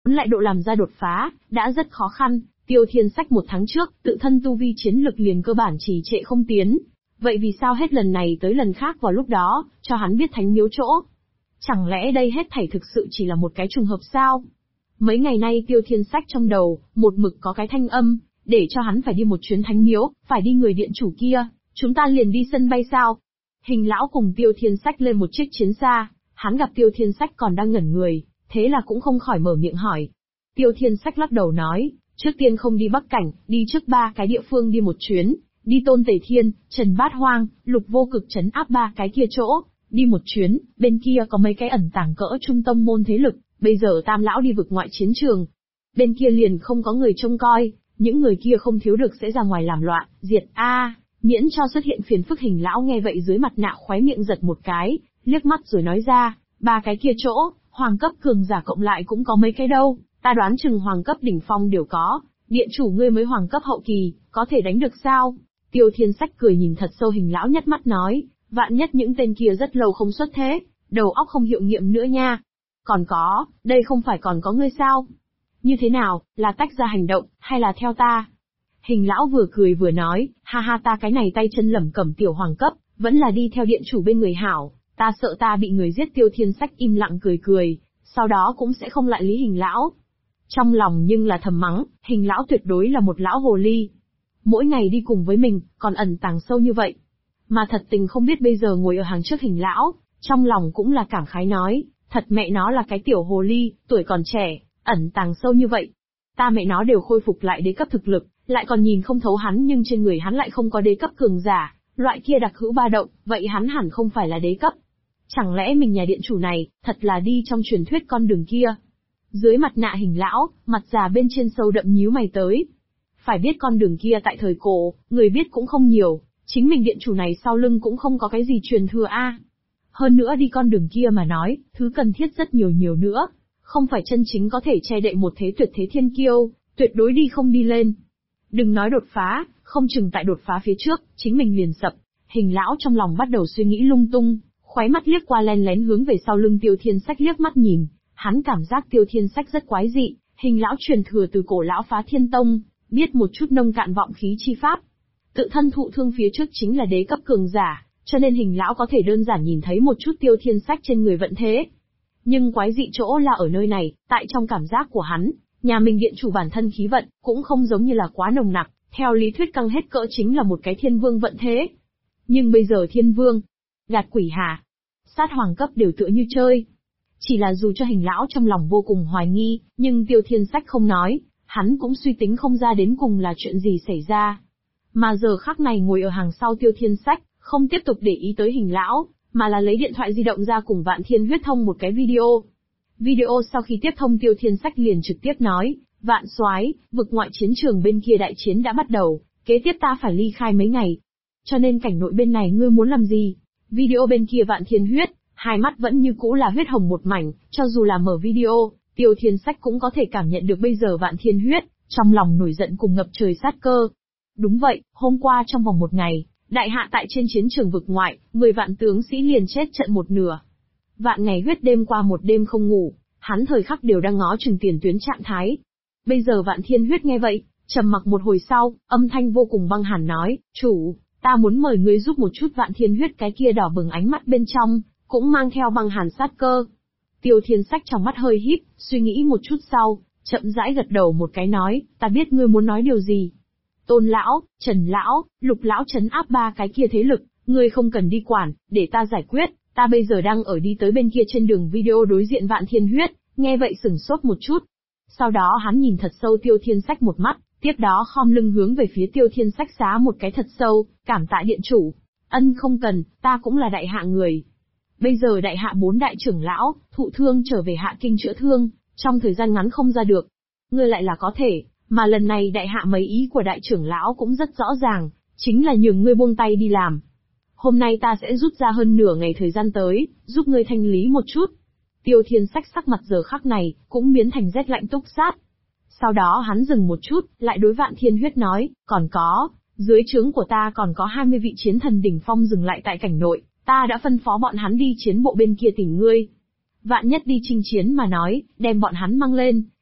lại độ làm ra đột phá, đã rất khó khăn. Tiêu Thiên Sách một tháng trước, tự thân tu vi chiến lực liền cơ bản trì trệ không tiến. Vậy vì sao hết lần này tới lần khác vào lúc đó, cho hắn biết thánh miếu chỗ? Chẳng lẽ đây hết thảy thực sự chỉ là một cái trùng hợp sao? Mấy ngày nay Tiêu Thiên Sách trong đầu, một mực có cái thanh âm, để cho hắn phải đi một chuyến thánh miếu, phải đi người điện chủ kia, chúng ta liền đi sân bay sao? Hình lão cùng Tiêu Thiên Sách lên một chiếc chiến xa, hắn gặp Tiêu Thiên Sách còn đang ngẩn người, thế là cũng không khỏi mở miệng hỏi. Tiêu Thiên Sách lắc đầu nói, trước tiên không đi Bắc Cảnh, đi trước 3 cái địa phương đi một chuyến, đi Tôn Tề Thiên, Trần Bát Hoang, Lục Vô Cực trấn áp 3 cái kia chỗ, đi một chuyến, bên kia có mấy cái ẩn tàng cỡ trung tâm môn thế lực, bây giờ Tam lão đi vực ngoại chiến trường. Bên kia liền không có người trông coi, những người kia không thiếu được sẽ ra ngoài làm loạn, diệt miễn cho xuất hiện phiền phức. Hình lão nghe vậy dưới mặt nạ khóe miệng giật một cái, liếc mắt rồi nói ra, 3 cái kia chỗ, hoàng cấp cường giả cộng lại cũng có mấy cái đâu, ta đoán chừng hoàng cấp đỉnh phong đều có, điện chủ ngươi mới hoàng cấp hậu kỳ, có thể đánh được sao? Tiêu Thiên Sách cười nhìn thật sâu Hình lão nhất mắt nói, vạn nhất những tên kia rất lâu không xuất thế, đầu óc không hiệu nghiệm nữa nha. Còn có, đây không phải còn có ngươi sao? Như thế nào, là tách ra hành động, hay là theo ta? Hình lão vừa cười vừa nói, ha ha, ta cái này tay chân lẩm cẩm tiểu hoàng cấp, vẫn là đi theo điện chủ bên người hảo, ta sợ ta bị người giết. Tiêu Thiên Sách im lặng cười cười, sau đó cũng sẽ không lại lý Hình lão. Trong lòng nhưng là thầm mắng, Hình lão tuyệt đối là một lão hồ ly. Mỗi ngày đi cùng với mình, còn ẩn tàng sâu như vậy. Mà thật tình không biết bây giờ ngồi ở hàng trước Hình lão, trong lòng cũng là cảm khái nói, thật mẹ nó là cái tiểu hồ ly, tuổi còn trẻ, ẩn tàng sâu như vậy. Ta mẹ nó đều khôi phục lại đế cấp thực lực, lại còn nhìn không thấu hắn, nhưng trên người hắn lại không có đế cấp cường giả, loại kia đặc hữu ba động, vậy hắn hẳn không phải là đế cấp. Chẳng lẽ mình nhà điện chủ này, thật là đi trong truyền thuyết con đường kia? Dưới mặt nạ Hình lão, mặt già bên trên sâu đậm nhíu mày tới. Phải biết con đường kia tại thời cổ, người biết cũng không nhiều, chính mình điện chủ này sau lưng cũng không có cái gì truyền thừa Hơn nữa đi con đường kia mà nói, thứ cần thiết rất nhiều nữa. Không phải chân chính có thể che đậy một thế tuyệt thế thiên kiêu, tuyệt đối đi không đi lên. Đừng nói đột phá, không chừng tại đột phá phía trước, chính mình liền sập. Hình lão trong lòng bắt đầu suy nghĩ lung tung, khóe mắt liếc qua len lén hướng về sau lưng Tiêu Thiên Sách liếc mắt nhìn, hắn cảm giác Tiêu Thiên Sách rất quái dị, Hình lão truyền thừa từ cổ lão Phá Thiên Tông, biết một chút nông cạn vọng khí chi pháp. Tự thân thụ thương phía trước chính là đế cấp cường giả, cho nên Hình lão có thể đơn giản nhìn thấy một chút Tiêu Thiên Sách trên người vận thế. Nhưng quái dị chỗ là ở nơi này, tại trong cảm giác của hắn, nhà mình điện chủ bản thân khí vận, cũng không giống như là quá nồng nặc, theo lý thuyết căng hết cỡ chính là một cái thiên vương vận thế. Nhưng bây giờ thiên vương, gạt quỷ hà, sát hoàng cấp đều tựa như chơi. Chỉ là dù cho Hình lão trong lòng vô cùng hoài nghi, nhưng Tiêu Thiên Sách không nói, hắn cũng suy tính không ra đến cùng là chuyện gì xảy ra. Mà giờ khắc này ngồi ở hàng sau Tiêu Thiên Sách, không tiếp tục để ý tới Hình lão, mà là lấy điện thoại di động ra cùng Vạn Thiên Huyết thông một cái video. Video sau khi tiếp thông Tiêu Thiên Sách liền trực tiếp nói, Vạn soái, vực ngoại chiến trường bên kia đại chiến đã bắt đầu, kế tiếp ta phải ly khai mấy ngày. Cho nên cảnh nội bên này ngươi muốn làm gì? Video bên kia Vạn Thiên Huyết, hai mắt vẫn như cũ là huyết hồng một mảnh, cho dù là mở video, Tiêu Thiên Sách cũng có thể cảm nhận được bây giờ Vạn Thiên Huyết, trong lòng nổi giận cùng ngập trời sát cơ. Đúng vậy, hôm qua trong vòng một ngày, đại hạ tại trên chiến trường vực ngoại, 10 vạn tướng sĩ liền chết trận một nửa. Vạn ngày huyết đêm qua một đêm không ngủ, hắn thời khắc đều đang ngó chừng tiền tuyến trạng thái. Bây giờ Vạn Thiên Huyết nghe vậy, trầm mặc một hồi sau, âm thanh vô cùng băng hàn nói, chủ, ta muốn mời ngươi giúp một chút. Vạn Thiên Huyết cái kia đỏ bừng ánh mắt bên trong, cũng mang theo băng hàn sát cơ. Tiêu Thiên Sách trong mắt hơi híp, suy nghĩ một chút sau, chậm rãi gật đầu một cái nói, ta biết ngươi muốn nói điều gì. Tôn lão, Trần lão, Lục lão trấn áp 3 cái kia thế lực, ngươi không cần đi quản, để ta giải quyết, ta bây giờ đang ở đi tới bên kia trên đường. Video đối diện Vạn Thiên Huyết, nghe vậy sửng sốt một chút. Sau đó hắn nhìn thật sâu Tiêu Thiên Sách một mắt, tiếp đó khom lưng hướng về phía Tiêu Thiên Sách xá một cái thật sâu, cảm tạ điện chủ. Ân không cần, ta cũng là đại hạ người. Bây giờ đại hạ 4 đại trưởng lão, thụ thương trở về hạ kinh chữa thương, trong thời gian ngắn không ra được. Ngươi lại là có thể, mà lần này đại hạ mấy ý của đại trưởng lão cũng rất rõ ràng, chính là nhường ngươi buông tay đi làm. Hôm nay ta sẽ rút ra hơn nửa ngày thời gian tới, giúp ngươi thanh lý một chút. Tiêu Thiên Sách sắc mặt giờ khắc này, cũng biến thành rét lạnh túc sát. Sau đó hắn dừng một chút, lại đối Vạn Thiên Huyết nói, còn có, dưới trướng của ta còn có 20 vị chiến thần đỉnh phong dừng lại tại cảnh nội, ta đã phân phó bọn hắn đi chiến bộ bên kia tỉnh ngươi. Vạn nhất đi chinh chiến mà nói, đem bọn hắn mang lên,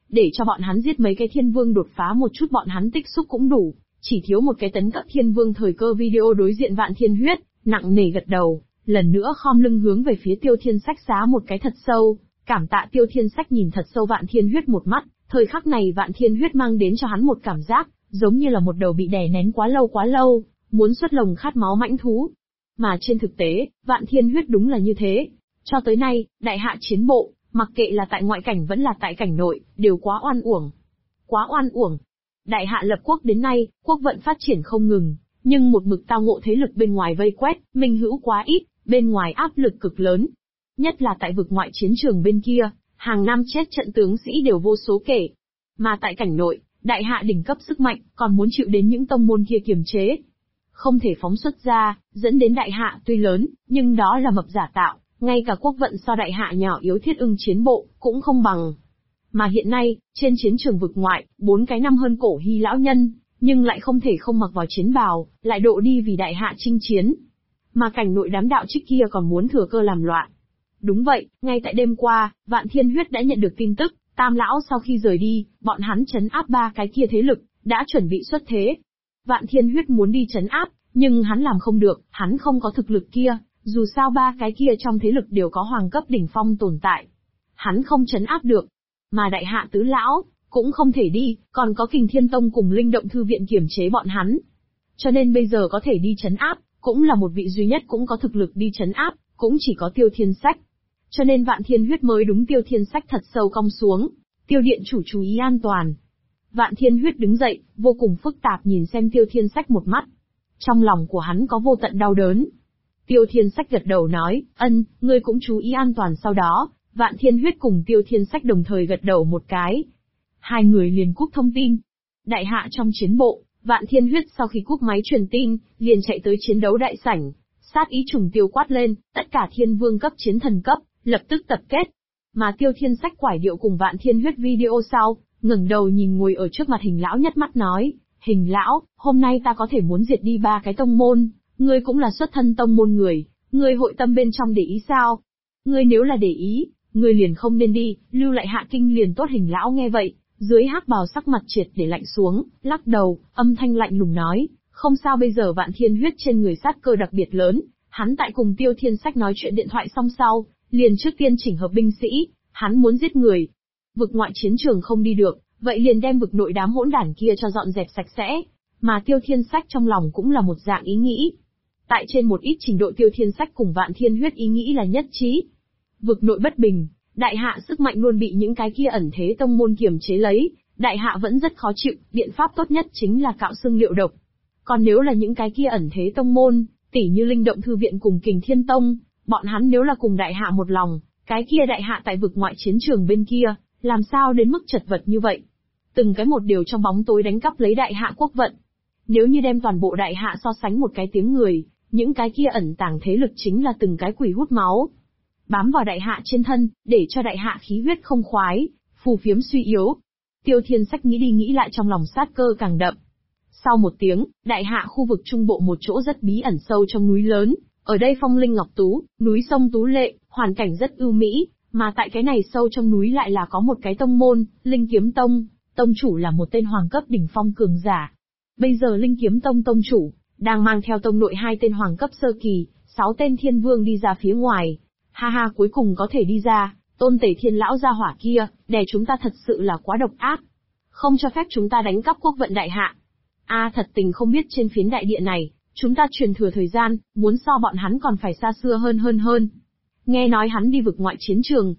để cho bọn hắn giết mấy cái thiên vương đột phá một chút bọn hắn tích xúc cũng đủ, chỉ thiếu một cái tấn cấp thiên vương thời cơ. Video đối diện Vạn Thiên Huyết, nặng nề gật đầu, lần nữa khom lưng hướng về phía Tiêu Thiên Sách xá một cái thật sâu, cảm tạ. Tiêu Thiên Sách nhìn thật sâu Vạn Thiên Huyết một mắt, thời khắc này Vạn Thiên Huyết mang đến cho hắn một cảm giác, giống như là một đầu bị đè nén quá lâu, muốn xuất lồng khát máu mãnh thú. Mà trên thực tế, Vạn Thiên Huyết đúng là như thế. Cho tới nay, đại hạ chiến bộ, mặc kệ là tại ngoại cảnh vẫn là tại cảnh nội, đều quá oan uổng. Quá oan uổng. Đại hạ lập quốc đến nay, quốc vận phát triển không ngừng, nhưng một mực tao ngộ thế lực bên ngoài vây quét, minh hữu quá ít, bên ngoài áp lực cực lớn. Nhất là tại vực ngoại chiến trường bên kia, hàng năm chết trận tướng sĩ đều vô số kể. Mà tại cảnh nội, đại hạ đỉnh cấp sức mạnh, còn muốn chịu đến những tông môn kia kiềm chế. Không thể phóng xuất ra, dẫn đến đại hạ tuy lớn, nhưng đó là mập giả tạo, ngay cả quốc vận so đại hạ nhỏ yếu Thiết Ưng chiến bộ, cũng không bằng. Mà hiện nay, trên chiến trường vực ngoại, 4 cái năm hơn cổ hy lão nhân, nhưng lại không thể không mặc vào chiến bào, lại độ đi vì đại hạ chinh chiến. Mà cảnh nội đám đạo trích kia còn muốn thừa cơ làm loạn. Đúng vậy, ngay tại đêm qua, Vạn Thiên Huyết đã nhận được tin tức, Tam lão sau khi rời đi, bọn hắn trấn áp 3 cái kia thế lực, đã chuẩn bị xuất thế. Vạn Thiên Huyết muốn đi trấn áp, nhưng hắn làm không được, hắn không có thực lực kia, dù sao 3 cái kia trong thế lực đều có hoàng cấp đỉnh phong tồn tại. Hắn không trấn áp được. Mà đại hạ tứ lão, cũng không thể đi, còn có Kình Thiên Tông cùng Linh Động Thư Viện kiềm chế bọn hắn. Cho nên bây giờ có thể đi trấn áp, cũng là một vị duy nhất cũng có thực lực đi trấn áp, cũng chỉ có Tiêu Thiên Sách. Cho nên Vạn Thiên Huyết mới đúng Tiêu Thiên Sách thật sâu cong xuống. Tiêu điện chủ chú ý an toàn. Vạn Thiên Huyết đứng dậy, vô cùng phức tạp nhìn xem Tiêu Thiên Sách một mắt. Trong lòng của hắn có vô tận đau đớn. Tiêu Thiên Sách gật đầu nói, ân, ngươi cũng chú ý an toàn. Sau đó, Vạn Thiên Huyết cùng Tiêu Thiên Sách đồng thời gật đầu một cái. Hai người liền cúp thông tin. Đại hạ trong chiến bộ, Vạn Thiên Huyết sau khi cúp máy truyền tin, liền chạy tới chiến đấu đại sảnh. Sát ý trùng tiêu quát lên, tất cả thiên vương cấp chiến thần cấp, lập tức tập kết. Mà Tiêu Thiên Sách quải điệu cùng Vạn Thiên Huyết video sau, ngẩng đầu nhìn ngồi ở trước mặt Hình lão nhất mắt nói, Hình lão, hôm nay ta có thể muốn diệt đi 3 cái tông môn, ngươi cũng là xuất thân tông môn người, ngươi hội tâm bên trong để ý sao? Ngươi nếu là để ý, ngươi liền không nên đi, lưu lại Hạ Kinh liền tốt. Hình lão nghe vậy, dưới hắc bào sắc mặt triệt để lạnh xuống, lắc đầu, âm thanh lạnh lùng nói, không sao. Bây giờ Vạn Thiên Huyết trên người sát cơ đặc biệt lớn, hắn tại cùng Tiêu Thiên Sách nói chuyện điện thoại xong sau, liền trước tiên chỉnh hợp binh sĩ, hắn muốn giết người. Vực ngoại chiến trường không đi được, vậy liền đem vực nội đám hỗn đản kia cho dọn dẹp sạch sẽ. Mà Tiêu Thiên Sách trong lòng cũng là một dạng ý nghĩ. Tại trên một ít trình độ Tiêu Thiên Sách cùng Vạn Thiên Huyết ý nghĩ là nhất trí. Vực nội bất bình, đại hạ sức mạnh luôn bị những cái kia ẩn thế tông môn kiềm chế lấy, đại hạ vẫn rất khó chịu, biện pháp tốt nhất chính là cạo xương liệu độc. Còn nếu là những cái kia ẩn thế tông môn, tỉ như Linh Động Thư Viện cùng Kình Thiên Tông, bọn hắn nếu là cùng đại hạ một lòng, cái kia đại hạ tại vực ngoại chiến trường bên kia, làm sao đến mức chật vật như vậy? Từng cái một điều trong bóng tối đánh cắp lấy đại hạ quốc vận. Nếu như đem toàn bộ đại hạ so sánh một cái tiếng người, những cái kia ẩn tàng thế lực chính là từng cái quỷ hút máu. Bám vào đại hạ trên thân, để cho đại hạ khí huyết không khoái, phù phiếm suy yếu. Tiêu Thiên Sách nghĩ đi nghĩ lại trong lòng sát cơ càng đậm. Sau một tiếng, đại hạ khu vực trung bộ một chỗ rất bí ẩn sâu trong núi lớn, ở đây phong linh ngọc tú, núi sông tú lệ, hoàn cảnh rất ưu mỹ, mà tại cái này sâu trong núi lại là có một cái tông môn, Linh Kiếm Tông, tông chủ là một tên hoàng cấp đỉnh phong cường giả. Bây giờ Linh Kiếm Tông tông chủ, đang mang theo tông nội 2 tên hoàng cấp sơ kỳ, 6 tên thiên vương đi ra phía ngoài. Ha ha, cuối cùng có thể đi ra, Tôn Tể Thiên lão gia hỏa kia, đè chúng ta thật sự là quá độc ác. Không cho phép chúng ta đánh cắp quốc vận đại hạ. Thật tình không biết trên phiến đại địa này, chúng ta truyền thừa thời gian, muốn so bọn hắn còn phải xa xưa hơn. Nghe nói hắn đi vực ngoại chiến trường.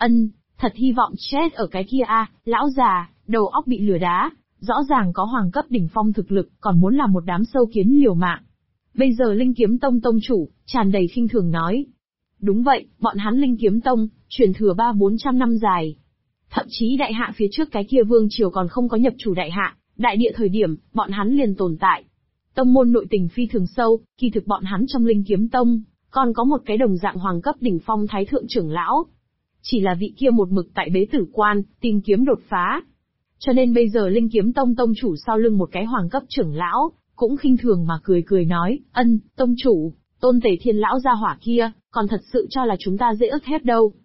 Thật hy vọng chết ở cái kia lão già, đầu óc bị lửa đá, rõ ràng có hoàng cấp đỉnh phong thực lực, còn muốn làm một đám sâu kiến liều mạng. Bây giờ Linh Kiếm Tông tông chủ, tràn đầy khinh thường nói. Đúng vậy, bọn hắn Linh Kiếm Tông, truyền thừa 300-400 năm dài. Thậm chí đại hạ phía trước cái kia vương triều còn không có nhập chủ đại hạ, đại địa thời điểm, bọn hắn liền tồn tại. Tông môn nội tình phi thường sâu, kỳ thực bọn hắn trong Linh Kiếm Tông, còn có một cái đồng dạng hoàng cấp đỉnh phong thái thượng trưởng lão. Chỉ là vị kia một mực tại bế tử quan, tìm kiếm đột phá. Cho nên bây giờ Linh Kiếm Tông tông chủ sau lưng một cái hoàng cấp trưởng lão, cũng khinh thường mà cười nói, tông chủ, Tôn Tể Thiên lão gia hỏa kia, còn thật sự cho là chúng ta dễ ức hiếp đâu.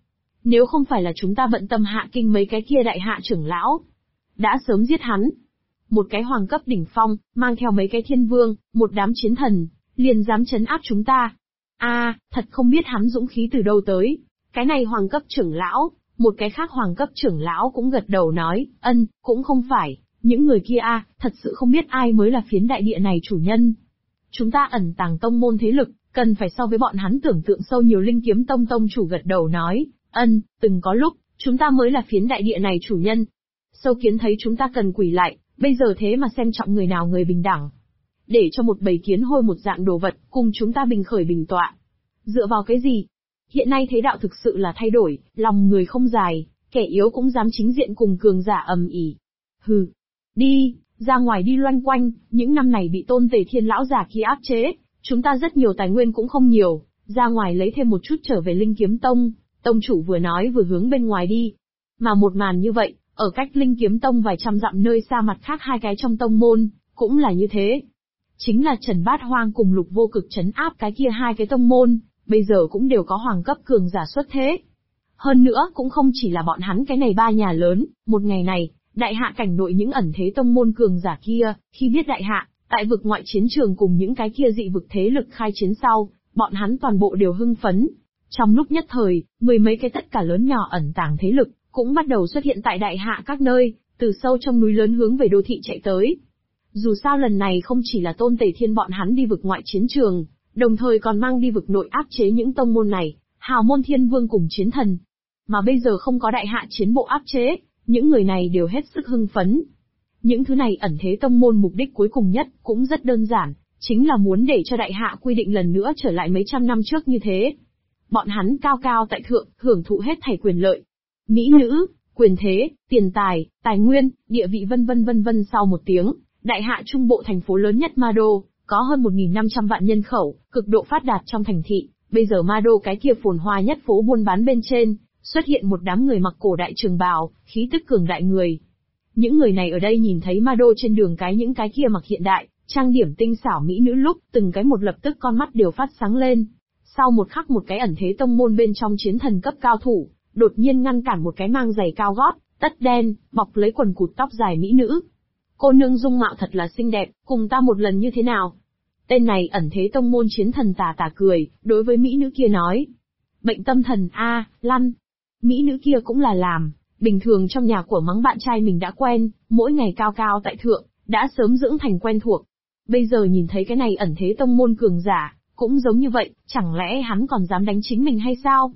Nếu không phải là chúng ta bận tâm hạ kinh mấy cái kia đại hạ trưởng lão, đã sớm giết hắn. Một cái hoàng cấp đỉnh phong, mang theo mấy cái thiên vương, một đám chiến thần, liền dám trấn áp chúng ta. Thật không biết hắn dũng khí từ đâu tới. Cái này hoàng cấp trưởng lão, một cái khác hoàng cấp trưởng lão cũng gật đầu nói, cũng không phải, những người kia thật sự không biết ai mới là phiến đại địa này chủ nhân. Chúng ta ẩn tàng tông môn thế lực, cần phải so với bọn hắn tưởng tượng sâu nhiều. Linh Kiếm Tông tông chủ gật đầu nói, từng có lúc, chúng ta mới là phiến đại địa này chủ nhân. Sâu Kiến thấy chúng ta cần quỳ lại, bây giờ thế mà xem trọng người nào người bình đẳng. Để cho một bầy kiến hôi một dạng đồ vật, cùng chúng ta bình khởi bình tọa. Dựa vào cái gì? Hiện nay thế đạo thực sự là thay đổi, lòng người không dài, kẻ yếu cũng dám chính diện cùng cường giả ầm ĩ. Hừ, đi, ra ngoài đi loanh quanh, những năm này bị Tôn Tề Thiên lão già kia áp chế, chúng ta rất nhiều tài nguyên cũng không nhiều, ra ngoài lấy thêm một chút trở về Linh Kiếm Tông. Tông chủ vừa nói vừa hướng bên ngoài đi. Mà một màn như vậy, ở cách Linh Kiếm Tông vài trăm dặm nơi xa mặt khác hai cái trong tông môn, cũng là như thế. Chính là Trần Bát Hoang cùng Lục Vô Cực trấn áp cái kia hai cái tông môn, bây giờ cũng đều có hoàng cấp cường giả xuất thế. Hơn nữa cũng không chỉ là bọn hắn cái này ba nhà lớn, một ngày này, đại hạ cảnh nội những ẩn thế tông môn cường giả kia, khi biết đại hạ, tại vực ngoại chiến trường cùng những cái kia dị vực thế lực khai chiến sau, bọn hắn toàn bộ đều hưng phấn. Trong lúc nhất thời, mười mấy cái tất cả lớn nhỏ ẩn tàng thế lực, cũng bắt đầu xuất hiện tại đại hạ các nơi, từ sâu trong núi lớn hướng về đô thị chạy tới. Dù sao lần này không chỉ là Tôn Tề Thiên bọn hắn đi vực ngoại chiến trường, đồng thời còn mang đi vực nội áp chế những tông môn này, hào môn thiên vương cùng chiến thần. Mà bây giờ không có đại hạ chiến bộ áp chế, những người này đều hết sức hưng phấn. Những thứ này ẩn thế tông môn mục đích cuối cùng nhất cũng rất đơn giản, chính là muốn để cho đại hạ quy định lần nữa trở lại mấy trăm năm trước như thế. Bọn hắn cao cao tại thượng, hưởng thụ hết thảy quyền lợi. Mỹ nữ, quyền thế, tiền tài, tài nguyên, địa vị vân vân. Sau một tiếng, đại hạ trung bộ thành phố lớn nhất Ma Đô, có hơn 1.500 vạn nhân khẩu, cực độ phát đạt trong thành thị. Bây giờ Ma Đô cái kia phồn hoa nhất phố buôn bán bên trên, xuất hiện một đám người mặc cổ đại trường bào, khí tức cường đại người. Những người này ở đây nhìn thấy Ma Đô trên đường cái những cái kia mặc hiện đại, trang điểm tinh xảo mỹ nữ lúc, từng cái một lập tức con mắt đều phát sáng lên. Sau một khắc một cái ẩn thế tông môn bên trong chiến thần cấp cao thủ, đột nhiên ngăn cản một cái mang giày cao gót, tất đen, bọc lấy quần cụt tóc dài mỹ nữ. Cô nương dung mạo thật là xinh đẹp, cùng ta một lần như thế nào? Tên này ẩn thế tông môn chiến thần tà tà cười, đối với mỹ nữ kia nói. Bệnh tâm thần lăn. Mỹ nữ kia cũng là làm, bình thường trong nhà của mắng bạn trai mình đã quen, mỗi ngày cao cao tại thượng, đã sớm dưỡng thành quen thuộc. Bây giờ nhìn thấy cái này ẩn thế tông môn cường giả, cũng giống như vậy, chẳng lẽ hắn còn dám đánh chính mình hay sao?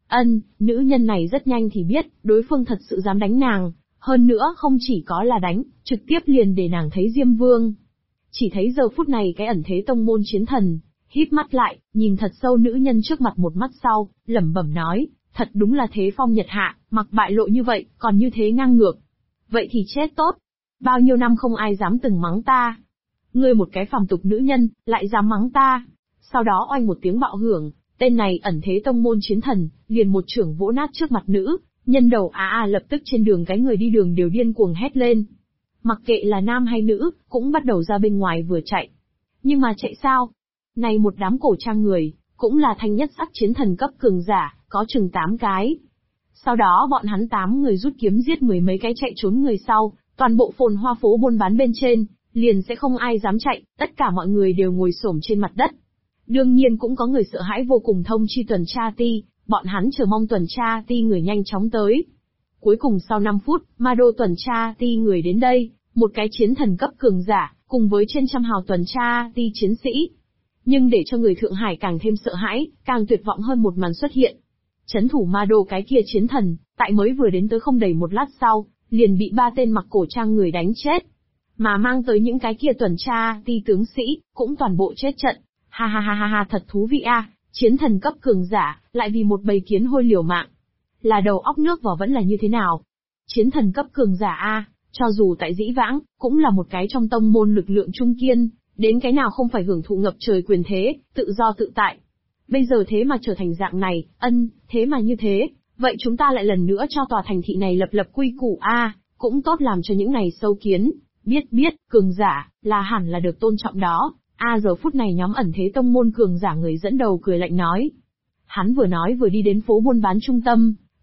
Nữ nhân này rất nhanh thì biết, đối phương thật sự dám đánh nàng, hơn nữa không chỉ có là đánh, trực tiếp liền để nàng thấy Diêm Vương. Chỉ thấy giờ phút này cái ẩn thế tông môn chiến thần, híp mắt lại, nhìn thật sâu nữ nhân trước mặt một mắt sau, lẩm bẩm nói, thật đúng là thế phong nhật hạ, mặc bại lộ như vậy, còn như thế ngang ngược. Vậy thì chết tốt. Bao nhiêu năm không ai dám từng mắng ta. Ngươi một cái phàm tục nữ nhân, lại dám mắng ta. Sau đó oanh một tiếng bạo hưởng, tên này ẩn thế tông môn chiến thần, liền một chưởng vỗ nát trước mặt nữ, nhân đầu lập tức trên đường cái người đi đường đều điên cuồng hét lên. Mặc kệ là nam hay nữ, cũng bắt đầu ra bên ngoài vừa chạy. Nhưng mà chạy sao? Này một đám cổ trang người, cũng là thanh nhất sắc chiến thần cấp cường giả, có chừng 8 cái. Sau đó bọn hắn 8 người rút kiếm giết mười mấy cái chạy trốn người sau, toàn bộ phồn hoa phố buôn bán bên trên, liền sẽ không ai dám chạy, tất cả mọi người đều ngồi xổm trên mặt đất. Đương nhiên cũng có người sợ hãi vô cùng thông chi tuần tra ti, bọn hắn chờ mong tuần tra ti người nhanh chóng tới. Cuối cùng sau 5 phút, Ma Đô tuần tra ti người đến đây, một cái chiến thần cấp cường giả, cùng với trên trăm hào tuần tra ti chiến sĩ. Nhưng để cho người Thượng Hải càng thêm sợ hãi, càng tuyệt vọng hơn một màn xuất hiện. Trấn thủ Ma Đô cái kia chiến thần, tại mới vừa đến tới không đầy một lát sau, liền bị 3 tên mặc cổ trang người đánh chết. Mà mang tới những cái kia tuần tra ti tướng sĩ, cũng toàn bộ chết trận. Ha, thật thú vị chiến thần cấp cường giả, lại vì một bầy kiến hôi liều mạng. Là đầu óc nước vỏ vẫn là như thế nào? Chiến thần cấp cường giả cho dù tại dĩ vãng, cũng là một cái trong tông môn lực lượng trung kiên, đến cái nào không phải hưởng thụ ngập trời quyền thế, tự do tự tại. Bây giờ thế mà trở thành dạng này, thế mà như thế, vậy chúng ta lại lần nữa cho tòa thành thị này lập quy củ cũng tốt làm cho những này sâu kiến, biết, cường giả, là hẳn là được tôn trọng đó. Giờ phút này nhóm ẩn thế tông môn cường giả người dẫn đầu cười lạnh nói. Hắn vừa nói vừa đi đến phố buôn bán trung tâm,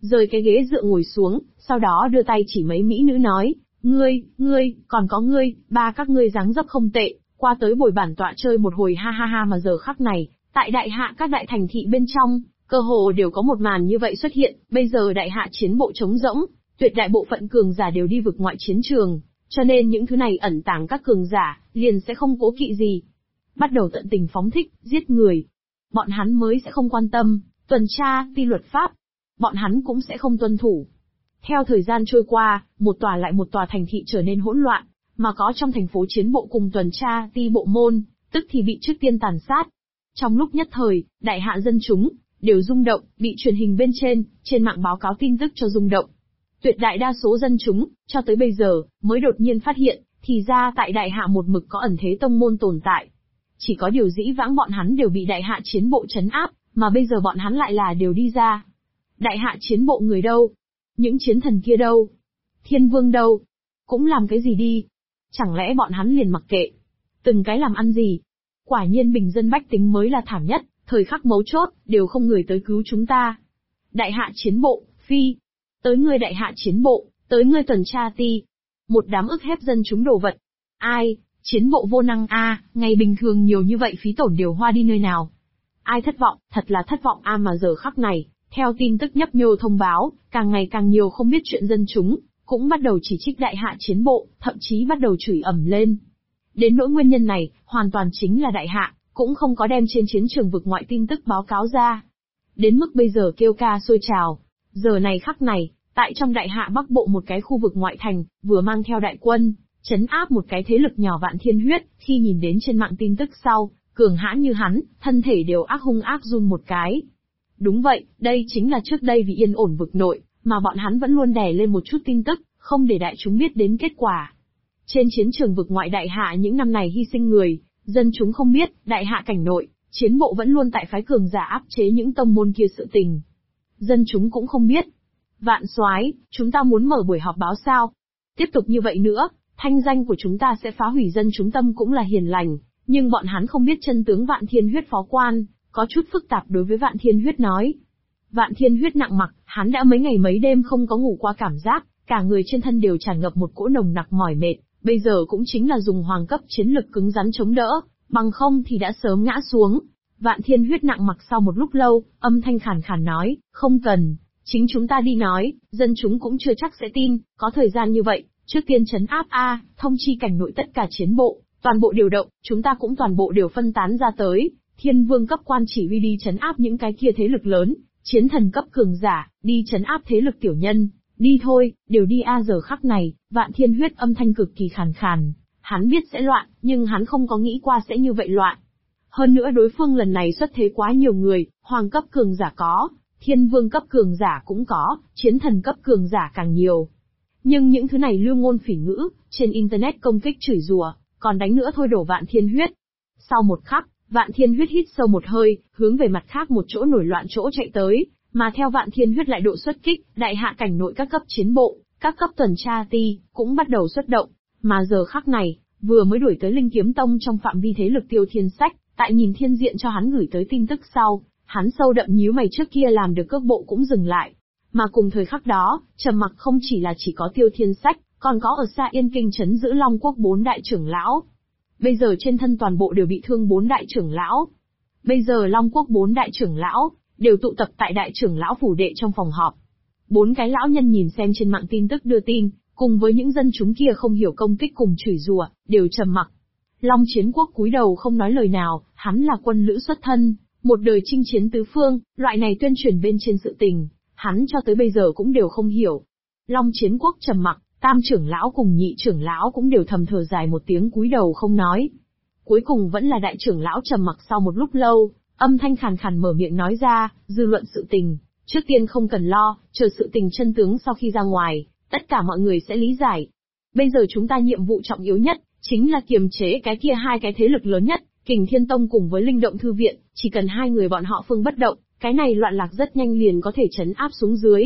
rời cái ghế dựa ngồi xuống, sau đó đưa tay chỉ mấy mỹ nữ nói, ngươi, còn có ngươi, ba các ngươi dáng dấp không tệ, qua tới bồi bản tọa chơi một hồi ha ha ha. Mà giờ khắc này, tại đại hạ các đại thành thị bên trong, cơ hồ đều có một màn như vậy xuất hiện. Bây giờ đại hạ chiến bộ trống rỗng, tuyệt đại bộ phận cường giả đều đi vực ngoại chiến trường, cho nên những thứ này ẩn tàng các cường giả, liền sẽ không cố kỵ gì. Bắt đầu tận tình phóng thích, giết người. Bọn hắn mới sẽ không quan tâm, tuần tra, ti luật pháp. Bọn hắn cũng sẽ không tuân thủ. Theo thời gian trôi qua, một tòa lại một tòa thành thị trở nên hỗn loạn, mà có trong thành phố chiến bộ cùng tuần tra, ti bộ môn, tức thì bị trước tiên tàn sát. Trong lúc nhất thời, đại hạ dân chúng, đều rung động, bị truyền hình bên trên mạng báo cáo tin tức cho rung động. Tuyệt đại đa số dân chúng, cho tới bây giờ, mới đột nhiên phát hiện, thì ra tại đại hạ một mực có ẩn thế tông môn tồn tại. Chỉ có điều dĩ vãng bọn hắn đều bị đại hạ chiến bộ trấn áp, mà bây giờ bọn hắn lại là đều đi ra. Đại hạ chiến bộ người đâu? Những chiến thần kia đâu? Thiên vương đâu? Cũng làm cái gì đi? Chẳng lẽ bọn hắn liền mặc kệ? Từng cái làm ăn gì? Quả nhiên bình dân bách tính mới là thảm nhất, thời khắc mấu chốt, đều không người tới cứu chúng ta. Đại hạ chiến bộ, phi. Tới ngươi đại hạ chiến bộ, tới ngươi tuần tra ti. Một đám ức hiếp dân chúng đồ vật. Ai, chiến bộ vô năng a, ngày bình thường nhiều như vậy phí tổn đều hoa đi nơi nào. Ai thất vọng, thật là thất vọng a. Mà giờ khắc này, theo tin tức nhấp nhô thông báo, càng ngày càng nhiều không biết chuyện dân chúng, cũng bắt đầu chỉ trích đại hạ chiến bộ, thậm chí bắt đầu chửi ầm lên. Đến nỗi nguyên nhân này, hoàn toàn chính là đại hạ, cũng không có đem trên chiến trường vực ngoại tin tức báo cáo ra. Đến mức bây giờ kêu ca sôi trào. Giờ này khắc này, tại trong đại hạ bắc bộ một cái khu vực ngoại thành, vừa mang theo đại quân, trấn áp một cái thế lực nhỏ Vạn Thiên Huyết, khi nhìn đến trên mạng tin tức sau, cường hãn như hắn, thân thể đều hung ác run một cái. Đúng vậy, đây chính là trước đây vì yên ổn vực nội, mà bọn hắn vẫn luôn đè lên một chút tin tức, không để đại chúng biết đến kết quả. Trên chiến trường vực ngoại đại hạ những năm này hy sinh người, dân chúng không biết, đại hạ cảnh nội, chiến bộ vẫn luôn tại phái cường giả áp chế những tông môn kia sự tình. Dân chúng cũng không biết. Vạn soái, chúng ta muốn mở buổi họp báo sao? Tiếp tục như vậy nữa, thanh danh của chúng ta sẽ phá hủy. Dân chúng tâm cũng là hiền lành, nhưng bọn hắn không biết chân tướng. Vạn Thiên Huyết phó quan, có chút phức tạp đối với Vạn Thiên Huyết nói. Vạn Thiên Huyết nặng mặc, hắn đã mấy ngày mấy đêm không có ngủ qua, cảm giác, cả người trên thân đều tràn ngập một cỗ nồng nặc mỏi mệt, bây giờ cũng chính là dùng hoàng cấp chiến lực cứng rắn chống đỡ, bằng không thì đã sớm ngã xuống. Vạn Thiên Huyết nặng mặc sau một lúc lâu, âm thanh khàn khàn nói, không cần, chính chúng ta đi nói, dân chúng cũng chưa chắc sẽ tin, có thời gian như vậy, trước tiên trấn áp thông chi cảnh nội tất cả chiến bộ, toàn bộ điều động, chúng ta cũng toàn bộ đều phân tán ra tới, thiên vương cấp quan chỉ huy đi trấn áp những cái kia thế lực lớn, chiến thần cấp cường giả, đi trấn áp thế lực tiểu nhân, đi thôi, đều đi giờ khắc này, Vạn Thiên Huyết âm thanh cực kỳ khàn khàn, hắn biết sẽ loạn, nhưng hắn không có nghĩ qua sẽ như vậy loạn. Hơn nữa đối phương lần này xuất thế quá nhiều người, hoàng cấp cường giả có, thiên vương cấp cường giả cũng có, chiến thần cấp cường giả càng nhiều. Nhưng những thứ này lưu ngôn phỉ ngữ, trên internet công kích chửi rủa, còn đánh nữa thôi đổ Vạn Thiên Huyết. Sau một khắc, Vạn Thiên Huyết hít sâu một hơi, hướng về mặt khác một chỗ nổi loạn chỗ chạy tới, mà theo Vạn Thiên Huyết lại độ xuất kích, đại hạ cảnh nội các cấp chiến bộ, các cấp tuần tra ti, cũng bắt đầu xuất động, mà giờ khắc này, vừa mới đuổi tới Linh Kiếm Tông trong phạm vi thế lực Tiêu Thiên Sách, tại nhìn thiên diện cho hắn gửi tới tin tức sau, hắn sâu đậm nhíu mày, trước kia làm được cước bộ cũng dừng lại. Mà cùng thời khắc đó, trầm mặc không chỉ có Tiêu Thiên Sách, còn có ở xa Yên Kinh trấn giữ Long Quốc 4 đại trưởng lão. Bây giờ trên thân toàn bộ đều bị thương 4 đại trưởng lão. Bây giờ Long Quốc 4 đại trưởng lão đều tụ tập tại đại trưởng lão phủ đệ trong phòng họp. 4 cái lão nhân nhìn xem trên mạng tin tức đưa tin, cùng với những dân chúng kia không hiểu công kích cùng chửi rủa, đều trầm mặc. Long Chiến Quốc cúi đầu không nói lời nào, hắn là quân lữ xuất thân, một đời chinh chiến tứ phương, loại này tuyên truyền bên trên sự tình, hắn cho tới bây giờ cũng đều không hiểu. Long Chiến Quốc trầm mặc, tam trưởng lão cùng nhị trưởng lão cũng đều thầm thở dài một tiếng cúi đầu không nói. Cuối cùng vẫn là đại trưởng lão trầm mặc sau một lúc lâu, âm thanh khàn khàn mở miệng nói ra, dư luận sự tình, trước tiên không cần lo, chờ sự tình chân tướng sau khi ra ngoài, tất cả mọi người sẽ lý giải. Bây giờ chúng ta nhiệm vụ trọng yếu nhất, chính là kiềm chế cái kia hai cái thế lực lớn nhất, Kình Thiên Tông cùng với Linh Động Thư Viện, chỉ cần hai người bọn họ phương bất động, cái này loạn lạc rất nhanh liền có thể trấn áp xuống dưới.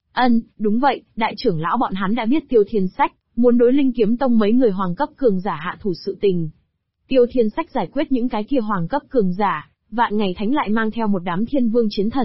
Đúng vậy, đại trưởng lão bọn hắn đã biết Tiêu Thiên Sách, muốn đối Linh Kiếm Tông mấy người hoàng cấp cường giả hạ thủ sự tình. Tiêu Thiên Sách giải quyết những cái kia hoàng cấp cường giả, Vạn Ngày Thánh lại mang theo một đám thiên vương chiến thần,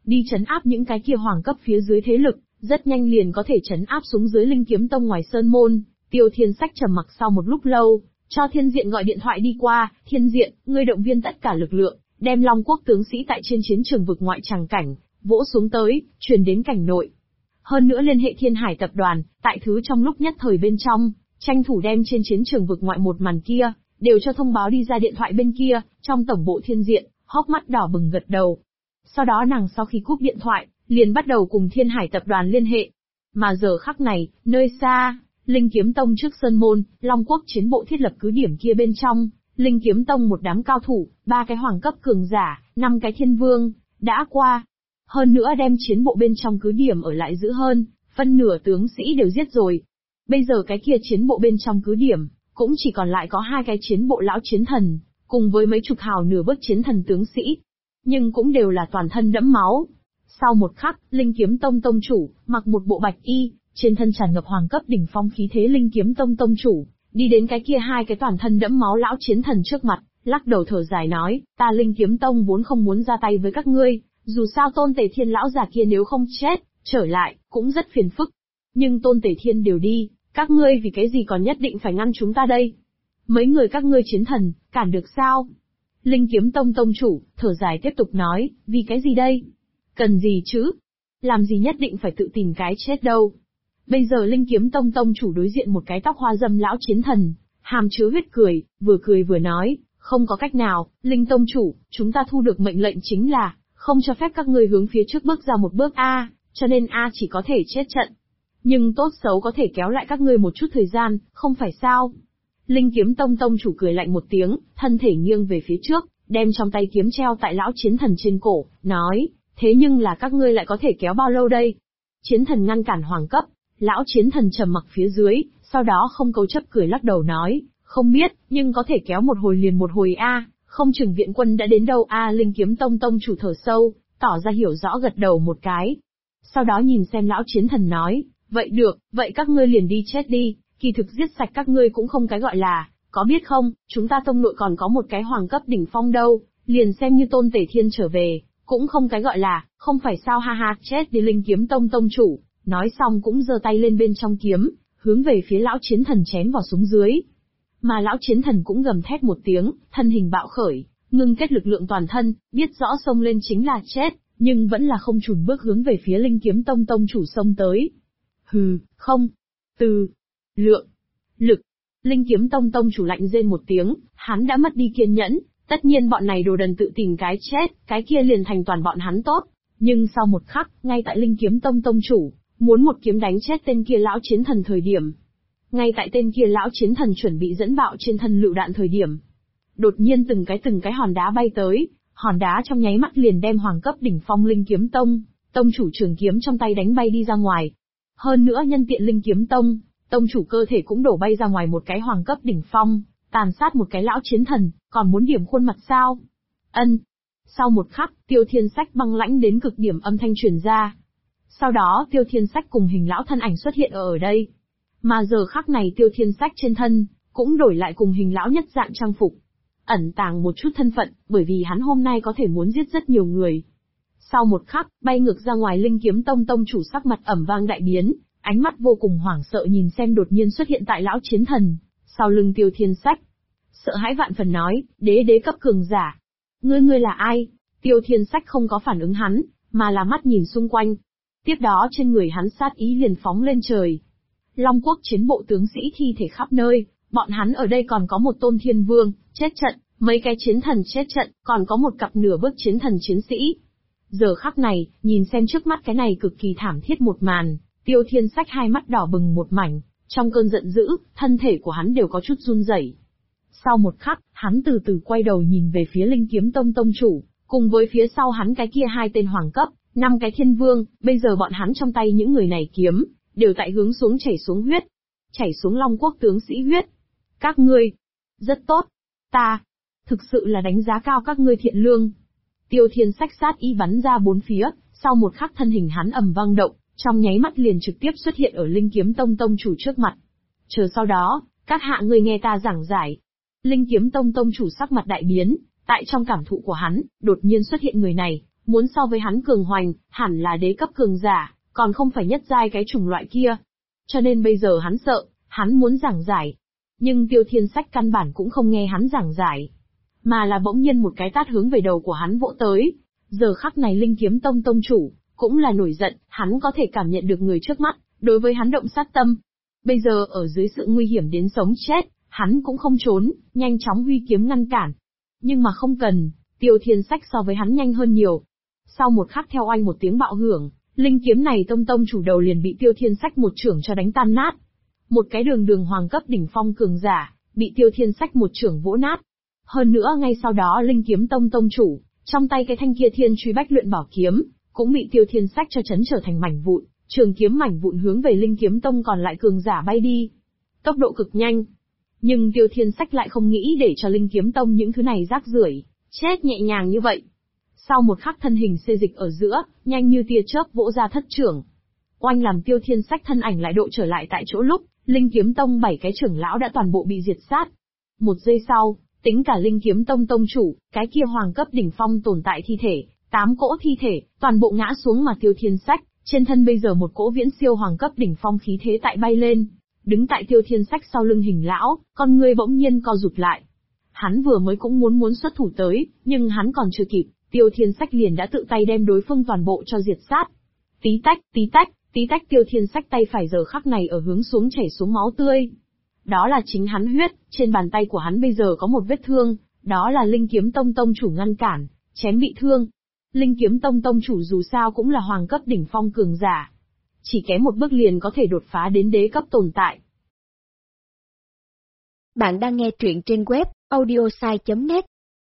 đi trấn áp những cái kia hoàng cấp phía dưới thế lực, rất nhanh liền có thể trấn áp xuống dưới Linh Kiếm Tông ngoài sơn môn. Tiêu Thiên Sách trầm mặc sau một lúc lâu, cho Thiên Diện gọi điện thoại đi qua, Thiên Diện, ngươi động viên tất cả lực lượng, đem Long Quốc tướng sĩ tại trên chiến trường vực ngoại tràng cảnh, vỗ xuống tới, truyền đến cảnh nội. Hơn nữa liên hệ Thiên Hải tập đoàn, tại thứ trong lúc nhất thời bên trong, tranh thủ đem trên chiến trường vực ngoại một màn kia, đều cho thông báo đi ra điện thoại bên kia, trong tổng bộ Thiên Diện, hốc mắt đỏ bừng gật đầu. Sau đó nàng sau khi cúp điện thoại, liền bắt đầu cùng Thiên Hải tập đoàn liên hệ. Mà giờ khắc này, nơi xa, Linh Kiếm Tông trước sơn môn, Long Quốc chiến bộ thiết lập cứ điểm kia bên trong, Linh Kiếm Tông một đám cao thủ, 3 cái hoàng cấp cường giả, 5 cái thiên vương, đã qua. Hơn nữa đem chiến bộ bên trong cứ điểm ở lại giữ hơn, phân nửa tướng sĩ đều giết rồi. Bây giờ cái kia chiến bộ bên trong cứ điểm, cũng chỉ còn lại có 2 cái chiến bộ lão chiến thần, cùng với mấy chục hào nửa bước chiến thần tướng sĩ. Nhưng cũng đều là toàn thân đẫm máu. Sau một khắc, Linh Kiếm Tông tông chủ, mặc một bộ bạch y, trên thân tràn ngập hoàng cấp đỉnh phong khí thế Linh Kiếm Tông tông chủ, đi đến cái kia 2 cái toàn thân đẫm máu lão chiến thần trước mặt, lắc đầu thở dài nói, ta Linh Kiếm Tông vốn không muốn ra tay với các ngươi, dù sao Tôn Tề Thiên lão già kia nếu không chết, trở lại, cũng rất phiền phức. Nhưng Tôn Tề Thiên đều đi, các ngươi vì cái gì còn nhất định phải ngăn chúng ta đây? Mấy người các ngươi chiến thần, cản được sao? Linh Kiếm Tông tông chủ, thở dài tiếp tục nói, vì cái gì đây? Cần gì chứ? Làm gì nhất định phải tự tìm cái chết đâu? Bây giờ Linh Kiếm Tông tông chủ đối diện một cái tóc hoa râm lão chiến thần, hàm chứa huyết cười vừa nói, không có cách nào, Linh tông chủ, chúng ta thu được mệnh lệnh chính là, không cho phép các ngươi hướng phía trước bước ra một bước A, cho nên A chỉ có thể chết trận. Nhưng tốt xấu có thể kéo lại các ngươi một chút thời gian, không phải sao? Linh Kiếm Tông tông chủ cười lạnh một tiếng, thân thể nghiêng về phía trước, đem trong tay kiếm treo tại lão chiến thần trên cổ, nói, thế nhưng là các ngươi lại có thể kéo bao lâu đây? Chiến thần ngăn cản hoàng cấp, lão chiến thần trầm mặc phía dưới, sau đó không câu chấp cười lắc đầu nói, không biết, nhưng có thể kéo một hồi liền một hồi A, không chừng viện quân đã đến đâu A. Linh Kiếm Tông tông chủ thở sâu, tỏ ra hiểu rõ gật đầu một cái. Sau đó nhìn xem lão chiến thần nói, vậy được, vậy các ngươi liền đi chết đi, kỳ thực giết sạch các ngươi cũng không cái gọi là, có biết không, chúng ta tông nội còn có một cái hoàng cấp đỉnh phong đâu, liền xem như Tôn Tề Thiên trở về, cũng không cái gọi là, không phải sao ha ha, chết đi. Linh Kiếm Tông tông chủ, nói xong cũng giơ tay lên bên trong kiếm, hướng về phía lão chiến thần chém vào xuống dưới. Mà lão chiến thần cũng gầm thét một tiếng, thân hình bạo khởi, ngưng kết lực lượng toàn thân, biết rõ xông lên chính là chết, nhưng vẫn là không chùn bước hướng về phía Linh Kiếm Tông tông chủ xông tới. Hừ, không. Từ. Lượng. Lực. Linh Kiếm Tông tông chủ lạnh rên một tiếng, hắn đã mất đi kiên nhẫn, tất nhiên bọn này đồ đần tự tìm cái chết, cái kia liền thành toàn bọn hắn tốt. Nhưng sau một khắc, ngay tại Linh Kiếm Tông tông chủ, muốn một kiếm đánh chết tên kia lão chiến thần thời điểm. Ngay tại tên kia lão chiến thần chuẩn bị dẫn bạo trên thân lựu đạn thời điểm. Đột nhiên từng cái hòn đá bay tới, hòn đá trong nháy mắt liền đem hoàng cấp đỉnh phong Linh Kiếm Tông, tông chủ trường kiếm trong tay đánh bay đi ra ngoài. Hơn nữa nhân tiện Linh Kiếm Tông, tông chủ cơ thể cũng đổ bay ra ngoài một cái hoàng cấp đỉnh phong, tàn sát một cái lão chiến thần, còn muốn điểm khuôn mặt sao? Ân. Sau một khắc, Tiêu Thiên Sách băng lãnh đến cực điểm âm thanh truyền ra. Sau đó Tiêu Thiên Sách cùng hình lão thân ảnh xuất hiện ở đây. Mà giờ khắc này Tiêu Thiên Sách trên thân, cũng đổi lại cùng hình lão nhất dạng trang phục. Ẩn tàng một chút thân phận, bởi vì hắn hôm nay có thể muốn giết rất nhiều người. Sau một khắc, bay ngược ra ngoài Linh Kiếm Tông tông chủ sắc mặt ẩm vang đại biến, ánh mắt vô cùng hoảng sợ nhìn xem đột nhiên xuất hiện tại lão chiến thần, sau lưng Tiêu Thiên Sách. Sợ hãi vạn phần nói, đế cấp cường giả. Ngươi là ai? Tiêu Thiên Sách không có phản ứng hắn, mà là mắt nhìn xung quanh. Tiếp đó trên người hắn sát ý liền phóng lên trời. Long Quốc chiến bộ tướng sĩ thi thể khắp nơi, bọn hắn ở đây còn có một tôn thiên vương, chết trận, mấy cái chiến thần chết trận, còn có một cặp nửa bước chiến thần chiến sĩ. Giờ khắc này, nhìn xem trước mắt cái này cực kỳ thảm thiết một màn, Tiêu Thiên Sách hai mắt đỏ bừng một mảnh, trong cơn giận dữ, thân thể của hắn đều có chút run rẩy. Sau một khắc, hắn từ từ quay đầu nhìn về phía Linh Kiếm Tông tông chủ, cùng với phía sau hắn cái kia 2 tên hoàng cấp, 5 cái thiên vương, bây giờ bọn hắn trong tay những người này kiếm, đều tại hướng xuống chảy xuống huyết. Chảy xuống Long Quốc tướng sĩ huyết. Các ngươi, rất tốt. Ta, thực sự là đánh giá cao các ngươi thiện lương. Tiêu Thiên Sách sát ý bắn ra bốn phía, sau một khắc thân hình hắn ầm vang động, trong nháy mắt liền trực tiếp xuất hiện ở Linh Kiếm Tông tông chủ trước mặt. Chờ sau đó, các hạ ngươi nghe ta giảng giải. Linh Kiếm Tông tông chủ sắc mặt đại biến, tại trong cảm thụ của hắn, đột nhiên xuất hiện người này, Muốn so với hắn cường hoành, hẳn là đế cấp cường giả, còn không phải nhất giai cái chủng loại kia. Cho nên bây giờ hắn sợ, hắn muốn giảng giải. Nhưng Tiêu Thiên Sách căn bản cũng không nghe hắn giảng giải. Mà là bỗng nhiên một cái tát hướng về đầu của hắn vỗ tới. Giờ khắc này Linh Kiếm Tông tông chủ, cũng là nổi giận, hắn có thể cảm nhận được người trước mắt, đối với hắn động sát tâm. Bây giờ ở dưới sự nguy hiểm đến sống chết, hắn cũng không trốn, nhanh chóng huy kiếm ngăn cản. Nhưng mà không cần, Tiêu Thiên Sách so với hắn nhanh hơn nhiều. Sau một khắc theo oanh một tiếng bạo hưởng, linh kiếm này tông chủ đầu liền bị Tiêu Thiên Sách một chưởng cho đánh tan nát. Một cái đường hoàng cấp đỉnh phong cường giả, bị Tiêu Thiên Sách một chưởng vỗ nát. Hơn nữa ngay sau đó Linh Kiếm Tông tông chủ, trong tay cái thanh kia Thiên Truy Bách Luyện Bảo kiếm, cũng bị Tiêu Thiên Sách cho chấn trở thành mảnh vụn, trường kiếm mảnh vụn hướng về Linh Kiếm Tông còn lại cường giả bay đi. Tốc độ cực nhanh. Nhưng Tiêu Thiên Sách lại không nghĩ để cho Linh Kiếm Tông những thứ này rác rưởi chết nhẹ nhàng như vậy. Sau một khắc thân hình xê dịch ở giữa, nhanh như tia chớp vỗ ra thất trưởng. Oanh làm Tiêu Thiên Sách thân ảnh lại độ trở lại tại chỗ lúc, Linh Kiếm Tông 7 cái trưởng lão đã toàn bộ bị diệt sát. Một giây sau, tính cả Linh Kiếm Tông tông chủ, cái kia hoàng cấp đỉnh phong tồn tại thi thể, 8 cỗ thi thể, toàn bộ ngã xuống mà Tiêu Thiên Sách, trên thân bây giờ một cỗ viễn siêu hoàng cấp đỉnh phong khí thế tại bay lên. Đứng tại Tiêu Thiên Sách sau lưng Hình lão, con người bỗng nhiên co rụt lại. Hắn vừa mới cũng muốn xuất thủ tới, nhưng hắn còn chưa kịp, Tiêu Thiên Sách liền đã tự tay đem đối phương toàn bộ cho diệt sát. Tí tách Tiêu Thiên Sách tay phải giờ khắc này ở hướng xuống chảy xuống máu tươi. Đó là chính hắn huyết, trên bàn tay của hắn bây giờ có một vết thương, đó là Linh Kiếm Tông tông chủ ngăn cản, chém bị thương. Linh Kiếm Tông tông chủ dù sao cũng là hoàng cấp đỉnh phong cường giả. Chỉ kém một bước liền có thể đột phá đến đế cấp tồn tại. Bạn đang nghe truyện trên web audiosai.net.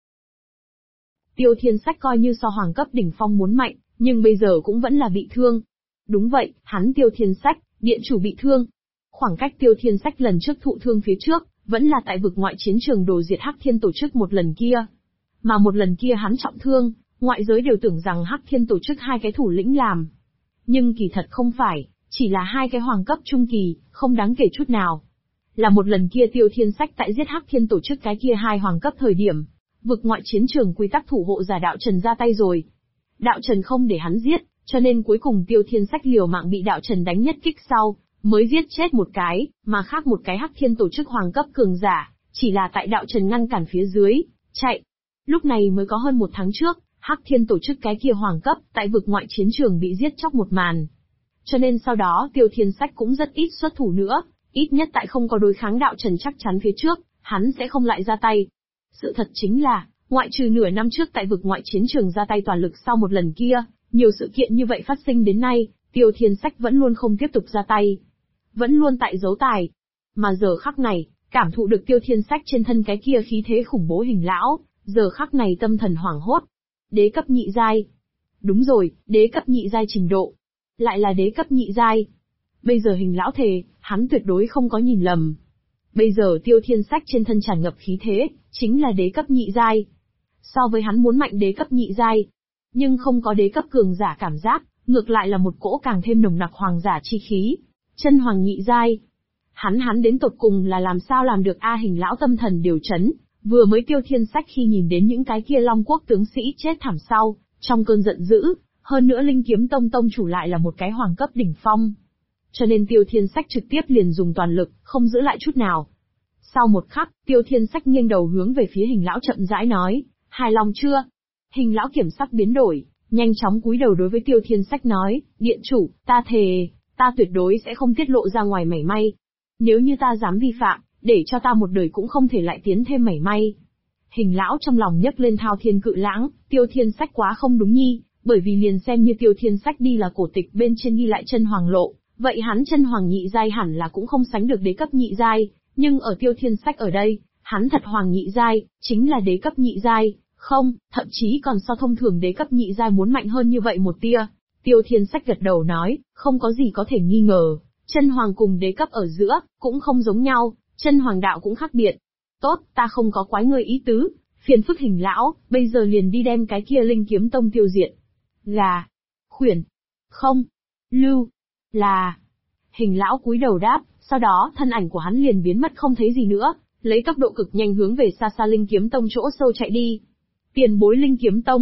Tiêu Thiên Sách coi như so hoàng cấp đỉnh phong muốn mạnh, nhưng bây giờ cũng vẫn là bị thương. Đúng vậy, hắn Tiêu Thiên Sách, điện chủ bị thương. Khoảng cách Tiêu Thiên Sách lần trước thụ thương phía trước, vẫn là tại vực ngoại chiến trường đồ diệt Hắc Thiên tổ chức một lần kia. Mà một lần kia hắn trọng thương, ngoại giới đều tưởng rằng Hắc Thiên tổ chức hai cái thủ lĩnh làm. Nhưng kỳ thật không phải, chỉ là hai cái hoàng cấp trung kỳ, không đáng kể chút nào. Là một lần kia Tiêu Thiên Sách tại giết Hắc Thiên tổ chức cái kia hai hoàng cấp thời điểm, vực ngoại chiến trường quy tắc thủ hộ giả Đạo Trần ra tay rồi. Đạo Trần không để hắn giết, cho nên cuối cùng Tiêu Thiên Sách liều mạng bị Đạo Trần đánh nhất kích sau, mới giết chết một cái, mà khác một cái Hắc Thiên tổ chức hoàng cấp cường giả, chỉ là tại Đạo Trần ngăn cản phía dưới, chạy. Lúc này mới có hơn một tháng trước, Hắc Thiên tổ chức cái kia hoàng cấp, tại vực ngoại chiến trường bị giết chóc một màn. Cho nên sau đó Tiêu Thiên Sách cũng rất ít xuất thủ nữa, ít nhất tại không có đối kháng Đạo Trần chắc chắn phía trước, hắn sẽ không lại ra tay. Sự thật chính là, ngoại trừ nửa năm trước tại vực ngoại chiến trường ra tay toàn lực sau một lần kia, nhiều sự kiện như vậy phát sinh đến nay, Tiêu Thiên Sách vẫn luôn không tiếp tục ra tay. Vẫn luôn tại giấu tài. Mà giờ khắc này, cảm thụ được Tiêu Thiên Sách trên thân cái kia khí thế khủng bố Hình lão, giờ khắc này tâm thần hoảng hốt. Đế cấp nhị giai. Đúng rồi, đế cấp nhị giai trình độ. Lại là đế cấp nhị giai. Bây giờ Hình lão thề, hắn tuyệt đối không có nhìn lầm. Bây giờ Tiêu Thiên Sách trên thân tràn ngập khí thế, chính là đế cấp nhị giai. So với hắn muốn mạnh đế cấp nhị giai, nhưng không có đế cấp cường giả cảm giác, ngược lại là một cỗ càng thêm nồng nặc hoàng giả chi khí. Chân hoàng nhị giai. Hắn đến tột cùng là làm sao làm được a Hình lão tâm thần điều chấn, vừa mới Tiêu Thiên Sách khi nhìn đến những cái kia Long Quốc tướng sĩ chết thảm sau, trong cơn giận dữ, hơn nữa Linh Kiếm Tông tông chủ lại là một cái hoàng cấp đỉnh phong. Cho nên Tiêu Thiên Sách trực tiếp liền dùng toàn lực, không giữ lại chút nào. Sau một khắc, Tiêu Thiên Sách nghiêng đầu hướng về phía Hình lão chậm rãi nói, hài lòng chưa? Hình lão kiểm sắc biến đổi, nhanh chóng cúi đầu đối với Tiêu Thiên Sách nói, điện chủ, ta thề, ta tuyệt đối sẽ không tiết lộ ra ngoài mảy may. Nếu như ta dám vi phạm, để cho ta một đời cũng không thể lại tiến thêm mảy may. Hình lão trong lòng nhấc lên thao thiên cự lãng, Tiêu Thiên Sách quá không đúng nhi, bởi vì liền xem như Tiêu Thiên Sách đi là cổ tịch bên trên ghi lại chân hoàng lộ, vậy hắn chân hoàng nhị giai hẳn là cũng không sánh được đế cấp nhị giai, nhưng ở Tiêu Thiên Sách ở đây, hắn thật hoàng nhị giai, chính là đế cấp nhị giai, không, thậm chí còn so thông thường đế cấp nhị giai muốn mạnh hơn như vậy một tia. Tiêu Thiên Sách gật đầu nói, không có gì có thể nghi ngờ, chân hoàng cùng đế cấp ở giữa, cũng không giống nhau, chân hoàng đạo cũng khác biệt. Tốt, ta không có quái ngươi ý tứ, phiền phức Hình lão, bây giờ liền đi đem cái kia Linh Kiếm Tông tiêu diệt. Là, khuyển, không, lưu, là. Hình lão cúi đầu đáp, sau đó thân ảnh của hắn liền biến mất không thấy gì nữa, lấy tốc độ cực nhanh hướng về xa xa Linh Kiếm Tông chỗ sâu chạy đi. Tiền bối Linh Kiếm Tông,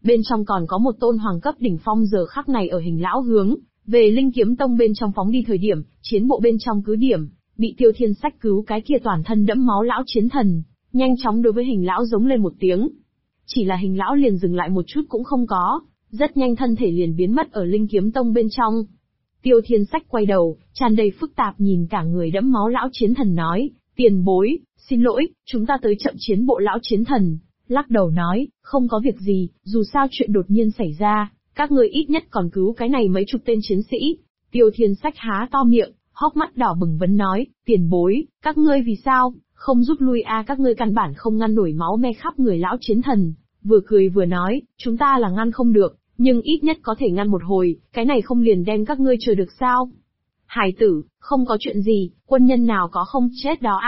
Bên trong còn có một tôn hoàng cấp đỉnh phong giờ khắc này ở hình lão hướng về Linh Kiếm Tông bên trong phóng đi thời điểm, chiến bộ bên trong cứ điểm, bị Tiêu Thiên Sách cứu cái kia toàn thân đẫm máu lão chiến thần, nhanh chóng đối với hình lão giống lên một tiếng. Chỉ là hình lão liền dừng lại một chút cũng không có, rất nhanh thân thể liền biến mất ở Linh Kiếm Tông bên trong. Tiêu Thiên Sách quay đầu, tràn đầy phức tạp nhìn cả người đẫm máu lão chiến thần nói, tiền bối, xin lỗi, chúng ta tới chậm. Chiến bộ lão chiến thần lắc đầu nói, không có việc gì, dù sao chuyện đột nhiên xảy ra, các ngươi ít nhất còn cứu cái này mấy chục tên chiến sĩ. Tiêu Thiên Sách há to miệng, hốc mắt đỏ bừng vấn nói, tiền bối, các ngươi vì sao không rút lui các ngươi căn bản không ngăn nổi máu me khắp người lão chiến thần, vừa cười vừa nói, chúng ta là ngăn không được, nhưng ít nhất có thể ngăn một hồi, cái này không liền đem các ngươi chờ được sao? Hải tử, không có chuyện gì, quân nhân nào có không chết đó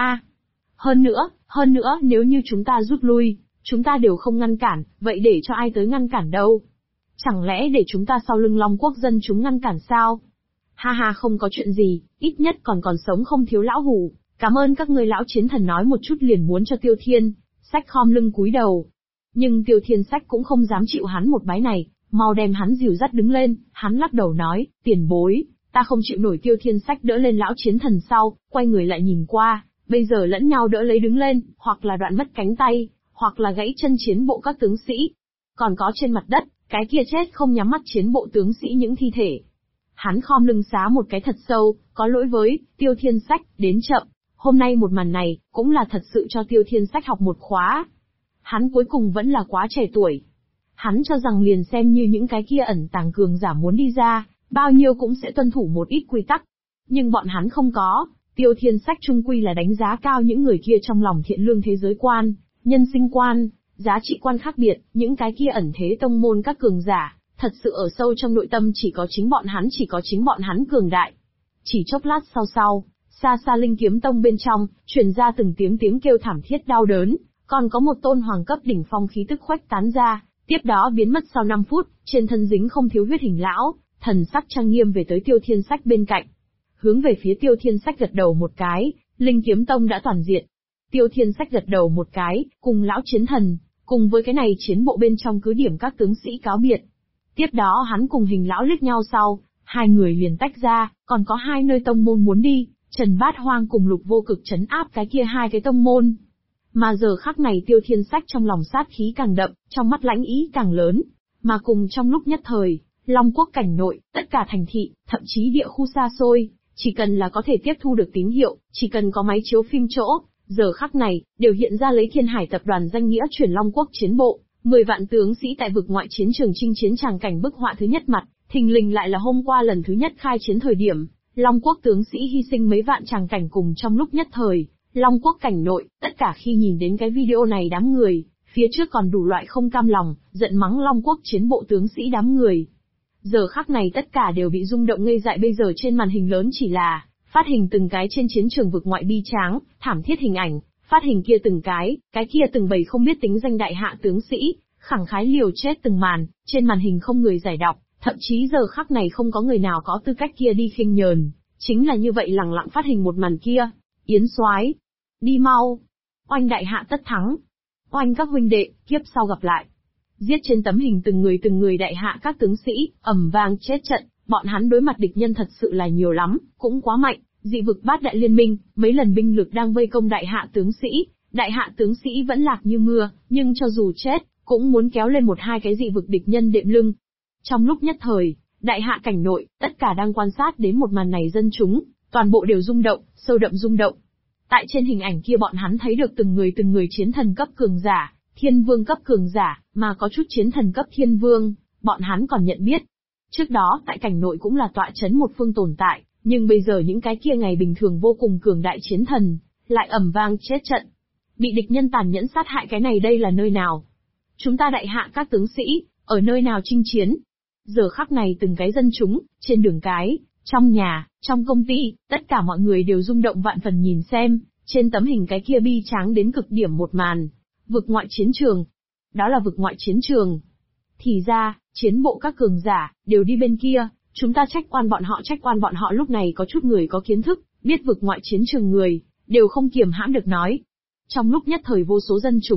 Hơn nữa, nếu như chúng ta rút lui, chúng ta đều không ngăn cản, vậy để cho ai tới ngăn cản đâu? Chẳng lẽ để chúng ta sau lưng Long Quốc dân chúng ngăn cản sao? Ha ha, không có chuyện gì, ít nhất còn sống không thiếu lão hủ, cảm ơn các ngươi. Lão chiến thần nói một chút liền muốn cho Tiêu Thiên Sách khom lưng cúi đầu. Nhưng Tiêu Thiên Sách cũng không dám chịu hắn một bái này, mau đem hắn dìu dắt đứng lên, hắn lắc đầu nói, tiền bối, ta không chịu nổi. Tiêu Thiên Sách đỡ lên lão chiến thần sau, quay người lại nhìn qua, bây giờ lẫn nhau đỡ lấy đứng lên, hoặc là đoạn mất cánh tay, hoặc là gãy chân chiến bộ các tướng sĩ. Còn có trên mặt đất, cái kia chết không nhắm mắt chiến bộ tướng sĩ những thi thể. Hắn khom lưng xá một cái thật sâu, có lỗi với Tiêu Thiên Sách, đến chậm. Hôm nay một màn này, cũng là thật sự cho Tiêu Thiên Sách học một khóa. Hắn cuối cùng vẫn là quá trẻ tuổi. Hắn cho rằng liền xem như những cái kia ẩn tàng cường giả muốn đi ra, bao nhiêu cũng sẽ tuân thủ một ít quy tắc. Nhưng bọn hắn không có, Tiêu Thiên Sách trung quy là đánh giá cao những người kia trong lòng thiện lương thế giới quan, nhân sinh quan, giá trị quan khác biệt, những cái kia ẩn thế tông môn các cường giả, thật sự ở sâu trong nội tâm chỉ có chính bọn hắn cường đại. Chỉ chốc lát sau, xa xa Linh Kiếm Tông bên trong, truyền ra từng tiếng kêu thảm thiết đau đớn, còn có một tôn hoàng cấp đỉnh phong khí tức khuếch tán ra, tiếp đó biến mất sau 5 phút, trên thân dính không thiếu huyết hình lão, thần sắc trang nghiêm về tới Tiêu Thiên Sách bên cạnh. Hướng về phía Tiêu Thiên Sách gật đầu một cái, Linh Kiếm Tông đã toàn diện. Tiêu Thiên Sách gật đầu một cái, cùng lão chiến thần, cùng với cái này chiến bộ bên trong cứ điểm các tướng sĩ cáo biệt. Tiếp đó hắn cùng hình lão liếc nhau sau, hai người liền tách ra, còn có hai nơi tông môn muốn đi, Trần Bát Hoang cùng Lục Vô Cực trấn áp cái kia hai cái tông môn. Mà giờ khắc này Tiêu Thiên Sách trong lòng sát khí càng đậm, trong mắt lãnh ý càng lớn, mà cùng trong lúc nhất thời, Long Quốc cảnh nội, tất cả thành thị, thậm chí địa khu xa xôi, chỉ cần là có thể tiếp thu được tín hiệu, chỉ cần có máy chiếu phim chỗ, giờ khắc này, đều hiện ra lấy Thiên Hải tập đoàn danh nghĩa chuyển Long Quốc chiến bộ, 10 vạn tướng sĩ tại vực ngoại chiến trường chinh chiến tràng cảnh bức họa thứ nhất mặt, thình lình lại là hôm qua lần thứ nhất khai chiến thời điểm, Long Quốc tướng sĩ hy sinh mấy vạn tràng cảnh cùng trong lúc nhất thời, Long Quốc cảnh nội, tất cả khi nhìn đến cái video này đám người, phía trước còn đủ loại không cam lòng, giận mắng Long Quốc chiến bộ tướng sĩ đám người. Giờ khắc này tất cả đều bị rung động ngây dại, bây giờ trên màn hình lớn chỉ là phát hình từng cái trên chiến trường vực ngoại bi tráng, thảm thiết hình ảnh, phát hình kia từng cái kia từng bầy không biết tính danh đại hạ tướng sĩ, khẳng khái liều chết từng màn, trên màn hình không người giải đọc, thậm chí giờ khắc này không có người nào có tư cách kia đi khinh nhờn, chính là như vậy lẳng lặng phát hình một màn kia. Yến soái, đi mau, oanh đại hạ tất thắng, oanh các huynh đệ, kiếp sau gặp lại. Giết trên tấm hình từng người đại hạ các tướng sĩ, ầm vang chết trận, bọn hắn đối mặt địch nhân thật sự là nhiều lắm, cũng quá mạnh, dị vực bát đại liên minh, mấy lần binh lực đang vây công đại hạ tướng sĩ vẫn lạc như mưa, nhưng cho dù chết, cũng muốn kéo lên một hai cái dị vực địch nhân đệm lưng. Trong lúc nhất thời, đại hạ cảnh nội, tất cả đang quan sát đến một màn này dân chúng, toàn bộ đều rung động, sâu đậm rung động. Tại trên hình ảnh kia bọn hắn thấy được từng người chiến thần cấp cường giả, thiên vương cấp cường giả, mà có chút chiến thần cấp thiên vương, bọn hắn còn nhận biết. Trước đó, tại cảnh nội cũng là tọa chấn một phương tồn tại, nhưng bây giờ những cái kia ngày bình thường vô cùng cường đại chiến thần, lại ầm vang chết trận. Bị địch nhân tàn nhẫn sát hại, cái này đây là nơi nào? Chúng ta đại hạ các tướng sĩ, ở nơi nào chinh chiến? Giờ khắc này từng cái dân chúng, trên đường cái, trong nhà, trong công ty, tất cả mọi người đều rung động vạn phần nhìn xem, trên tấm hình cái kia bi tráng đến cực điểm một màn. Vực ngoại chiến trường. Đó là vực ngoại chiến trường. Thì ra, chiến bộ các cường giả, đều đi bên kia, chúng ta trách oan bọn họ. Lúc này có chút người có kiến thức, biết vực ngoại chiến trường người, đều không kiềm hãm được nói. Trong lúc nhất thời vô số dân chúng,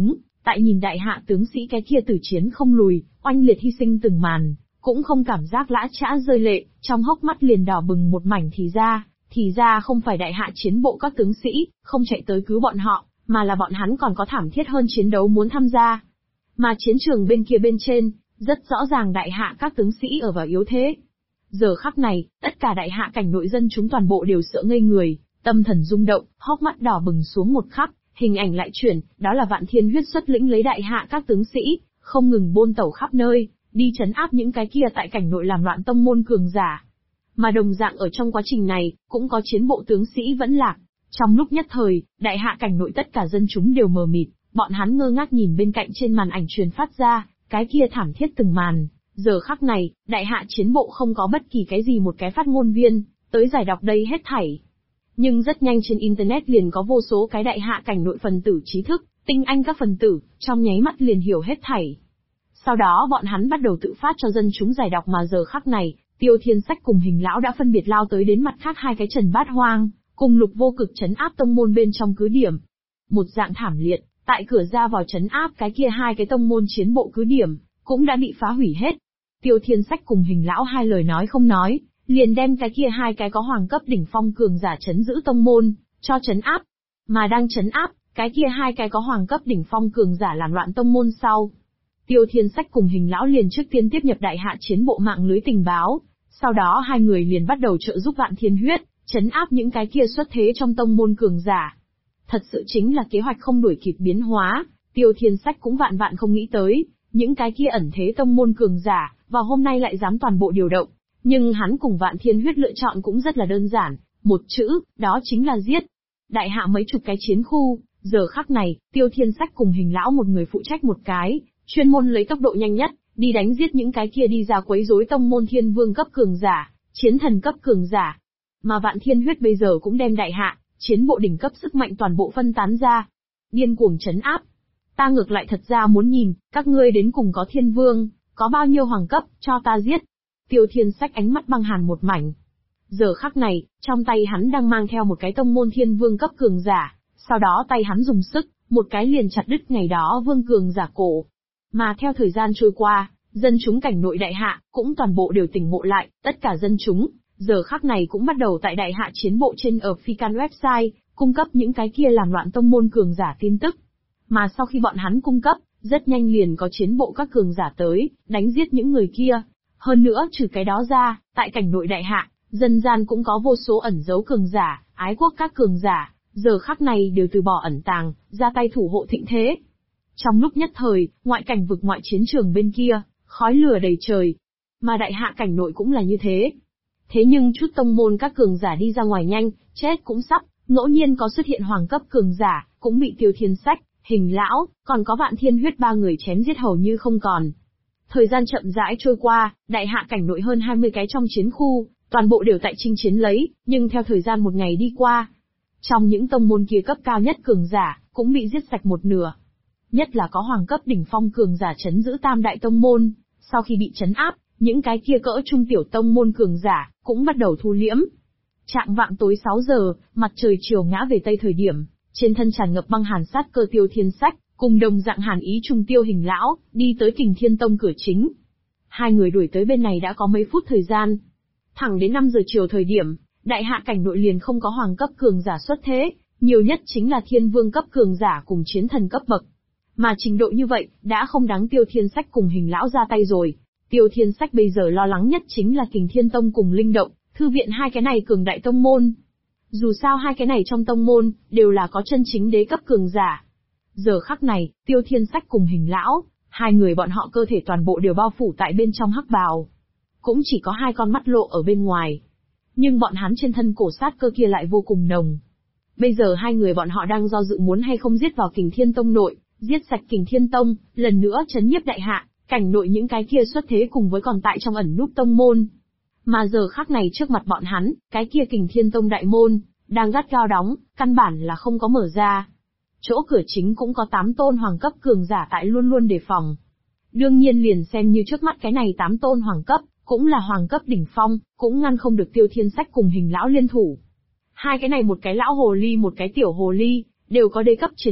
tại nhìn đại hạ tướng sĩ cái kia tử chiến không lùi, oanh liệt hy sinh từng màn, cũng không cảm giác lã chã rơi lệ, trong hốc mắt liền đỏ bừng một mảnh. Thì ra không phải đại hạ chiến bộ các tướng sĩ, không chạy tới cứu bọn họ, mà là bọn hắn còn có thảm thiết hơn chiến đấu muốn tham gia. Mà chiến trường bên kia bên trên, rất rõ ràng đại hạ các tướng sĩ ở vào yếu thế. Giờ khắc này, tất cả đại hạ cảnh nội dân chúng toàn bộ đều sợ ngây người, tâm thần rung động, hốc mắt đỏ bừng xuống một khắc, hình ảnh lại chuyển, đó là Vạn Thiên Huyết xuất lĩnh lấy đại hạ các tướng sĩ, không ngừng bôn tẩu khắp nơi, đi trấn áp những cái kia tại cảnh nội làm loạn tông môn cường giả. Mà đồng dạng ở trong quá trình này, cũng có chiến bộ tướng sĩ vẫn lạc. Trong lúc nhất thời, đại hạ cảnh nội tất cả dân chúng đều mờ mịt, bọn hắn ngơ ngác nhìn bên cạnh trên màn ảnh truyền phát ra, cái kia thảm thiết từng màn. Giờ khắc này, đại hạ chiến bộ không có bất kỳ cái gì một cái phát ngôn viên, tới giải đọc đây hết thảy. Nhưng rất nhanh trên Internet liền có vô số cái đại hạ cảnh nội phần tử trí thức, tinh anh các phần tử, trong nháy mắt liền hiểu hết thảy. Sau đó bọn hắn bắt đầu tự phát cho dân chúng giải đọc mà giờ khắc này, Tiêu Thiên Sách cùng Hình Lão đã phân biệt lao tới đến mặt khác hai cái Trần Bát Hoang, cùng Lục Vô Cực trấn áp tông môn bên trong cứ điểm. Một dạng thảm liệt, tại cửa ra vào trấn áp cái kia hai cái tông môn chiến bộ cứ điểm, cũng đã bị phá hủy hết. Tiêu Thiên Sách cùng Hình Lão hai lời nói không nói, liền đem cái kia hai cái có hoàng cấp đỉnh phong cường giả trấn giữ tông môn, cho trấn áp. Mà đang trấn áp, cái kia hai cái có hoàng cấp đỉnh phong cường giả làm loạn tông môn sau. Tiêu Thiên Sách cùng Hình Lão liền trước tiên tiếp nhập đại hạ chiến bộ mạng lưới tình báo, sau đó hai người liền bắt đầu trợ giúp Vạn Thiên Huyết, trấn áp những cái kia xuất thế trong tông môn cường giả. Thật sự chính là kế hoạch không đuổi kịp biến hóa, Tiêu Thiên Sách cũng vạn vạn không nghĩ tới, những cái kia ẩn thế tông môn cường giả, và hôm nay lại dám toàn bộ điều động. Nhưng hắn cùng Vạn Thiên Huyết lựa chọn cũng rất là đơn giản, một chữ, đó chính là giết. Đại hạ mấy chục cái chiến khu, giờ khắc này, Tiêu Thiên Sách cùng Hình Lão một người phụ trách một cái, chuyên môn lấy tốc độ nhanh nhất, đi đánh giết những cái kia đi ra quấy rối tông môn thiên vương cấp cường giả, chiến thần cấp cường giả. Mà Vạn Thiên Huyết bây giờ cũng đem đại hạ, chiến bộ đỉnh cấp sức mạnh toàn bộ phân tán ra. Điên cuồng trấn áp. Ta ngược lại thật ra muốn nhìn, các ngươi đến cùng có thiên vương, có bao nhiêu hoàng cấp, cho ta giết. Tiêu Thiên Sách ánh mắt băng hàn một mảnh. Giờ khắc này, trong tay hắn đang mang theo một cái tông môn thiên vương cấp cường giả, sau đó tay hắn dùng sức, một cái liền chặt đứt ngày đó vương cường giả cổ. Mà theo thời gian trôi qua, dân chúng cảnh nội đại hạ, cũng toàn bộ đều tỉnh ngộ lại, tất cả dân chúng, giờ khắc này cũng bắt đầu tại đại hạ chiến bộ trên ở Fican website, cung cấp những cái kia làm loạn tông môn cường giả tin tức. Mà sau khi bọn hắn cung cấp, rất nhanh liền có chiến bộ các cường giả tới, đánh giết những người kia. Hơn nữa trừ cái đó ra, tại cảnh nội đại hạ, dân gian cũng có vô số ẩn giấu cường giả, ái quốc các cường giả, giờ khắc này đều từ bỏ ẩn tàng, ra tay thủ hộ thịnh thế. Trong lúc nhất thời, ngoại cảnh vực ngoại chiến trường bên kia, khói lửa đầy trời. Mà đại hạ cảnh nội cũng là như thế. Thế nhưng chút tông môn các cường giả đi ra ngoài nhanh, chết cũng sắp, ngẫu nhiên có xuất hiện hoàng cấp cường giả, cũng bị Tiêu Thiên Sách, Hình Lão, còn có Vạn Thiên Huyết ba người chém giết hầu như không còn. Thời gian chậm rãi trôi qua, đại hạ cảnh nội hơn 20 cái trong chiến khu, toàn bộ đều tại chinh chiến lấy, nhưng theo thời gian một ngày đi qua, trong những tông môn kia cấp cao nhất cường giả, cũng bị giết sạch một nửa. Nhất là có hoàng cấp đỉnh phong cường giả trấn giữ tam đại tông môn, sau khi bị trấn áp, những cái kia cỡ trung tiểu tông môn cường giả, cũng bắt đầu thu liễm. Trạng vạng tối 6 giờ, mặt trời chiều ngã về tây thời điểm, trên thân tràn ngập băng hàn sát cơ Tiêu Thiên Sách, cùng đồng dạng hàn ý trung Tiêu Hình Lão, đi tới Kình Thiên Tông cửa chính. Hai người đuổi tới bên này đã có mấy phút thời gian. Thẳng đến 5 giờ chiều thời điểm, đại hạ cảnh nội liền không có hoàng cấp cường giả xuất thế, nhiều nhất chính là thiên vương cấp cường giả cùng chiến thần cấp bậc. Mà trình độ như vậy, đã không đáng Tiêu Thiên Sách cùng Hình Lão ra tay rồi. Tiêu Thiên Sách bây giờ lo lắng nhất chính là Kình Thiên Tông cùng Linh Động, thư viện hai cái này cường đại tông môn. Dù sao hai cái này trong tông môn, đều là có chân chính đế cấp cường giả. Giờ khắc này, Tiêu Thiên Sách cùng Hình Lão, hai người bọn họ cơ thể toàn bộ đều bao phủ tại bên trong hắc bào. Cũng chỉ có hai con mắt lộ ở bên ngoài. Nhưng bọn hắn trên thân cổ sát cơ kia lại vô cùng nồng. Bây giờ hai người bọn họ đang do dự muốn hay không giết vào Kình Thiên Tông nội, giết sạch Kình Thiên Tông, lần nữa trấn nhiếp đại hạ, cảnh nội những cái kia xuất thế cùng với còn tại trong ẩn núp tông môn. Mà giờ khắc này trước mặt bọn hắn, cái kia Kình Thiên Tông đại môn, đang gắt gao đóng, căn bản là không có mở ra. Chỗ cửa chính cũng có 8 tôn hoàng cấp cường giả tại luôn luôn đề phòng. Đương nhiên liền xem như trước mắt cái này 8 tôn hoàng cấp, cũng là hoàng cấp đỉnh phong, cũng ngăn không được Tiêu Thiên Sách cùng Hình Lão liên thủ. Hai cái này một cái lão hồ ly một cái tiểu hồ ly, đều có đế cấp chiến lực,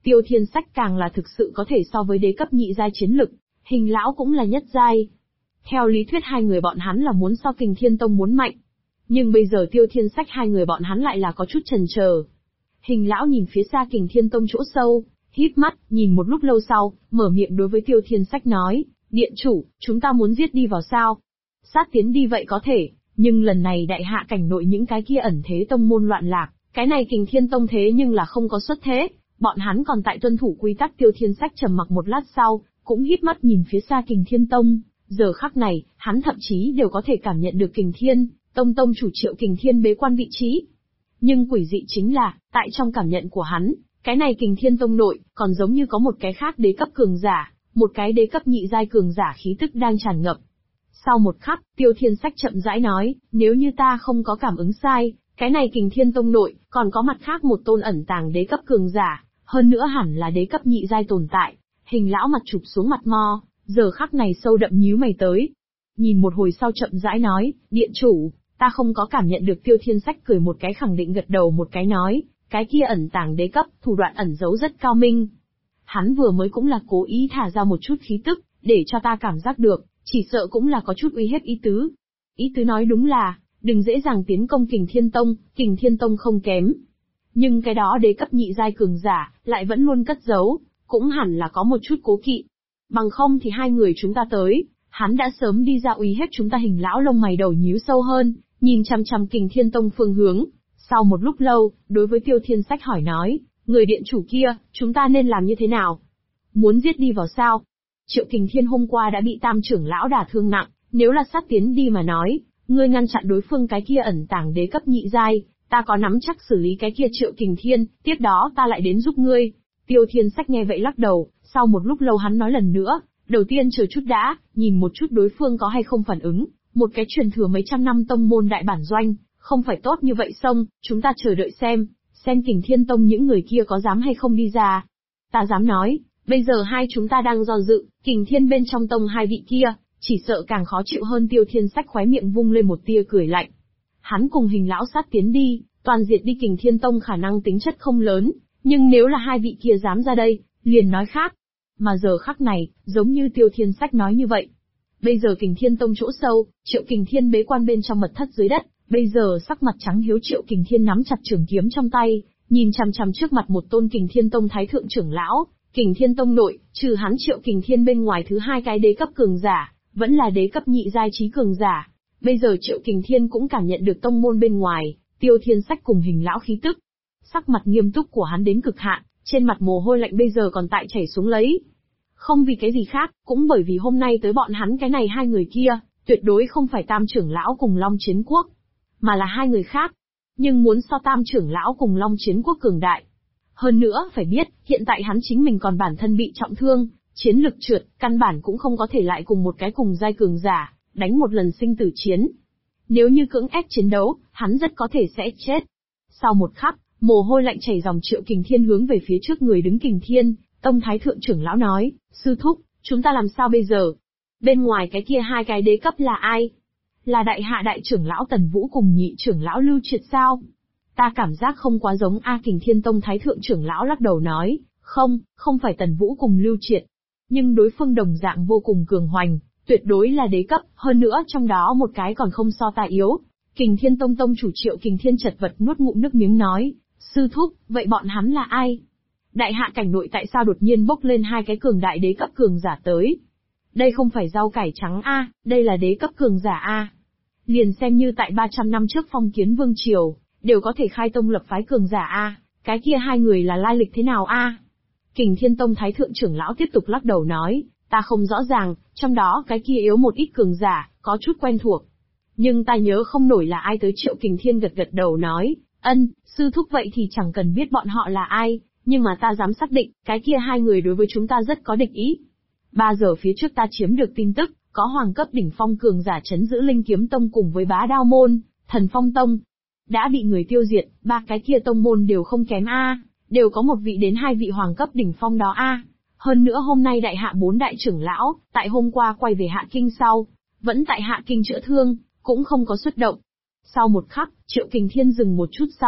Tiêu Thiên Sách càng là thực sự có thể so với đế cấp nhị giai chiến lực, Hình lão cũng là nhất giai. Theo lý thuyết hai người bọn hắn là muốn so Kình Thiên Tông muốn mạnh. Nhưng bây giờ Tiêu Thiên Sách hai người bọn hắn lại là có chút chần chờ. Hình lão nhìn phía xa Kình Thiên Tông chỗ sâu, híp mắt, nhìn một lúc lâu sau, mở miệng đối với Tiêu Thiên Sách nói, điện chủ, chúng ta muốn giết đi vào sao? Sát tiến đi vậy có thể, nhưng lần này đại hạ cảnh nội những cái kia ẩn thế tông môn loạn lạc, cái này Kình Thiên Tông thế nhưng là không có xuất thế, bọn hắn còn tại tuân thủ quy tắc. Tiêu Thiên Sách trầm mặc một lát sau, cũng híp mắt nhìn phía xa Kình Thiên Tông, giờ khắc này, hắn thậm chí đều có thể cảm nhận được Kình Thiên Tông tông chủ Triệu Kình Thiên bế quan vị trí. Nhưng quỷ dị chính là, tại trong cảm nhận của hắn, cái này Kình Thiên Tông nội, còn giống như có một cái khác đế cấp cường giả, một cái đế cấp nhị giai cường giả khí tức đang tràn ngập. Sau một khắc, Tiêu Thiên Sách chậm rãi nói, nếu như ta không có cảm ứng sai, cái này Kình Thiên Tông nội, còn có mặt khác một tôn ẩn tàng đế cấp cường giả, hơn nữa hẳn là đế cấp nhị giai tồn tại. Hình lão mặt chụp xuống mặt mo, giờ khắc này sâu đậm nhíu mày tới. Nhìn một hồi sau chậm rãi nói, điện chủ, ta không có cảm nhận được. Tiêu Thiên Sách cười một cái khẳng định gật đầu một cái nói, cái kia ẩn tàng đế cấp, thủ đoạn ẩn giấu rất cao minh. Hắn vừa mới cũng là cố ý thả ra một chút khí tức, để cho ta cảm giác được, chỉ sợ cũng là có chút uy hiếp ý tứ. Ý tứ nói đúng là, đừng dễ dàng tiến công Kình Thiên Tông không kém. Nhưng cái đó đế cấp nhị giai cường giả, lại vẫn luôn cất giấu, cũng hẳn là có một chút cố kỵ. Bằng không thì hai người chúng ta tới, hắn đã sớm đi ra uy hiếp chúng ta. Hình lão lông mày đầu nhíu sâu hơn, nhìn chằm chằm Kình Thiên Tông phương hướng. Sau một lúc lâu, đối với Tiêu Thiên Sách hỏi nói, người điện chủ kia, chúng ta nên làm như thế nào? Muốn giết đi vào sao? Triệu Kình Thiên hôm qua đã bị Tam trưởng lão đả thương nặng, nếu là sát tiến đi mà nói, ngươi ngăn chặn đối phương cái kia ẩn tàng đế cấp nhị giai, ta có nắm chắc xử lý cái kia Triệu Kình Thiên, tiếp đó ta lại đến giúp ngươi. Tiêu Thiên Sách nghe vậy lắc đầu, sau một lúc lâu hắn nói lần nữa, đầu tiên chờ chút đã, nhìn một chút đối phương có hay không phản ứng, một cái truyền thừa mấy trăm năm tông môn đại bản doanh, không phải tốt như vậy xong, chúng ta chờ đợi xem Kình Thiên Tông những người kia có dám hay không đi ra. Ta dám nói, bây giờ hai chúng ta đang do dự, Kình Thiên bên trong tông hai vị kia, chỉ sợ càng khó chịu hơn. Tiêu Thiên Sách khóe miệng vung lên một tia cười lạnh. Hắn cùng Hình lão sát tiến đi, toàn diệt đi Kình Thiên Tông khả năng tính chất không lớn, nhưng nếu là hai vị kia dám ra đây, liền nói khác. Mà giờ khắc này, giống như Tiêu Thiên Sách nói như vậy. Bây giờ Kình Thiên Tông chỗ sâu, Triệu Kình Thiên bế quan bên trong mật thất dưới đất, bây giờ sắc mặt trắng hiếu. Triệu Kình Thiên nắm chặt trường kiếm trong tay, nhìn chằm chằm trước mặt một tôn Kình Thiên Tông thái thượng trưởng lão. Kình Thiên Tông nội, trừ hắn Triệu Kình Thiên bên ngoài thứ hai cái đế cấp cường giả, vẫn là đế cấp nhị giai trí cường giả. Bây giờ Triệu Kình Thiên cũng cảm nhận được tông môn bên ngoài, Tiêu Thiên Sách cùng Hình lão khí tức. Sắc mặt nghiêm túc của hắn đến cực hạn, trên mặt mồ hôi lạnh bây giờ còn tại chảy xuống lấy. Không vì cái gì khác, cũng bởi vì hôm nay tới bọn hắn cái này hai người kia, tuyệt đối không phải Tam trưởng lão cùng Long Chiến Quốc, mà là hai người khác. Nhưng muốn so Tam trưởng lão cùng Long Chiến Quốc cường đại. Hơn nữa, phải biết, hiện tại hắn chính mình còn bản thân bị trọng thương, chiến lực trượt, căn bản cũng không có thể lại cùng một cái cùng giai cường giả, đánh một lần sinh tử chiến. Nếu như cưỡng ép chiến đấu, hắn rất có thể sẽ chết. Sau một khắc, mồ hôi lạnh chảy dòng. Triệu Kình Thiên hướng về phía trước người đứng Kình Thiên Tông thái thượng trưởng lão nói, sư thúc, chúng ta làm sao bây giờ? Bên ngoài cái kia hai cái đế cấp là ai? Là đại hạ đại trưởng lão Tần Vũ cùng nhị trưởng lão Lưu Triệt sao? Ta cảm giác không quá giống. Kình Thiên Tông thái thượng trưởng lão lắc đầu nói, không phải Tần Vũ cùng Lưu Triệt. Nhưng đối phương đồng dạng vô cùng cường hoành, tuyệt đối là đế cấp, hơn nữa trong đó một cái còn không so ta yếu. Kình Thiên Tông tông chủ Triệu Kình Thiên chật vật nuốt ngụm nước miếng nói, sư thúc, vậy bọn hắn là ai? Đại hạ cảnh nội tại sao đột nhiên bốc lên hai cái cường đại đế cấp cường giả tới? Đây không phải rau cải trắng đây là đế cấp cường giả Liền xem như tại 300 năm trước Phong Kiến Vương Triều, đều có thể khai tông lập phái cường giả cái kia hai người là lai lịch thế nào Kình Thiên Tông thái thượng trưởng lão tiếp tục lắc đầu nói, ta không rõ ràng, trong đó cái kia yếu một ít cường giả, có chút quen thuộc. Nhưng ta nhớ không nổi là ai tới. Triệu Kình Thiên gật đầu nói, sư thúc vậy thì chẳng cần biết bọn họ là ai, nhưng mà ta dám xác định, cái kia hai người đối với chúng ta rất có địch ý. 3 giờ phía trước ta chiếm được tin tức, có hoàng cấp đỉnh phong cường giả trấn giữ Linh Kiếm Tông cùng với Bá Đao Môn, Thần Phong Tông. Đã bị người tiêu diệt, ba cái kia tông môn đều không kém đều có một vị đến hai vị hoàng cấp đỉnh phong đó Hơn nữa hôm nay đại hạ 4 đại trưởng lão, tại hôm qua quay về Hạ Kinh sau, vẫn tại Hạ Kinh chữa thương, cũng không có xuất động. Sau một khắc, Triệu Kình Thiên dừng một chút sau,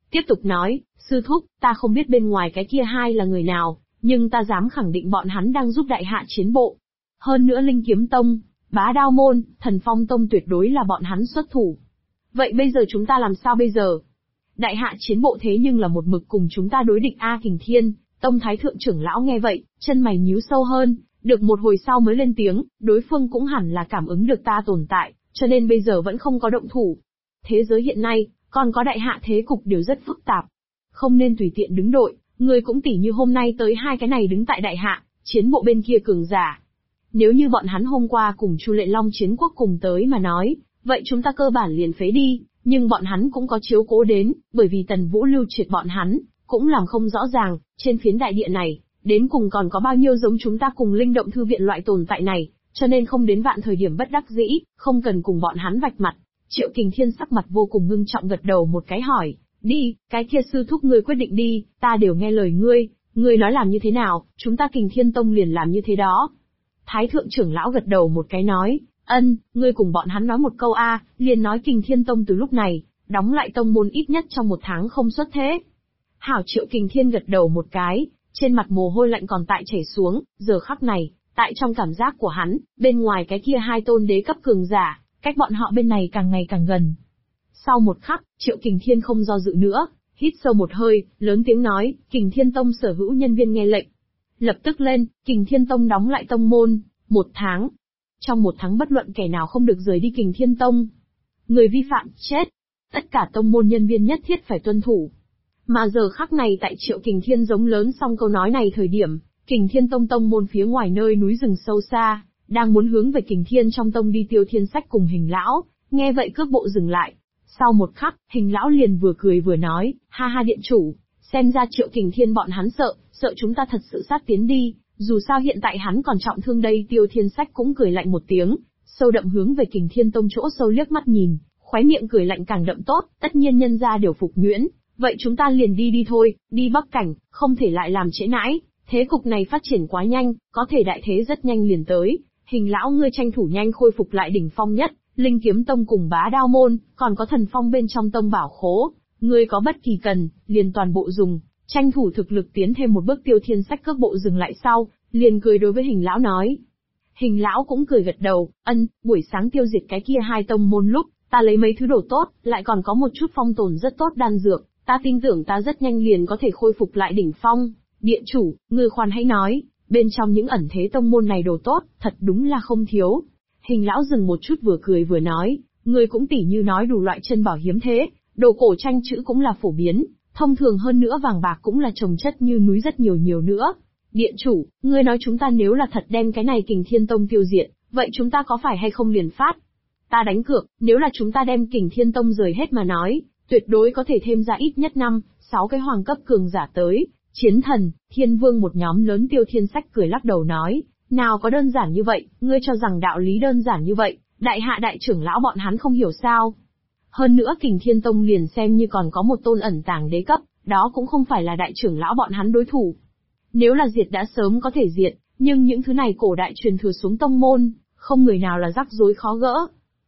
Tiếp tục nói, sư thúc, ta không biết bên ngoài cái kia hai là người nào, nhưng ta dám khẳng định bọn hắn đang giúp đại hạ chiến bộ. Hơn nữa Linh Kiếm Tông, Bá Đao Môn, Thần Phong Tông tuyệt đối là bọn hắn xuất thủ. Vậy bây giờ chúng ta làm sao bây giờ? Đại hạ chiến bộ thế nhưng là một mực cùng chúng ta đối địch A Kình Thiên, Tông Thái Thượng trưởng lão nghe vậy, chân mày nhíu sâu hơn, được một hồi sau mới lên tiếng, đối phương cũng hẳn là cảm ứng được ta tồn tại, cho nên bây giờ vẫn không có động thủ. Thế giới hiện nay, còn có đại hạ thế cục đều rất phức tạp. Không nên tùy tiện đứng đội, người cũng tỉ như hôm nay tới hai cái này đứng tại đại hạ, chiến bộ bên kia cường giả. Nếu như bọn hắn hôm qua cùng Chu Lệ Long chiến quốc cùng tới mà nói, vậy chúng ta cơ bản liền phế đi, nhưng bọn hắn cũng có chiếu cố đến, bởi vì Tần Vũ lưu triệt bọn hắn, cũng làm không rõ ràng, trên phiến đại địa này, đến cùng còn có bao nhiêu giống chúng ta cùng linh động thư viện loại tồn tại này, cho nên không đến vạn thời điểm bất đắc dĩ, không cần cùng bọn hắn vạch mặt. Triệu Kình Thiên sắc mặt vô cùng ngưng trọng gật đầu một cái hỏi, đi, cái kia sư thúc ngươi quyết định đi, ta đều nghe lời ngươi nói làm như thế nào, chúng ta Kình Thiên Tông liền làm như thế đó. Thái thượng trưởng lão gật đầu một cái nói, ngươi cùng bọn hắn nói một câu liền nói Kình Thiên Tông từ lúc này, đóng lại tông môn ít nhất trong 1 tháng không xuất thế. Hảo Triệu Kình Thiên gật đầu một cái, trên mặt mồ hôi lạnh còn tại chảy xuống, giờ khắc này, tại trong cảm giác của hắn, bên ngoài cái kia hai tôn đế cấp cường giả, cách bọn họ bên này càng ngày càng gần. Sau một khắc, Triệu Kình Thiên không do dự nữa, hít sâu một hơi, lớn tiếng nói, Kình Thiên Tông sở hữu nhân viên nghe lệnh. Lập tức lên, Kình Thiên Tông đóng lại tông môn, 1 tháng. Trong 1 tháng bất luận kẻ nào không được rời đi Kình Thiên Tông. Người vi phạm, chết. Tất cả tông môn nhân viên nhất thiết phải tuân thủ. Mà giờ khắc này tại Triệu Kình Thiên giống lớn xong câu nói này thời điểm, Kình Thiên Tông tông môn phía ngoài nơi núi rừng sâu xa, đang muốn hướng về Kình Thiên trong tông đi Tiêu Thiên Sách cùng Hình lão, nghe vậy cước bộ dừng lại. Sau một khắc, Hình lão liền vừa cười vừa nói, ha ha điện chủ, xem ra Triệu Kình Thiên bọn hắn sợ chúng ta thật sự sát tiến đi, dù sao hiện tại hắn còn trọng thương đây. Tiêu Thiên Sách cũng cười lạnh một tiếng, sâu đậm hướng về Kình Thiên Tông chỗ sâu liếc mắt nhìn, khóe miệng cười lạnh càng đậm tốt, tất nhiên nhân gia đều phục nhuyễn, vậy chúng ta liền đi thôi, đi Bắc Cảnh, không thể lại làm trễ nãi, thế cục này phát triển quá nhanh, có thể đại thế rất nhanh liền tới. Hình lão ngươi tranh thủ nhanh khôi phục lại đỉnh phong nhất, Linh Kiếm Tông cùng Bá Đao Môn, còn có thần phong bên trong tông bảo khố, ngươi có bất kỳ cần, liền toàn bộ dùng, tranh thủ thực lực tiến thêm một bước. Tiêu Thiên Sách cước bộ dừng lại sau, liền cười đối với Hình lão nói. Hình lão cũng cười gật đầu, buổi sáng tiêu diệt cái kia hai tông môn lúc, ta lấy mấy thứ đồ tốt, lại còn có một chút phong tồn rất tốt đan dược, ta tin tưởng ta rất nhanh liền có thể khôi phục lại đỉnh phong. Điện chủ, ngươi khoan hãy nói, bên trong những ẩn thế tông môn này đồ tốt, thật đúng là không thiếu. Hình lão dừng một chút vừa cười vừa nói, ngươi cũng tỉ như nói đủ loại chân bảo hiếm thế, đồ cổ tranh chữ cũng là phổ biến, thông thường hơn nữa vàng bạc cũng là chồng chất như núi rất nhiều nữa. Điện chủ, ngươi nói chúng ta nếu là thật đem cái này Kình Thiên Tông tiêu diệt, vậy chúng ta có phải hay không liền phát? Ta đánh cược, nếu là chúng ta đem Kình Thiên Tông rời hết mà nói, tuyệt đối có thể thêm ra ít nhất 5-6 cái hoàng cấp cường giả tới. Chiến thần, thiên vương một nhóm lớn. Tiêu Thiên Sách cười lắc đầu nói, nào có đơn giản như vậy, ngươi cho rằng đạo lý đơn giản như vậy, đại hạ đại trưởng lão bọn hắn không hiểu sao? Hơn nữa Kình Thiên Tông liền xem như còn có một tôn ẩn tàng đế cấp, đó cũng không phải là đại trưởng lão bọn hắn đối thủ. Nếu là diệt đã sớm có thể diệt, nhưng những thứ này cổ đại truyền thừa xuống tông môn, không người nào là rắc rối khó gỡ.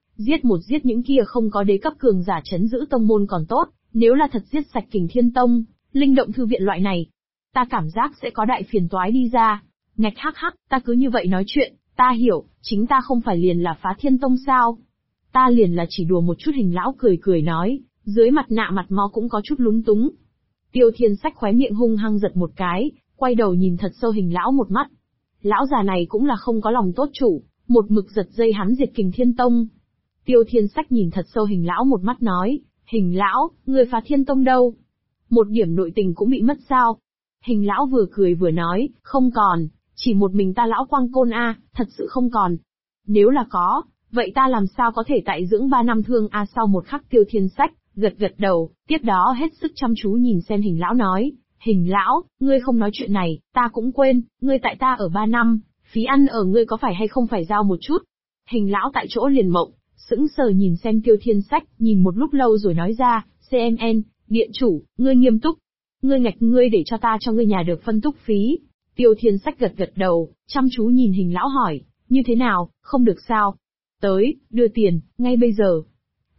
Giết những kia không có đế cấp cường giả chấn giữ tông môn còn tốt, nếu là thật giết sạch Kình Thiên Tông, linh động thư viện loại này, ta cảm giác sẽ có đại phiền toái đi ra. Ngạch hắc, ta cứ như vậy nói chuyện, ta hiểu, chính ta không phải liền là Phá Thiên Tông sao? Ta liền là chỉ đùa một chút. Hình lão cười nói, dưới mặt nạ mặt mo cũng có chút lúng túng. Tiêu Thiên Sách khóe miệng hung hăng giật một cái, quay đầu nhìn thật sâu Hình lão một mắt. Lão già này cũng là không có lòng tốt chủ, một mực giật dây hắn diệt Kình Thiên Tông. Tiêu Thiên Sách nhìn thật sâu Hình lão một mắt nói, Hình lão, người Phá Thiên Tông đâu? Một điểm nội tình cũng bị mất sao? Hình lão vừa cười vừa nói, không còn, chỉ một mình ta lão Quang Côn thật sự không còn. Nếu là có, vậy ta làm sao có thể tại dưỡng 3 năm thương Sau một khắc Tiêu Thiên Sách gật đầu, tiếp đó hết sức chăm chú nhìn xem Hình lão nói, Hình lão, ngươi không nói chuyện này, ta cũng quên, ngươi tại ta ở 3 năm, phí ăn ở ngươi có phải hay không phải giao một chút? Hình lão tại chỗ liền mộng, sững sờ nhìn xem Tiêu Thiên Sách, nhìn một lúc lâu rồi nói ra, CMN, điện chủ, ngươi nghiêm túc. Ngươi để cho ta cho ngươi nhà được phân túc phí. Tiêu Thiên Sách gật đầu, chăm chú nhìn Hình lão hỏi, như thế nào, không được sao? Tới, đưa tiền, ngay bây giờ.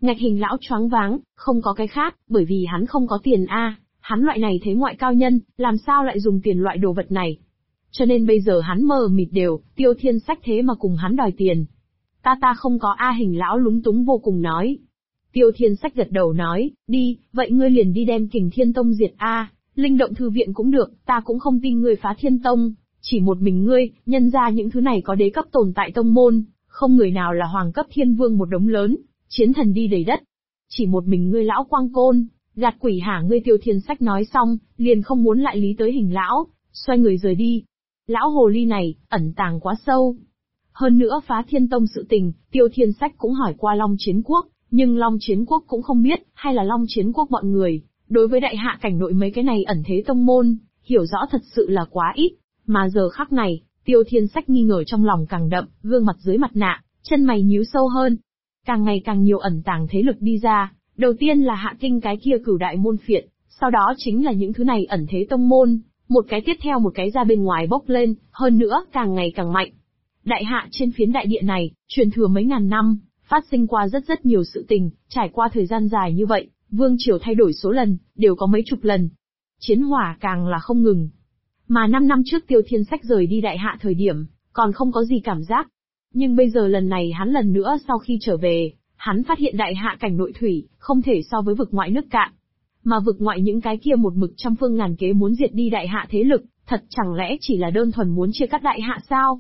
Ngạch Hình lão choáng váng, không có cái khác, bởi vì hắn không có tiền a, hắn loại này thế ngoại cao nhân, làm sao lại dùng tiền loại đồ vật này. Cho nên bây giờ hắn mờ mịt đều, Tiêu Thiên Sách thế mà cùng hắn đòi tiền. Ta không có a, Hình lão lúng túng vô cùng nói. Tiêu Thiên Sách gật đầu nói, đi, vậy ngươi liền đi đem Kình Thiên Tông diệt a, Linh Động Thư Viện cũng được, ta cũng không tin ngươi phá Thiên Tông, chỉ một mình ngươi, nhân ra những thứ này có đế cấp tồn tại tông môn, không người nào là hoàng cấp thiên vương một đống lớn, chiến thần đi đầy đất. Chỉ một mình ngươi lão quang côn, gạt quỷ hả ngươi. Tiêu Thiên Sách nói xong, liền không muốn lại lý tới Hình lão, xoay người rời đi. Lão hồ ly này, ẩn tàng quá sâu. Hơn nữa phá Thiên Tông sự tình, Tiêu Thiên Sách cũng hỏi qua Long Chiến Quốc, nhưng Long Chiến Quốc cũng không biết, hay là Long Chiến Quốc bọn người, đối với đại hạ cảnh nội mấy cái này ẩn thế tông môn, hiểu rõ thật sự là quá ít. Mà giờ khắc này, Tiêu Thiên Sách nghi ngờ trong lòng càng đậm, gương mặt dưới mặt nạ, chân mày nhíu sâu hơn. Càng ngày càng nhiều ẩn tàng thế lực đi ra, đầu tiên là Hạ Kinh cái kia Cửu Đại môn phiện, sau đó chính là những thứ này ẩn thế tông môn, một cái tiếp theo một cái ra bên ngoài bốc lên, hơn nữa càng ngày càng mạnh. Đại hạ trên phiến đại địa này, truyền thừa mấy ngàn năm, phát sinh qua rất nhiều sự tình, trải qua thời gian dài như vậy, vương triều thay đổi số lần, đều có mấy chục lần. Chiến hỏa càng là không ngừng. Mà 5 năm trước Tiêu Thiên Sách rời đi đại hạ thời điểm, còn không có gì cảm giác. Nhưng bây giờ lần này hắn lần nữa sau khi trở về, hắn phát hiện đại hạ cảnh nội thủy, không thể so với vực ngoại nước cạn. Mà vực ngoại những cái kia một mực trăm phương ngàn kế muốn diệt đi đại hạ thế lực, thật chẳng lẽ chỉ là đơn thuần muốn chia cắt đại hạ sao?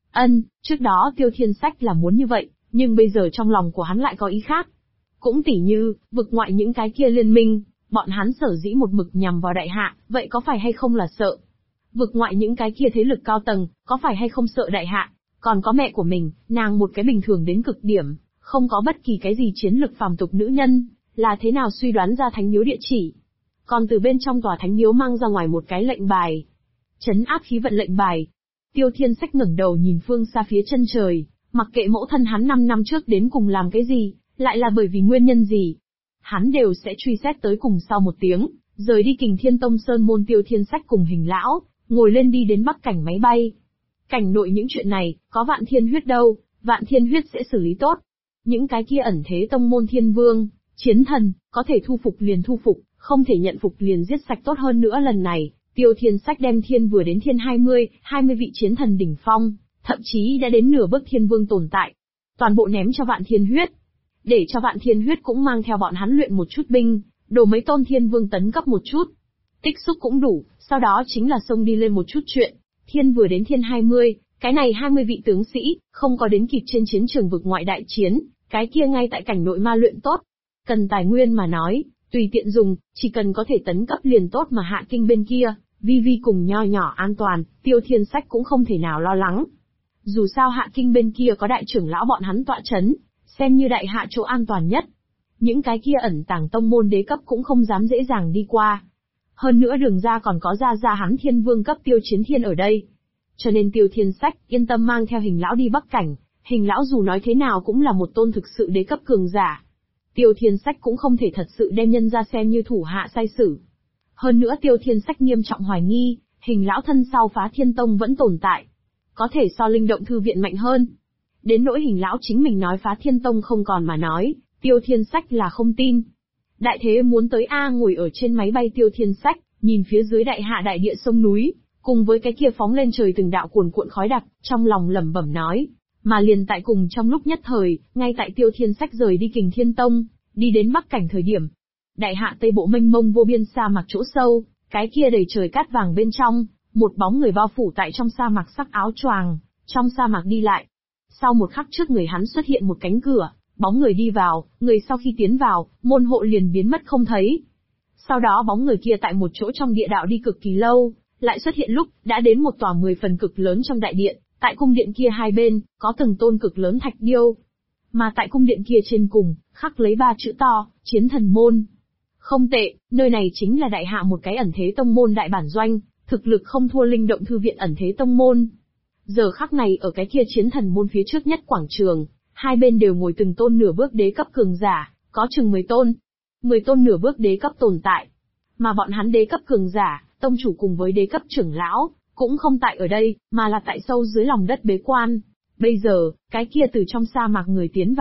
Trước đó Tiêu Thiên Sách là muốn như vậy, nhưng bây giờ trong lòng của hắn lại có ý khác. Cũng tỉ như, vực ngoại những cái kia liên minh, bọn hắn sở dĩ một mực nhằm vào đại hạ, vậy có phải hay không là sợ? Vực ngoại những cái kia thế lực cao tầng, có phải hay không sợ đại hạ? Còn có mẹ của mình, nàng một cái bình thường đến cực điểm, không có bất kỳ cái gì chiến lực phàm tục nữ nhân, là thế nào suy đoán ra thánh miếu địa chỉ? Còn từ bên trong tòa thánh miếu mang ra ngoài một cái lệnh bài. Trấn áp khí vận lệnh bài. Tiêu Thiên Sách ngẩng đầu nhìn phương xa phía chân trời, mặc kệ mẫu thân hắn 5 năm trước đến cùng làm cái gì, lại là bởi vì nguyên nhân gì. Hắn đều sẽ truy xét tới cùng. Sau một tiếng, rời đi Kình Thiên Tông Sơn môn, Tiêu Thiên Sách cùng Hình lão, ngồi lên đi đến Bắc Cảnh máy bay. Cảnh nội những chuyện này, có Vạn Thiên Huyết đâu, Vạn Thiên Huyết sẽ xử lý tốt. Những cái kia ẩn thế tông môn thiên vương, chiến thần, có thể thu phục liền thu phục, không thể nhận phục liền giết sạch. Tốt hơn nữa lần này, Tiêu Thiên Sách đem thiên vừa đến thiên 20 vị chiến thần đỉnh phong, thậm chí đã đến nửa bước thiên vương tồn tại. Toàn bộ ném cho Vạn Thiên Huyết. Để cho Vạn Thiên Huyết cũng mang theo bọn hắn luyện một chút binh, đồ mấy tôn thiên vương tấn cấp một chút. Tích xúc cũng đủ, sau đó chính là xông đi lên một chút chuyện. Thiên vừa đến thiên 20, cái này 20 vị tướng sĩ, không có đến kịp trên chiến trường vực ngoại đại chiến, cái kia ngay tại cảnh nội ma luyện tốt. Cần tài nguyên mà nói, tùy tiện dùng, chỉ cần có thể tấn cấp liền tốt. Mà Hạ Kinh bên kia, vi cùng nho nhỏ an toàn, Tiêu Thiên Sách cũng không thể nào lo lắng. Dù sao Hạ Kinh bên kia có đại trưởng lão bọn hắn tọa chấn, xem như đại hạ chỗ an toàn nhất. Những cái kia ẩn tàng tông môn đế cấp cũng không dám dễ dàng đi qua. Hơn nữa đường ra còn có ra hắn thiên vương cấp Tiêu Chiến Thiên ở đây. Cho nên Tiêu Thiên Sách yên tâm mang theo Hình lão đi Bắc Cảnh. Hình lão dù nói thế nào cũng là một tôn thực sự đế cấp cường giả. Tiêu Thiên Sách cũng không thể thật sự đem nhân ra xem như thủ hạ sai sử. Hơn nữa Tiêu Thiên Sách nghiêm trọng hoài nghi, Hình lão thân sau phá Thiên Tông vẫn tồn tại. Có thể so Linh Động Thư Viện mạnh hơn. Đến nỗi Hình lão chính mình nói phá Thiên Tông không còn mà nói, Tiêu Thiên Sách là không tin. Đại thế muốn tới a. Ngồi ở trên máy bay Tiêu Thiên Sách, nhìn phía dưới đại hạ đại địa sông núi, cùng với cái kia phóng lên trời từng đạo cuồn cuộn khói đặc, trong lòng lẩm bẩm nói. Mà liền tại cùng trong lúc nhất thời, ngay tại Tiêu Thiên Sách rời đi Kình Thiên Tông, đi đến Bắc Cảnh thời điểm. Đại hạ Tây Bộ mênh mông vô biên sa mạc chỗ sâu, cái kia đầy trời cát vàng bên trong, một bóng người bao phủ tại trong sa mạc sắc áo choàng, trong sa mạc đi lại. Sau một khắc trước người hắn xuất hiện một cánh cửa, bóng người đi vào, người sau khi tiến vào, môn hộ liền biến mất không thấy. Sau đó bóng người kia tại một chỗ trong địa đạo đi cực kỳ lâu, lại xuất hiện lúc đã đến một tòa 10 phần cực lớn trong đại điện. Tại cung điện kia hai bên, có từng tôn cực lớn thạch điêu. Mà tại cung điện kia trên cùng, khắc lấy 3 chữ to, Chiến Thần Môn. Không tệ, nơi này chính là đại hạ một cái ẩn thế tông môn đại bản doanh, thực lực không thua Linh Động Thư Viện ẩn thế tông môn. Giờ khắc này ở cái kia Chiến Thần Môn phía trước nhất quảng trường, hai bên đều ngồi từng tôn nửa bước đế cấp cường giả, có chừng 10 tôn. 10 tôn nửa bước đế cấp tồn tại. Mà bọn hắn đế cấp cường giả, tông chủ cùng với đế cấp trưởng lão, cũng không tại ở đây, mà là tại sâu dưới lòng đất bế quan. Bây giờ, cái kia từ trong sa mạc người tiến vào,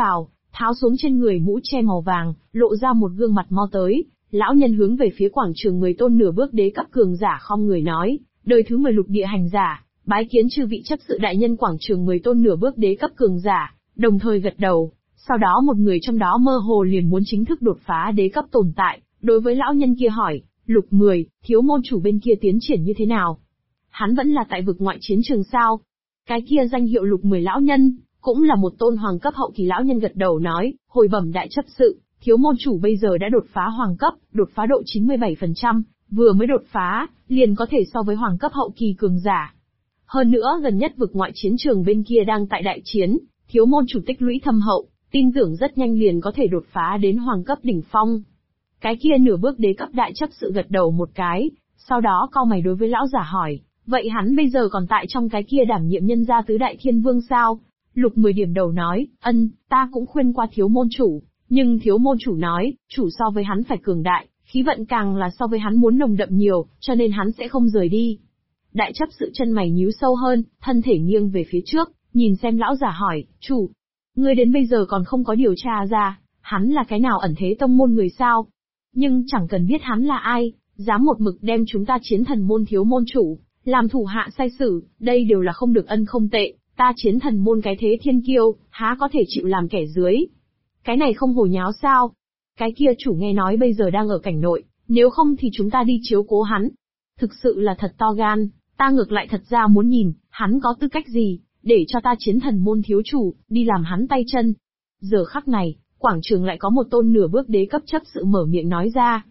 tháo xuống trên người mũ che màu vàng, lộ ra một gương mặt mo tới. Lão nhân hướng về phía quảng trường 10 tôn nửa bước đế cấp cường giả khom người nói, đời thứ 10 lục địa hành giả, bái kiến chư vị chấp sự đại nhân. Quảng trường 10 tôn nửa bước đế cấp cường giả, đồng thời gật đầu. Sau đó một người trong đó mơ hồ liền muốn chính thức đột phá đế cấp tồn tại, đối với lão nhân kia hỏi, Lục 10, thiếu môn chủ bên kia tiến triển như thế nào? Hắn vẫn là tại vực ngoại chiến trường sao? Cái kia danh hiệu Lục 10 lão nhân, cũng là một tôn hoàng cấp hậu kỳ. Lão nhân gật đầu nói, hồi bẩm đại chấp sự, thiếu môn chủ bây giờ đã đột phá hoàng cấp, đột phá độ 97%, vừa mới đột phá, liền có thể so với hoàng cấp hậu kỳ cường giả. Hơn nữa gần nhất vực ngoại chiến trường bên kia đang tại đại chiến, thiếu môn chủ tích lũy thâm hậu, tin tưởng rất nhanh liền có thể đột phá đến hoàng cấp đỉnh phong. Cái kia nửa bước đế cấp đại chấp sự gật đầu một cái, sau đó cau mày đối với lão giả hỏi, vậy hắn bây giờ còn tại trong cái kia đảm nhiệm nhân gia tứ đại thiên vương sao? Lục 10 điểm đầu nói, ta cũng khuyên qua thiếu môn chủ, nhưng thiếu môn chủ nói, chủ so với hắn phải cường đại, khí vận càng là so với hắn muốn nồng đậm nhiều, cho nên hắn sẽ không rời đi. Đại chấp sự chân mày nhíu sâu hơn, thân thể nghiêng về phía trước, nhìn xem lão giả hỏi, chủ, ngươi đến bây giờ còn không có điều tra ra, hắn là cái nào ẩn thế tông môn người sao? Nhưng chẳng cần biết hắn là ai, dám một mực đem chúng ta chiến thần môn thiếu môn chủ, làm thủ hạ sai sử, đây đều là không được ân không tệ, ta chiến thần môn cái thế thiên kiêu, há có thể chịu làm kẻ dưới. Cái này không hồ nháo sao? Cái kia chủ nghe nói bây giờ đang ở cảnh nội, nếu không thì chúng ta đi chiếu cố hắn. Thực sự là thật to gan, ta ngược lại thật ra muốn nhìn, hắn có tư cách gì, để cho ta chiến thần môn thiếu chủ, đi làm hắn tay chân. Giờ khắc này, quảng trường lại có một tôn nửa bước đế cấp chấp sự mở miệng nói ra.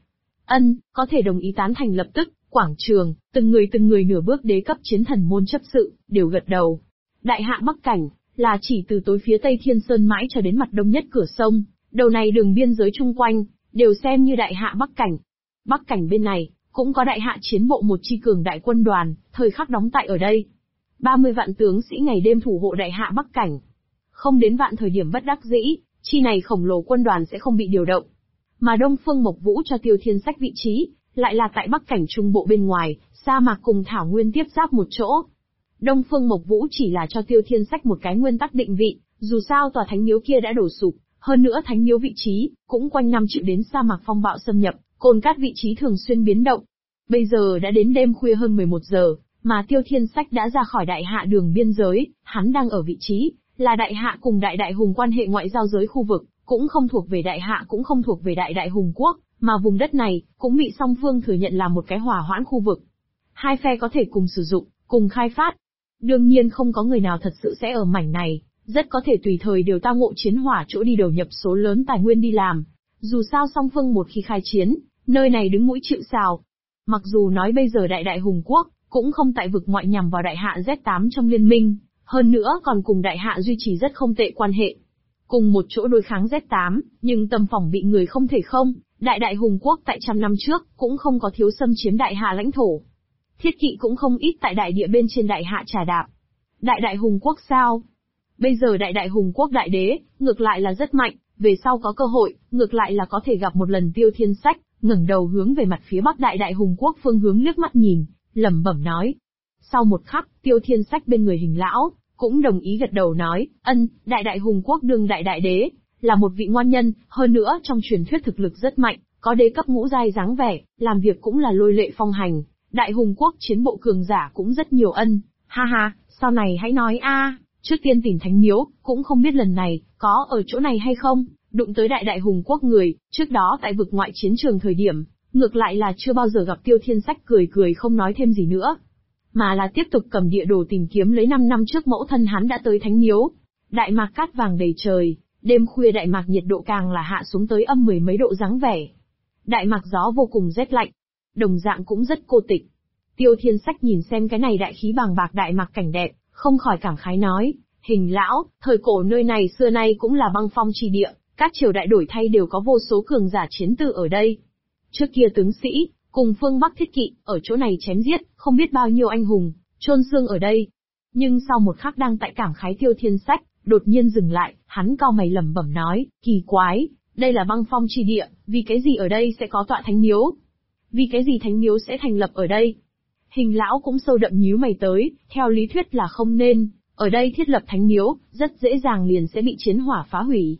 Có thể đồng ý tán thành lập tức, quảng trường, từng người nửa bước đế cấp chiến thần môn chấp sự, đều gật đầu. Đại hạ Bắc Cảnh, là chỉ từ tối phía Tây Thiên Sơn mãi cho đến mặt đông nhất cửa sông, đầu này đường biên giới chung quanh, đều xem như đại hạ Bắc Cảnh. Bắc Cảnh bên này, cũng có đại hạ chiến bộ một chi cường đại quân đoàn, thời khắc đóng tại ở đây. 30 vạn tướng sĩ ngày đêm thủ hộ đại hạ Bắc Cảnh. Không đến vạn thời điểm bất đắc dĩ, chi này khổng lồ quân đoàn sẽ không bị điều động. Mà Đông Phương Mộc Vũ cho Tiêu Thiên Sách vị trí, lại là tại Bắc Cảnh trung bộ bên ngoài, sa mạc cùng thảo nguyên tiếp giáp một chỗ. Đông Phương Mộc Vũ chỉ là cho Tiêu Thiên Sách một cái nguyên tắc định vị, dù sao tòa thánh miếu kia đã đổ sụp, hơn nữa thánh miếu vị trí, cũng quanh năm chịu đến sa mạc phong bạo xâm nhập, cồn cát vị trí thường xuyên biến động. Bây giờ đã đến đêm khuya hơn 11 giờ, mà Tiêu Thiên Sách đã ra khỏi đại hạ đường biên giới, hắn đang ở vị trí, là đại hạ cùng đại đại hùng quan hệ ngoại giao giới khu vực, cũng không thuộc về đại hạ cũng không thuộc về đại đại hùng quốc, mà vùng đất này, cũng bị song phương thừa nhận là một cái hỏa hoãn khu vực. Hai phe có thể cùng sử dụng, cùng khai phát. Đương nhiên không có người nào thật sự sẽ ở mảnh này, rất có thể tùy thời đều tao ngộ chiến hỏa chỗ đi đầu nhập số lớn tài nguyên đi làm. Dù sao song phương một khi khai chiến, nơi này đứng mũi chịu sào. Mặc dù nói bây giờ đại đại hùng quốc, cũng không tại vực ngoại nhằm vào đại hạ Z8 trong liên minh, hơn nữa còn cùng đại hạ duy trì rất không tệ quan hệ. Cùng một chỗ đối kháng Z8, nhưng tầm phòng bị người không thể không, đại đại hùng quốc tại trăm năm trước, cũng không có thiếu xâm chiếm đại hạ lãnh thổ. Thiết kỵ cũng không ít tại đại địa bên trên đại hạ trà đạp. Đại đại hùng quốc sao? Bây giờ đại đại hùng quốc đại đế, ngược lại là rất mạnh, về sau có cơ hội, ngược lại là có thể gặp một lần Tiêu Thiên Sách, ngẩng đầu hướng về mặt phía bắc đại đại hùng quốc phương hướng liếc mắt nhìn, lẩm bẩm nói. Sau một khắc, Tiêu Thiên Sách bên người Hình lão, cũng đồng ý gật đầu nói, đại đại hùng quốc đương đại đại đế, là một vị ngoan nhân, hơn nữa trong truyền thuyết thực lực rất mạnh, có đế cấp ngũ giai dáng vẻ, làm việc cũng là lôi lệ phong hành, đại hùng quốc chiến bộ cường giả cũng rất nhiều ha ha, sau này hãy nói trước tiên tìm thánh miếu, cũng không biết lần này, có ở chỗ này hay không, đụng tới đại đại hùng quốc người, trước đó tại vực ngoại chiến trường thời điểm, ngược lại là chưa bao giờ gặp Tiêu Thiên Sách cười cười không nói thêm gì nữa. Mà là tiếp tục cầm địa đồ tìm kiếm lấy 5 năm trước mẫu thân hắn đã tới thánh miếu. Đại mạc cát vàng đầy trời, đêm khuya đại mạc nhiệt độ càng là hạ xuống tới âm 10 mấy độ dáng vẻ. Đại mạc gió vô cùng rét lạnh, đồng dạng cũng rất cô tịch. Tiêu Thiên Sách nhìn xem cái này đại khí bàng bạc đại mạc cảnh đẹp, không khỏi cảm khái nói, Hình lão, thời cổ nơi này xưa nay cũng là băng phong chi địa, các triều đại đổi thay đều có vô số cường giả chiến tử ở đây. Trước kia tướng sĩ, cùng phương Bắc thiết kỵ, ở chỗ này chém giết, không biết bao nhiêu anh hùng, chôn xương ở đây. Nhưng sau một khắc đang tại cảm khái Tiêu Thiên Sách, đột nhiên dừng lại, hắn cau mày lẩm bẩm nói, kỳ quái, đây là băng phong chi địa, vì cái gì ở đây sẽ có tọa thánh miếu? Vì cái gì thánh miếu sẽ thành lập ở đây? Hình lão cũng sâu đậm nhíu mày tới, theo lý thuyết là không nên, ở đây thiết lập thánh miếu, rất dễ dàng liền sẽ bị chiến hỏa phá hủy.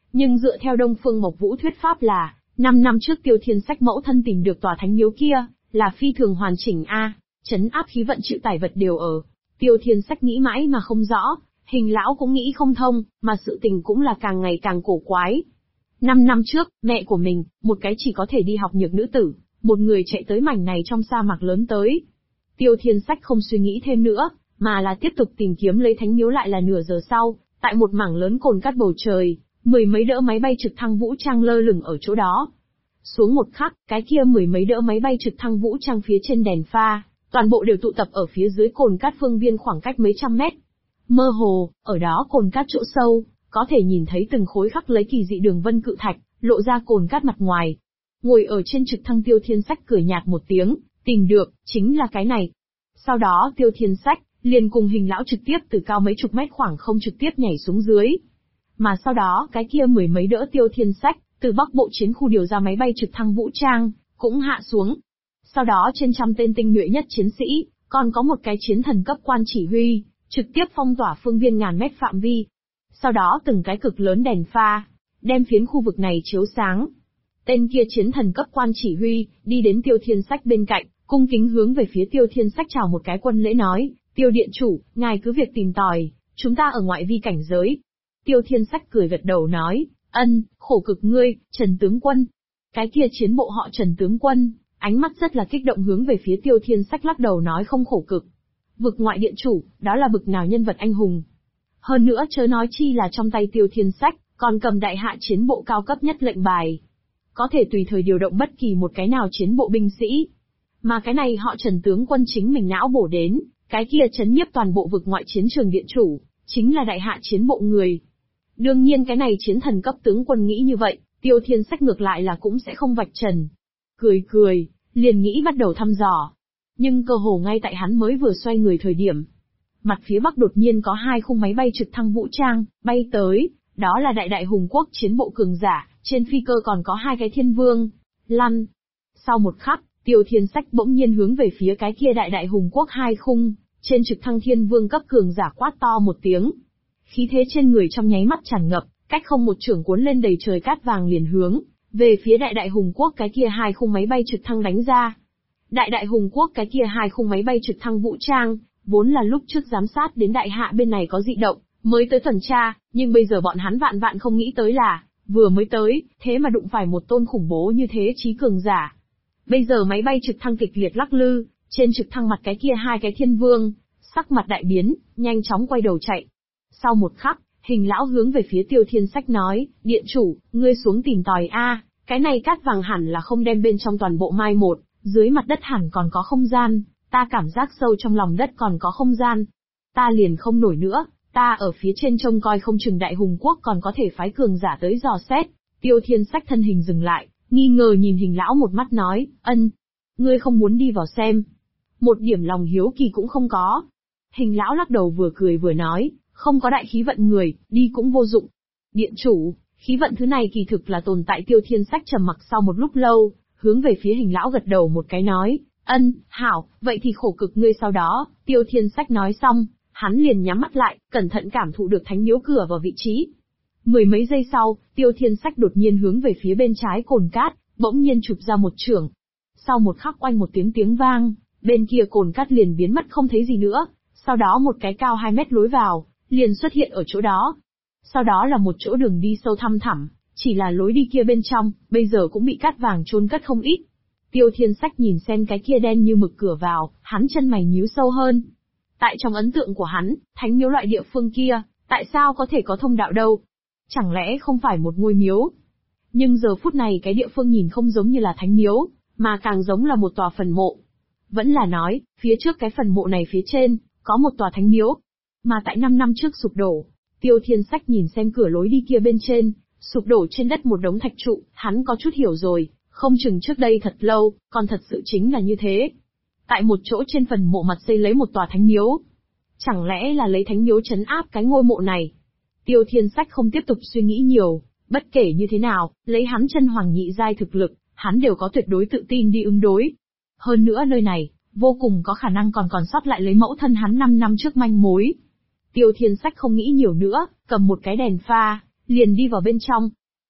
Nhưng dựa theo Đông Phương Mộc Vũ thuyết pháp là, 5 năm trước Tiêu Thiên Sách mẫu thân tìm được tòa thánh miếu kia, là phi thường hoàn chỉnh trấn áp khí vận chịu tải vật đều ở. Tiêu Thiên Sách nghĩ mãi mà không rõ, Hình lão cũng nghĩ không thông, mà sự tình cũng là càng ngày càng cổ quái. 5 năm trước, mẹ của mình, một cái chỉ có thể đi học nhược nữ tử, một người chạy tới mảnh này trong sa mạc lớn tới. Tiêu Thiên Sách không suy nghĩ thêm nữa, mà là tiếp tục tìm kiếm lấy thánh miếu. Lại là nửa giờ sau, tại một mảng lớn cồn cát bầu trời, 10 mấy đỡ máy bay trực thăng vũ trang lơ lửng ở chỗ đó. Xuống một khắc, cái kia 10 mấy đỡ máy bay trực thăng vũ trang phía trên đèn pha, toàn bộ đều tụ tập ở phía dưới cồn cát phương viên khoảng cách mấy trăm mét. Mơ hồ, ở đó cồn cát chỗ sâu, có thể nhìn thấy từng khối khắc lấy kỳ dị đường vân cự thạch, lộ ra cồn cát mặt ngoài. Ngồi ở trên trực thăng Tiêu Thiên Sách cười nhạt một tiếng, tìm được, chính là cái này. Sau đó Tiêu Thiên Sách, liền cùng Hình lão trực tiếp từ cao mấy chục mét khoảng không trực tiếp nhảy xuống dưới. Mà sau đó cái kia 10 mấy đỡ Tiêu Thiên Sách, từ Bắc Bộ chiến khu điều ra máy bay trực thăng vũ trang, cũng hạ xuống. Sau đó trên trăm tên tinh nhuệ nhất chiến sĩ, còn có một cái chiến thần cấp quan chỉ huy, trực tiếp phong tỏa phương viên ngàn mét phạm vi. Sau đó từng cái cực lớn đèn pha, đem phiến khu vực này chiếu sáng. Tên kia chiến thần cấp quan chỉ huy, đi đến Tiêu Thiên Sách bên cạnh, cung kính hướng về phía Tiêu Thiên Sách chào một cái quân lễ nói, Tiêu điện chủ, ngài cứ việc tìm tòi, chúng ta ở ngoại vi cảnh giới. Tiêu Thiên Sách cười gật đầu nói, khổ cực ngươi, Trần tướng quân. Cái kia chiến bộ họ Trần tướng quân, ánh mắt rất là kích động hướng về phía Tiêu Thiên Sách lắc đầu nói không khổ cực. Vực ngoại điện chủ, đó là bực nào nhân vật anh hùng. Hơn nữa chớ nói chi là trong tay Tiêu Thiên Sách, còn cầm đại hạ chiến bộ cao cấp nhất lệnh bài. Có thể tùy thời điều động bất kỳ một cái nào chiến bộ binh sĩ. Mà cái này họ Trần tướng quân chính mình não bổ đến, cái kia chấn nhiếp toàn bộ vực ngoại chiến trường điện chủ, chính là đại hạ chiến bộ người. Đương nhiên cái này chiến thần cấp tướng quân nghĩ như vậy, Tiêu Thiên Sách ngược lại là cũng sẽ không vạch trần. Cười, liền nghĩ bắt đầu thăm dò. Nhưng cơ hồ ngay tại hắn mới vừa xoay người thời điểm. Mặt phía bắc đột nhiên có 2 khung máy bay trực thăng vũ trang, bay tới, đó là đại hùng quốc chiến bộ cường giả, trên phi cơ còn có 2 cái thiên vương, lăn. Sau một khắc, Tiêu Thiên Sách bỗng nhiên hướng về phía cái kia đại hùng quốc 2 khung, trên trực thăng thiên vương cấp cường giả quát to một tiếng. Khí thế trên người trong nháy mắt tràn ngập, cách không một chưởng cuốn lên đầy trời cát vàng liền hướng về phía đại hùng quốc cái kia 2 khung máy bay trực thăng đánh ra. Đại hùng quốc cái kia 2 khung máy bay trực thăng vũ trang, vốn là lúc trước giám sát đến đại hạ bên này có dị động, mới tới tuần tra, nhưng bây giờ bọn hắn vạn không nghĩ tới là, vừa mới tới, thế mà đụng phải một tôn khủng bố như thế trí cường giả. Bây giờ máy bay trực thăng kịch liệt lắc lư, trên trực thăng mặt cái kia 2 cái thiên vương, sắc mặt đại biến, nhanh chóng quay đầu chạy. Sau một khắc, Hình lão hướng về phía Tiêu Thiên Sách nói, điện chủ, ngươi xuống tìm tòi cái này cát vàng hẳn là không đem bên trong toàn bộ mai một, dưới mặt đất hẳn còn có không gian, ta cảm giác sâu trong lòng đất còn có không gian. Ta liền không nổi nữa, ta ở phía trên trông coi không chừng đại hùng quốc còn có thể phái cường giả tới dò xét. Tiêu Thiên Sách thân hình dừng lại, nghi ngờ nhìn Hình lão một mắt nói, ngươi không muốn đi vào xem. Một điểm lòng hiếu kỳ cũng không có. Hình lão lắc đầu vừa cười vừa nói, không có đại khí vận người, đi cũng vô dụng. Điện chủ, khí vận thứ này kỳ thực là tồn tại. Tiêu Thiên Sách trầm mặc sau một lúc lâu, hướng về phía Hình lão gật đầu một cái nói, hảo, vậy thì khổ cực ngươi. Sau đó, Tiêu Thiên Sách nói xong, hắn liền nhắm mắt lại, cẩn thận cảm thụ được thánh miếu cửa vào vị trí. 10 mấy giây sau, Tiêu Thiên Sách đột nhiên hướng về phía bên trái cồn cát, bỗng nhiên chụp ra một chưởng. Sau một khắc oanh một tiếng vang, bên kia cồn cát liền biến mất không thấy gì nữa, sau đó một cái cao 2 mét lối vào, liền xuất hiện ở chỗ đó. Sau đó là một chỗ đường đi sâu thăm thẳm, chỉ là lối đi kia bên trong, bây giờ cũng bị cát vàng chôn cất không ít. Tiêu Thiên Sách nhìn xem cái kia đen như mực cửa vào, hắn chân mày nhíu sâu hơn. Tại trong ấn tượng của hắn, thánh miếu loại địa phương kia, tại sao có thể có thông đạo đâu? Chẳng lẽ không phải một ngôi miếu? Nhưng giờ phút này cái địa phương nhìn không giống như là thánh miếu, mà càng giống là một tòa phần mộ. Vẫn là nói, phía trước cái phần mộ này phía trên, có một tòa thánh miếu. Mà tại 5 năm trước sụp đổ, Tiêu Thiên Sách nhìn xem cửa lối đi kia bên trên, sụp đổ trên đất một đống thạch trụ, hắn có chút hiểu rồi, không chừng trước đây thật lâu, còn thật sự chính là như thế. Tại một chỗ trên phần mộ mặt xây lấy một tòa thánh miếu. Chẳng lẽ là lấy thánh miếu trấn áp cái ngôi mộ này? Tiêu Thiên Sách không tiếp tục suy nghĩ nhiều, bất kể như thế nào, lấy hắn chân hoàng nhị giai thực lực, hắn đều có tuyệt đối tự tin đi ứng đối. Hơn nữa nơi này, vô cùng có khả năng còn sót lại lấy mẫu thân hắn 5 năm trước manh mối. Tiêu Thiên Sách không nghĩ nhiều nữa, cầm một cái đèn pha, liền đi vào bên trong.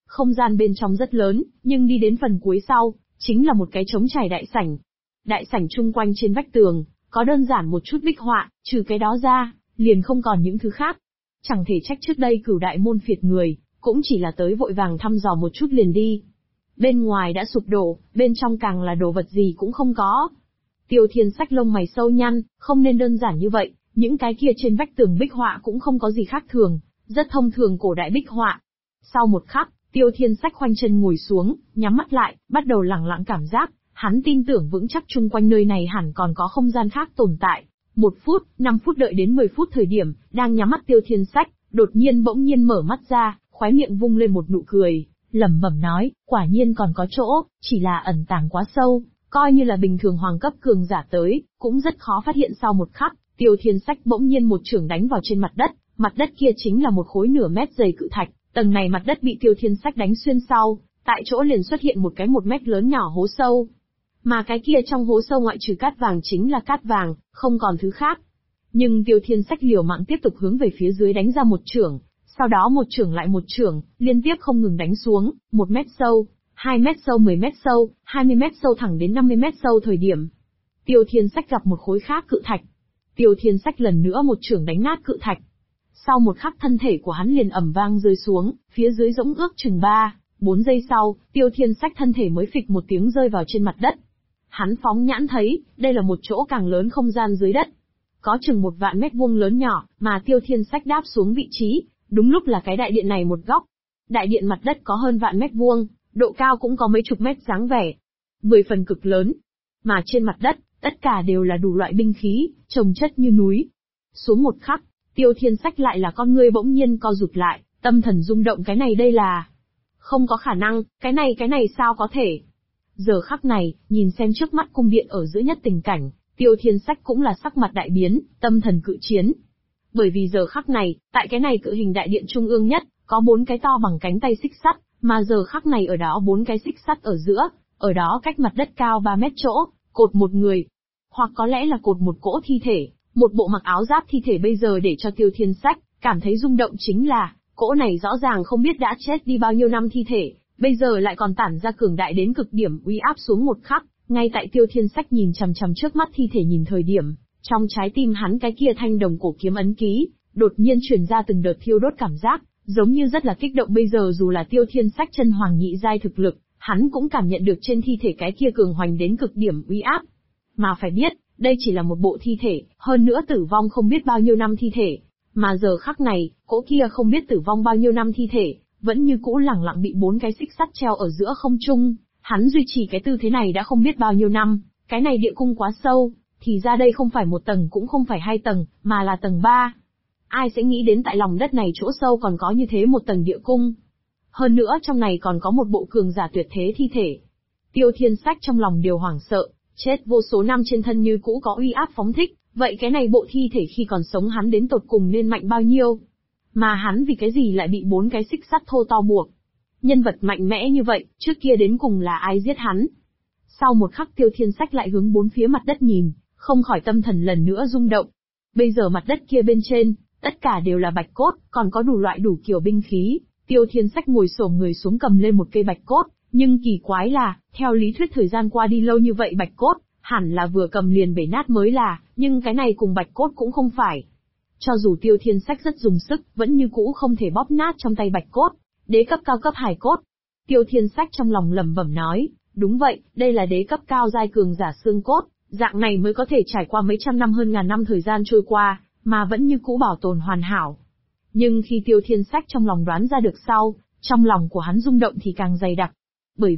Không gian bên trong rất lớn, nhưng đi đến phần cuối sau, chính là một cái trống trải đại sảnh. Đại sảnh chung quanh trên vách tường, có đơn giản một chút bích họa, trừ cái đó ra, liền không còn những thứ khác. Chẳng thể trách trước đây Cửu Đại môn phiệt người, cũng chỉ là tới vội vàng thăm dò một chút liền đi. Bên ngoài đã sụp đổ, bên trong càng là đồ vật gì cũng không có. Tiêu Thiên Sách lông mày sâu nhăn, không nên đơn giản như vậy, những cái kia trên vách tường bích họa cũng không có gì khác thường, rất thông thường cổ đại bích họa. Sau một khắc, Tiêu Thiên Sách khoanh chân ngồi xuống, nhắm mắt lại, bắt đầu lẳng lặng cảm giác, hắn tin tưởng vững chắc chung quanh nơi này hẳn còn có không gian khác tồn tại. 1 phút, 5 phút đợi đến 10 phút thời điểm, đang nhắm mắt Tiêu Thiên Sách, đột nhiên bỗng nhiên mở mắt ra, khóe miệng vung lên một nụ cười, lẩm bẩm nói, quả nhiên còn có chỗ, chỉ là ẩn tàng quá sâu, coi như là bình thường hoàng cấp cường giả tới, cũng rất khó phát hiện. Sau một khắc, Tiêu Thiên Sách bỗng nhiên một chưởng đánh vào trên mặt đất kia chính là một khối nửa mét dày cự thạch, tầng này mặt đất bị Tiêu Thiên Sách đánh xuyên sau, tại chỗ liền xuất hiện một cái 1 mét lớn nhỏ hố sâu. Mà cái kia trong hố sâu ngoại trừ cát vàng chính là cát vàng, không còn thứ khác. Nhưng Tiêu Thiên Sách liều mạng tiếp tục hướng về phía dưới đánh ra một chưởng, sau đó một chưởng lại một chưởng, liên tiếp không ngừng đánh xuống, 1 mét sâu, 2 mét sâu, 10 mét sâu, 20 mét sâu thẳng đến 50 mét sâu thời điểm. Tiêu Thiên Sách gặp một khối khác cự thạch. Tiêu Thiên Sách lần nữa một chưởng đánh nát cự thạch. Sau một khắc thân thể của hắn liền ầm vang rơi xuống, phía dưới rỗng ước chừng 3-4 giây sau, Tiêu Thiên Sách thân thể mới phịch một tiếng rơi vào trên mặt đất. Hắn phóng nhãn thấy, đây là một chỗ càng lớn không gian dưới đất. Có chừng 1 vạn mét vuông lớn nhỏ, mà Tiêu Thiên Sách đáp xuống vị trí, đúng lúc là cái đại điện này một góc. Đại điện mặt đất có hơn vạn mét vuông, độ cao cũng có mấy chục mét dáng vẻ. 10 phần cực lớn. Mà trên mặt đất, tất cả đều là đủ loại binh khí, chồng chất như núi. Xuống một khắc, Tiêu Thiên Sách lại là con ngươi bỗng nhiên co rụt lại, tâm thần rung động, cái này đây là... Không có khả năng, cái này sao có thể? Giờ khắc này, nhìn xem trước mắt cung điện ở giữa nhất tình cảnh, Tiêu Thiên Sách cũng là sắc mặt đại biến, tâm thần cự chiến. Bởi vì giờ khắc này, tại cái này cự hình đại điện trung ương nhất, có 4 cái to bằng cánh tay xích sắt, mà giờ khắc này ở đó 4 cái xích sắt ở giữa, ở đó cách mặt đất cao 3 mét chỗ, cột một người. Hoặc có lẽ là cột một cỗ thi thể, một bộ mặc áo giáp thi thể. Bây giờ để cho Tiêu Thiên Sách cảm thấy rung động chính là, cỗ này rõ ràng không biết đã chết đi bao nhiêu năm thi thể, bây giờ lại còn tản ra cường đại đến cực điểm uy áp. Xuống một khắc, ngay tại Tiêu Thiên Sách nhìn chằm chằm trước mắt thi thể nhìn thời điểm, trong trái tim hắn cái kia thanh đồng cổ kiếm ấn ký, đột nhiên truyền ra từng đợt thiêu đốt cảm giác, giống như rất là kích động. Bây giờ dù là Tiêu Thiên Sách chân hoàng nhị giai thực lực, hắn cũng cảm nhận được trên thi thể cái kia cường hoành đến cực điểm uy áp. Mà phải biết, đây chỉ là một bộ thi thể, hơn nữa tử vong không biết bao nhiêu năm thi thể, mà giờ khắc này, cỗ kia không biết tử vong bao nhiêu năm thi thể, vẫn như cũ lẳng lặng bị 4 cái xích sắt treo ở giữa không trung. Hắn duy trì cái tư thế này đã không biết bao nhiêu năm, cái này địa cung quá sâu, thì ra đây không phải 1 tầng cũng không phải 2 tầng, mà là tầng 3. Ai sẽ nghĩ đến tại lòng đất này chỗ sâu còn có như thế 1 tầng địa cung. Hơn nữa trong này còn có một bộ cường giả tuyệt thế thi thể. Tiêu Thiên Sách trong lòng điều hoảng sợ, chết vô số năm trên thân như cũ có uy áp phóng thích, vậy cái này bộ thi thể khi còn sống hắn đến tột cùng nên mạnh bao nhiêu? Mà hắn vì cái gì lại bị 4 cái xích sắt thô to buộc? Nhân vật mạnh mẽ như vậy, trước kia đến cùng là ai giết hắn? Sau một khắc Tiêu Thiên Sách lại hướng 4 phía mặt đất nhìn, không khỏi tâm thần lần nữa rung động. Bây giờ mặt đất kia bên trên, tất cả đều là bạch cốt, còn có đủ loại đủ kiểu binh khí. Tiêu Thiên Sách ngồi xổm người xuống cầm lên một cây bạch cốt, nhưng kỳ quái là, theo lý thuyết thời gian qua đi lâu như vậy bạch cốt, hẳn là vừa cầm liền bể nát mới là, nhưng cái này cùng bạch cốt cũng không phải. Cho dù Tiêu Thiên Sách rất dùng sức, vẫn như cũ không thể bóp nát trong tay bạch cốt. Đế cấp cao cấp hài cốt. Tiêu Thiên Sách trong lòng lẩm bẩm nói, đúng vậy, đây là đế cấp cao giai cường giả xương cốt, dạng này mới có thể trải qua mấy trăm năm hơn ngàn năm thời gian trôi qua, mà vẫn như cũ bảo tồn hoàn hảo. Nhưng khi Tiêu Thiên Sách trong lòng đoán ra được sau, trong lòng của hắn rung động thì càng dày đặc. Bởi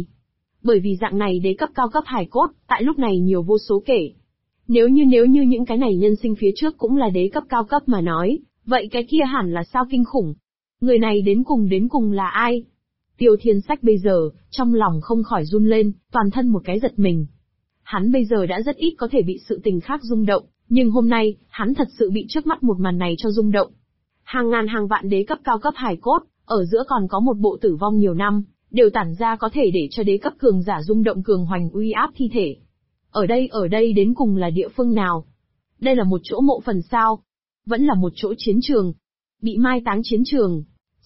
vì dạng này đế cấp cao cấp hài cốt, tại lúc này nhiều vô số kể. Nếu như những cái này nhân sinh phía trước cũng là đế cấp cao cấp mà nói, vậy cái kia hẳn là sao kinh khủng. Người này đến cùng là ai? Tiêu Thiên Sách bây giờ, trong lòng không khỏi run lên, toàn thân một cái giật mình. Hắn bây giờ đã rất ít có thể bị sự tình khác rung động, nhưng hôm nay, hắn thật sự bị trước mắt một màn này cho rung động. Hàng ngàn hàng vạn đế cấp cao cấp hài cốt, ở giữa còn có một bộ tử vong nhiều năm, đều tản ra có thể để cho đế cấp cường giả rung động cường hoành uy áp thi thể. Ở đây đến cùng là địa phương nào? Đây là một chỗ mộ phần sao? Vẫn là một chỗ chiến trường? Bị mai táng chiến trường?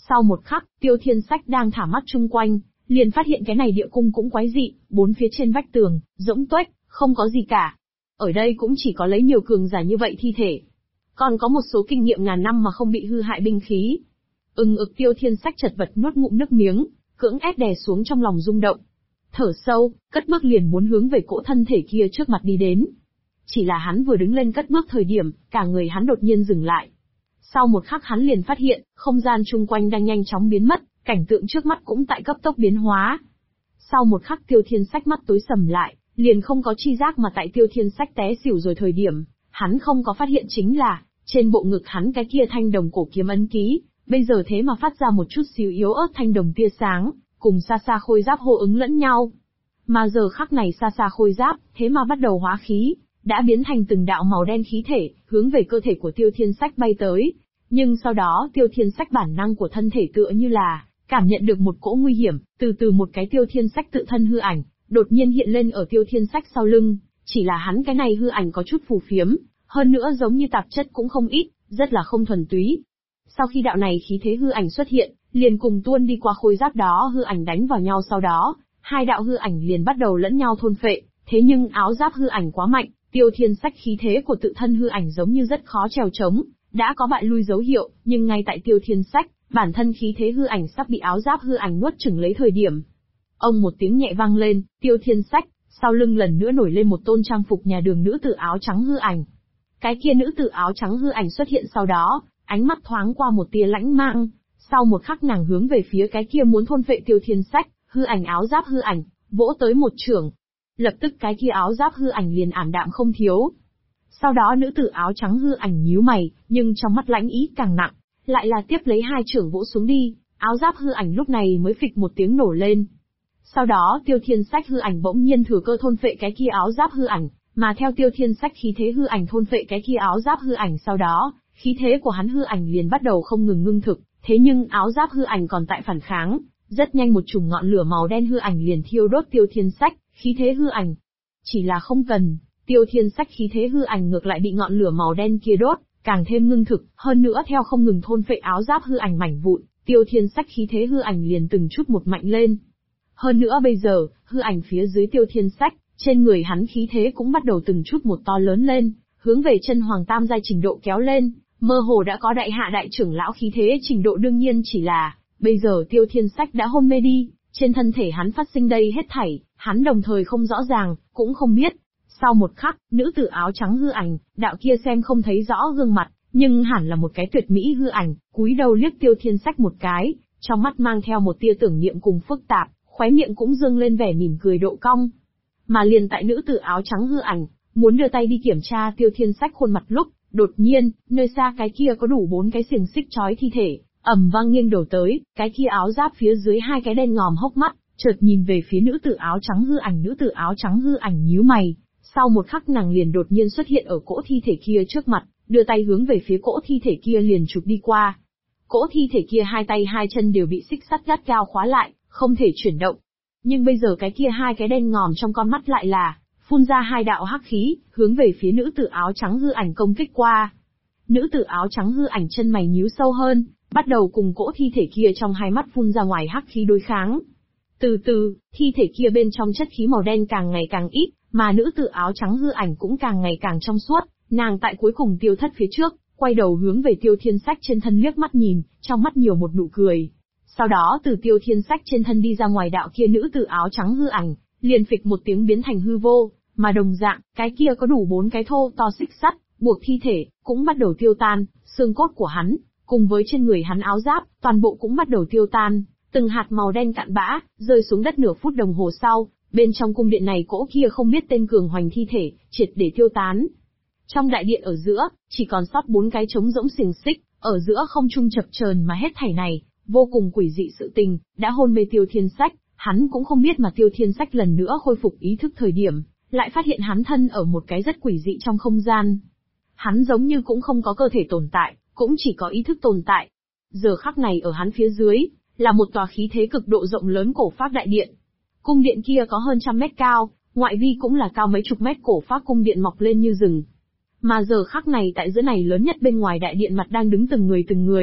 Sau một khắc, Tiêu Thiên Sách đang thả mắt chung quanh, liền phát hiện cái này địa cung cũng quái dị, bốn phía trên vách tường, rỗng tuếch, không có gì cả. Ở đây cũng chỉ có lấy nhiều cường giả như vậy thi thể. Còn có một số kinh nghiệm ngàn năm mà không bị hư hại binh khí. Tiêu Thiên Sách chật vật nuốt ngụm nước miếng, cưỡng ép đè xuống trong lòng rung động. Thở sâu, cất bước liền muốn hướng về cỗ thân thể kia trước mặt đi đến. Chỉ là hắn vừa đứng lên cất bước thời điểm, cả người hắn đột nhiên dừng lại. Sau một khắc hắn liền phát hiện, không gian chung quanh đang nhanh chóng biến mất, cảnh tượng trước mắt cũng tại cấp tốc biến hóa. Sau một khắc Tiêu Thiên Sách mắt tối sầm lại, liền không có chi giác mà tại Tiêu Thiên Sách té xỉu rồi thời điểm, hắn không có phát hiện chính là, trên bộ ngực hắn cái kia thanh đồng cổ kiếm ấn ký, bây giờ thế mà phát ra một chút xíu yếu ớt thanh đồng tia sáng, cùng xa xa khôi giáp hô ứng lẫn nhau. Mà giờ khắc này xa xa khôi giáp, thế mà bắt đầu hóa khí, đã biến thành từng đạo màu đen khí thể, hướng về cơ thể của Tiêu Thiên Sách bay tới. Nhưng sau đó Tiêu Thiên Sách bản năng của thân thể tựa như là, cảm nhận được một cỗ nguy hiểm, từ từ một cái Tiêu Thiên Sách tự thân hư ảnh, đột nhiên hiện lên ở Tiêu Thiên Sách sau lưng, chỉ là hắn cái này hư ảnh có chút phù phiếm, hơn nữa giống như tạp chất cũng không ít, rất là không thuần túy. Sau khi đạo này khí thế hư ảnh xuất hiện, liền cùng tuôn đi qua khôi giáp đó hư ảnh đánh vào nhau, sau đó, hai đạo hư ảnh liền bắt đầu lẫn nhau thôn phệ, thế nhưng áo giáp hư ảnh quá mạnh, Tiêu Thiên Sách khí thế của tự thân hư ảnh giống như rất khó trèo trống, đã có bại lui dấu hiệu, nhưng ngay tại Tiêu Thiên Sách, bản thân khí thế hư ảnh sắp bị áo giáp hư ảnh nuốt chửng lấy thời điểm. Ông một tiếng nhẹ vang lên, Tiêu Thiên Sách, sau lưng lần nữa nổi lên một tôn trang phục nhà đường nữ tử áo trắng hư ảnh. Cái kia nữ tử áo trắng hư ảnh xuất hiện sau đó, ánh mắt thoáng qua một tia lãnh mang, sau một khắc nàng hướng về phía cái kia muốn thôn phệ Tiêu Thiên Sách, hư ảnh áo giáp hư ảnh, vỗ tới một chưởng. Lập tức cái kia áo giáp hư ảnh liền ảm đạm không thiếu. Sau đó nữ tử áo trắng hư ảnh nhíu mày, nhưng trong mắt lãnh ý càng nặng, lại là tiếp lấy hai chưởng vỗ xuống đi, áo giáp hư ảnh lúc này mới phịch một tiếng nổ lên. Sau đó Tiêu Thiên Sách hư ảnh bỗng nhiên thừa cơ thôn phệ cái kia áo giáp hư ảnh, mà theo Tiêu Thiên Sách khí thế hư ảnh thôn phệ cái kia áo giáp hư ảnh, sau đó, khí thế của hắn hư ảnh liền bắt đầu không ngừng ngưng thực, thế nhưng áo giáp hư ảnh còn tại phản kháng, rất nhanh một chùm ngọn lửa màu đen hư ảnh liền thiêu đốt Tiêu Thiên Sách, khí thế hư ảnh. Chỉ là không cần, Tiêu Thiên Sách khí thế hư ảnh ngược lại bị ngọn lửa màu đen kia đốt, càng thêm ngưng thực, hơn nữa theo không ngừng thôn phệ áo giáp hư ảnh mảnh vụn, Tiêu Thiên Sách khí thế hư ảnh liền từng chút một mạnh lên. Hơn nữa bây giờ, hư ảnh phía dưới Tiêu Thiên Sách, trên người hắn khí thế cũng bắt đầu từng chút một to lớn lên, hướng về chân hoàng tam giai trình độ kéo lên, mơ hồ đã có đại hạ đại trưởng lão khí thế trình độ, đương nhiên chỉ là, bây giờ Tiêu Thiên Sách đã hôn mê đi, trên thân thể hắn phát sinh đây hết thảy, hắn đồng thời không rõ ràng, cũng không biết. Sau một khắc, nữ tử áo trắng hư ảnh, đạo kia xem không thấy rõ gương mặt, nhưng hẳn là một cái tuyệt mỹ hư ảnh, cúi đầu liếc Tiêu Thiên Sách một cái, trong mắt mang theo một tia tưởng niệm cùng phức tạp, khóe miệng cũng dương lên vẻ mỉm cười độ cong. Mà liền tại nữ tử áo trắng hư ảnh, muốn đưa tay đi kiểm tra Tiêu Thiên Sách khuôn mặt lúc, đột nhiên, nơi xa cái kia có đủ 4 cái xiềng xích trói thi thể, ầm vang nghiêng đầu tới, cái kia áo giáp phía dưới 2 cái đen ngòm hốc mắt, chợt nhìn về phía nữ tử áo trắng hư ảnh, nữ tử áo trắng hư ảnh nhíu mày, sau một khắc nàng liền đột nhiên xuất hiện ở cỗ thi thể kia trước mặt, đưa tay hướng về phía cỗ thi thể kia liền chụp đi qua. Cỗ thi thể kia 2 tay 2 chân đều bị xích sắt gắt gao khóa lại, không thể chuyển động. Nhưng bây giờ cái kia 2 cái đen ngòm trong con mắt lại là phun ra 2 đạo hắc khí, hướng về phía nữ tử áo trắng hư ảnh công kích qua. Nữ tử áo trắng hư ảnh chân mày nhíu sâu hơn, bắt đầu cùng cỗ thi thể kia trong hai mắt phun ra ngoài hắc khí đối kháng. Từ từ, thi thể kia bên trong chất khí màu đen càng ngày càng ít, mà nữ tử áo trắng hư ảnh cũng càng ngày càng trong suốt, nàng tại cuối cùng tiêu thất phía trước, quay đầu hướng về Tiêu Thiên Sách trên thân liếc mắt nhìn, trong mắt nhiều một nụ cười. Sau đó từ Tiêu Thiên Sách trên thân đi ra ngoài đạo kia nữ tử áo trắng hư ảnh, liền phịch một tiếng biến thành hư vô, mà đồng dạng, cái kia có đủ 4 cái thô to xích sắt, buộc thi thể, cũng bắt đầu tiêu tan, xương cốt của hắn, cùng với trên người hắn áo giáp, toàn bộ cũng bắt đầu tiêu tan, từng hạt màu đen cạn bã, rơi xuống đất nửa phút đồng hồ sau, bên trong cung điện này cỗ kia không biết tên cường hoành thi thể, triệt để tiêu tán. Trong đại điện ở giữa, chỉ còn sót 4 cái trống rỗng xiềng xích, ở giữa không trung chập chờn, mà hết thảy này, vô cùng quỷ dị sự tình, đã hôn mê Tiêu Thiên Sách, hắn cũng không biết mà Tiêu Thiên Sách lần nữa khôi phục ý thức thời điểm, lại phát hiện hắn thân ở một cái rất quỷ dị trong không gian. Hắn giống như cũng không có cơ thể tồn tại, cũng chỉ có ý thức tồn tại. Giờ khắc này ở hắn phía dưới, là một tòa khí thế cực độ rộng lớn cổ phác đại điện. Cung điện kia có hơn 100 mét cao, ngoại vi cũng là cao mấy chục mét, cổ phác cung điện mọc lên như rừng. Mà giờ khắc này tại giữa này lớn nhất bên ngoài đại điện mặt đang đứng từng người.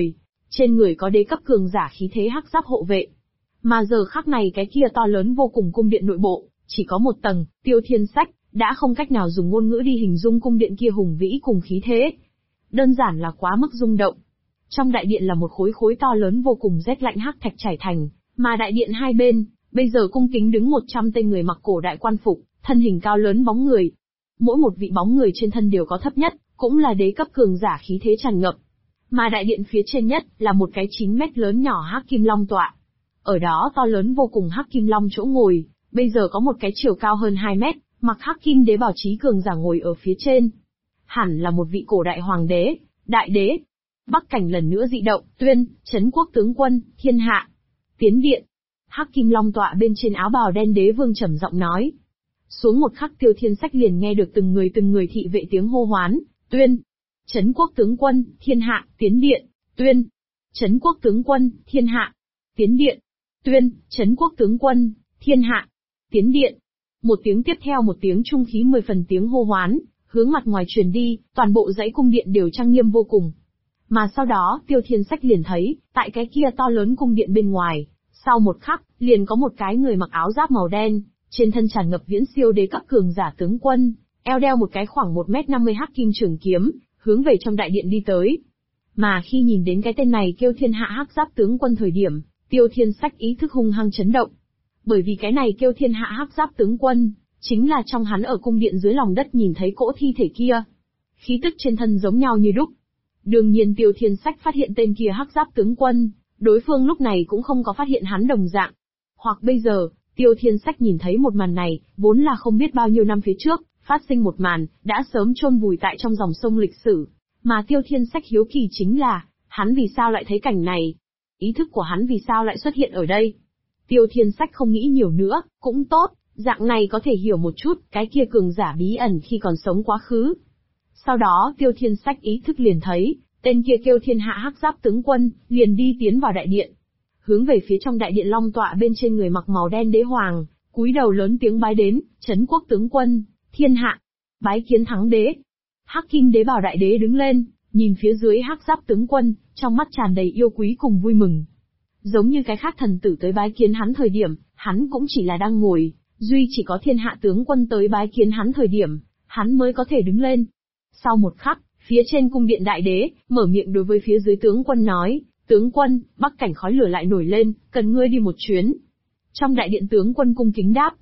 Trên người có đế cấp cường giả khí thế hắc giáp hộ vệ. Mà giờ khắc này cái kia to lớn vô cùng cung điện nội bộ, chỉ có một tầng, Tiêu Thiên Sách đã không cách nào dùng ngôn ngữ đi hình dung cung điện kia hùng vĩ cùng khí thế. Đơn giản là quá mức rung động. Trong đại điện là một khối khối to lớn vô cùng rét lạnh hắc thạch trải thành, mà đại điện hai bên, bây giờ cung kính đứng 100 tên người mặc cổ đại quan phục, thân hình cao lớn bóng người. Mỗi một vị bóng người trên thân đều có thấp nhất, cũng là đế cấp cường giả khí thế tràn ngập. Mà đại điện phía trên nhất là một cái 9 mét lớn nhỏ hắc kim long tọa. Ở đó to lớn vô cùng hắc kim long chỗ ngồi, bây giờ có một cái chiều cao hơn 2 mét, mặc hắc kim đế bảo chí cường giả ngồi ở phía trên. Hẳn là một vị cổ đại hoàng đế, đại đế. Bắc cảnh lần nữa dị động, tuyên, trấn quốc tướng quân, thiên hạ. Tiến điện. Hắc kim long tọa bên trên áo bào đen đế vương trầm giọng nói. Xuống một khắc Tiêu Thiên Sách liền nghe được từng người thị vệ tiếng hô hoán, tuyên. Trấn quốc tướng quân, thiên hạ, tiến điện, tuyên. Trấn quốc tướng quân, thiên hạ, tiến điện, tuyên. Trấn quốc tướng quân, thiên hạ, tiến điện. Một tiếng tiếp theo một tiếng trung khí 10 phần tiếng hô hoán, hướng mặt ngoài truyền đi, toàn bộ dãy cung điện đều trang nghiêm vô cùng. Mà sau đó, Tiêu Thiên Sách liền thấy, tại cái kia to lớn cung điện bên ngoài, sau một khắc, liền có một cái người mặc áo giáp màu đen, trên thân tràn ngập viễn siêu đế cấp cường giả tướng quân, eo đeo một cái khoảng 1m50 hắc kim trường kiếm, hướng về trong đại điện đi tới. Mà khi nhìn đến cái tên này kêu thiên hạ hắc giáp tướng quân thời điểm, Tiêu Thiên Sách ý thức hung hăng chấn động. Bởi vì cái này kêu thiên hạ hắc giáp tướng quân, chính là trong hắn ở cung điện dưới lòng đất nhìn thấy cỗ thi thể kia. Khí tức trên thân giống nhau như đúc. Đương nhiên Tiêu Thiên Sách phát hiện tên kia hắc giáp tướng quân, đối phương lúc này cũng không có phát hiện hắn đồng dạng. Hoặc bây giờ, Tiêu Thiên Sách nhìn thấy một màn này, vốn là không biết bao nhiêu năm phía trước, phát sinh một màn, đã sớm chôn vùi tại trong dòng sông lịch sử. Mà Tiêu Thiên Sách hiếu kỳ chính là, hắn vì sao lại thấy cảnh này? Ý thức của hắn vì sao lại xuất hiện ở đây? Tiêu Thiên Sách không nghĩ nhiều nữa, cũng tốt, dạng này có thể hiểu một chút, cái kia cường giả bí ẩn khi còn sống quá khứ. Sau đó Tiêu Thiên Sách ý thức liền thấy, tên kia kêu thiên hạ hắc giáp tướng quân, liền đi tiến vào đại điện. Hướng về phía trong đại điện long tọa bên trên người mặc màu đen đế hoàng, cúi đầu lớn tiếng bái đến, trấn quốc tướng quân, thiên hạ, bái kiến thắng đế. Hắc kim đế bảo đại đế đứng lên, nhìn phía dưới hắc giáp tướng quân, trong mắt tràn đầy yêu quý cùng vui mừng. Giống như cái khác thần tử tới bái kiến hắn thời điểm, hắn cũng chỉ là đang ngồi, duy chỉ có thiên hạ tướng quân tới bái kiến hắn thời điểm, hắn mới có thể đứng lên. Sau một khắc, phía trên cung điện đại đế, mở miệng đối với phía dưới tướng quân nói, tướng quân, Bắc cảnh khói lửa lại nổi lên, cần ngươi đi một chuyến. Trong đại điện tướng quân cung kính đáp,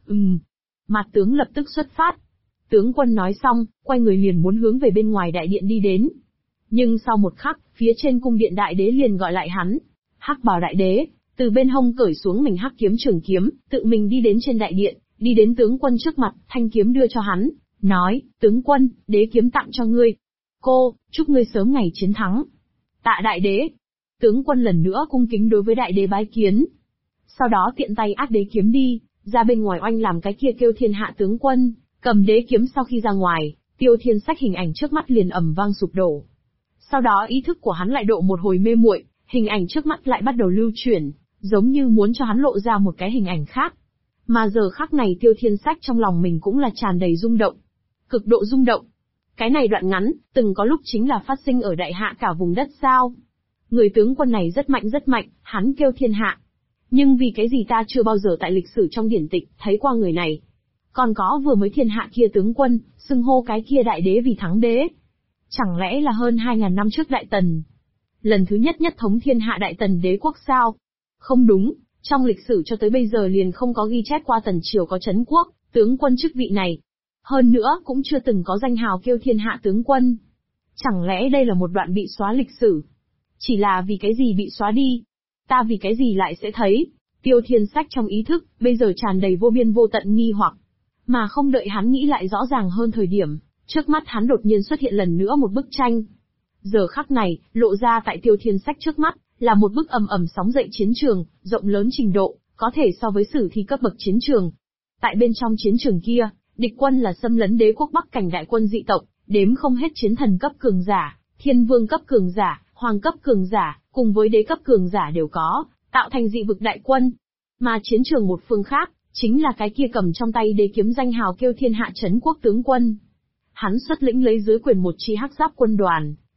Mạt tướng lập tức xuất phát. Tướng quân nói xong, quay người liền muốn hướng về bên ngoài đại điện đi đến. Nhưng sau một khắc, phía trên cung điện đại đế liền gọi lại hắn. Hắc bào đại đế, từ bên hông cởi xuống mình hắc kiếm trường kiếm, tự mình đi đến trên đại điện, đi đến tướng quân trước mặt, thanh kiếm đưa cho hắn, nói, tướng quân, đế kiếm tặng cho ngươi. Cô, chúc ngươi sớm ngày chiến thắng. Tạ đại đế. Tướng quân lần nữa cung kính đối với đại đế bái kiến. Sau đó tiện tay ác đế kiếm đi, ra bên ngoài oanh làm cái kia kêu thiên hạ tướng quân, cầm đế kiếm sau khi ra ngoài, Tiêu Thiên Sách hình ảnh trước mắt liền ầm vang sụp đổ. Sau đó ý thức của hắn lại độ một hồi mê muội, hình ảnh trước mắt lại bắt đầu lưu chuyển, giống như muốn cho hắn lộ ra một cái hình ảnh khác. Mà giờ khắc này Tiêu Thiên Sách trong lòng mình cũng là tràn đầy rung động. Cực độ rung động. Cái này đoạn ngắn, từng có lúc chính là phát sinh ở đại hạ cả vùng đất sao. Người tướng quân này rất mạnh, hắn kêu thiên hạ. Nhưng vì cái gì ta chưa bao giờ tại lịch sử trong điển tịch thấy qua người này. Còn có vừa mới thiên hạ kia tướng quân, xưng hô cái kia đại đế vì thắng đế. Chẳng lẽ là hơn 2.000 năm trước Đại Tần? Lần thứ nhất thống thiên hạ Đại Tần đế quốc sao? Không đúng, trong lịch sử cho tới bây giờ liền không có ghi chép qua Tần triều có trấn quốc, tướng quân chức vị này. Hơn nữa cũng chưa từng có danh hào kêu thiên hạ tướng quân. Chẳng lẽ đây là một đoạn bị xóa lịch sử? Chỉ là vì cái gì bị xóa đi? Ta vì cái gì lại sẽ thấy? Tiêu Thiên Sách trong ý thức, bây giờ tràn đầy vô biên vô tận nghi hoặc. Mà không đợi hắn nghĩ lại rõ ràng hơn thời điểm, trước mắt hắn đột nhiên xuất hiện lần nữa một bức tranh. Giờ khắc này, lộ ra tại Tiêu Thiên Sách trước mắt, là một bức ầm ầm sóng dậy chiến trường, rộng lớn trình độ, có thể so với sử thi cấp bậc chiến trường. Tại bên trong chiến trường kia, địch quân là xâm lấn đế quốc Bắc cảnh đại quân dị tộc, đếm không hết chiến thần cấp cường giả, thiên vương cấp cường giả, hoàng cấp cường giả, cùng với đế cấp cường giả đều có, tạo thành dị vực đại quân. Mà chiến trường một phương khác, chính là cái kia cầm trong tay đế kiếm danh hào kêu thiên hạ trấn quốc tướng quân. Hắn xuất lĩnh lấy dưới quyền một chi hắc giáp quân đoàn,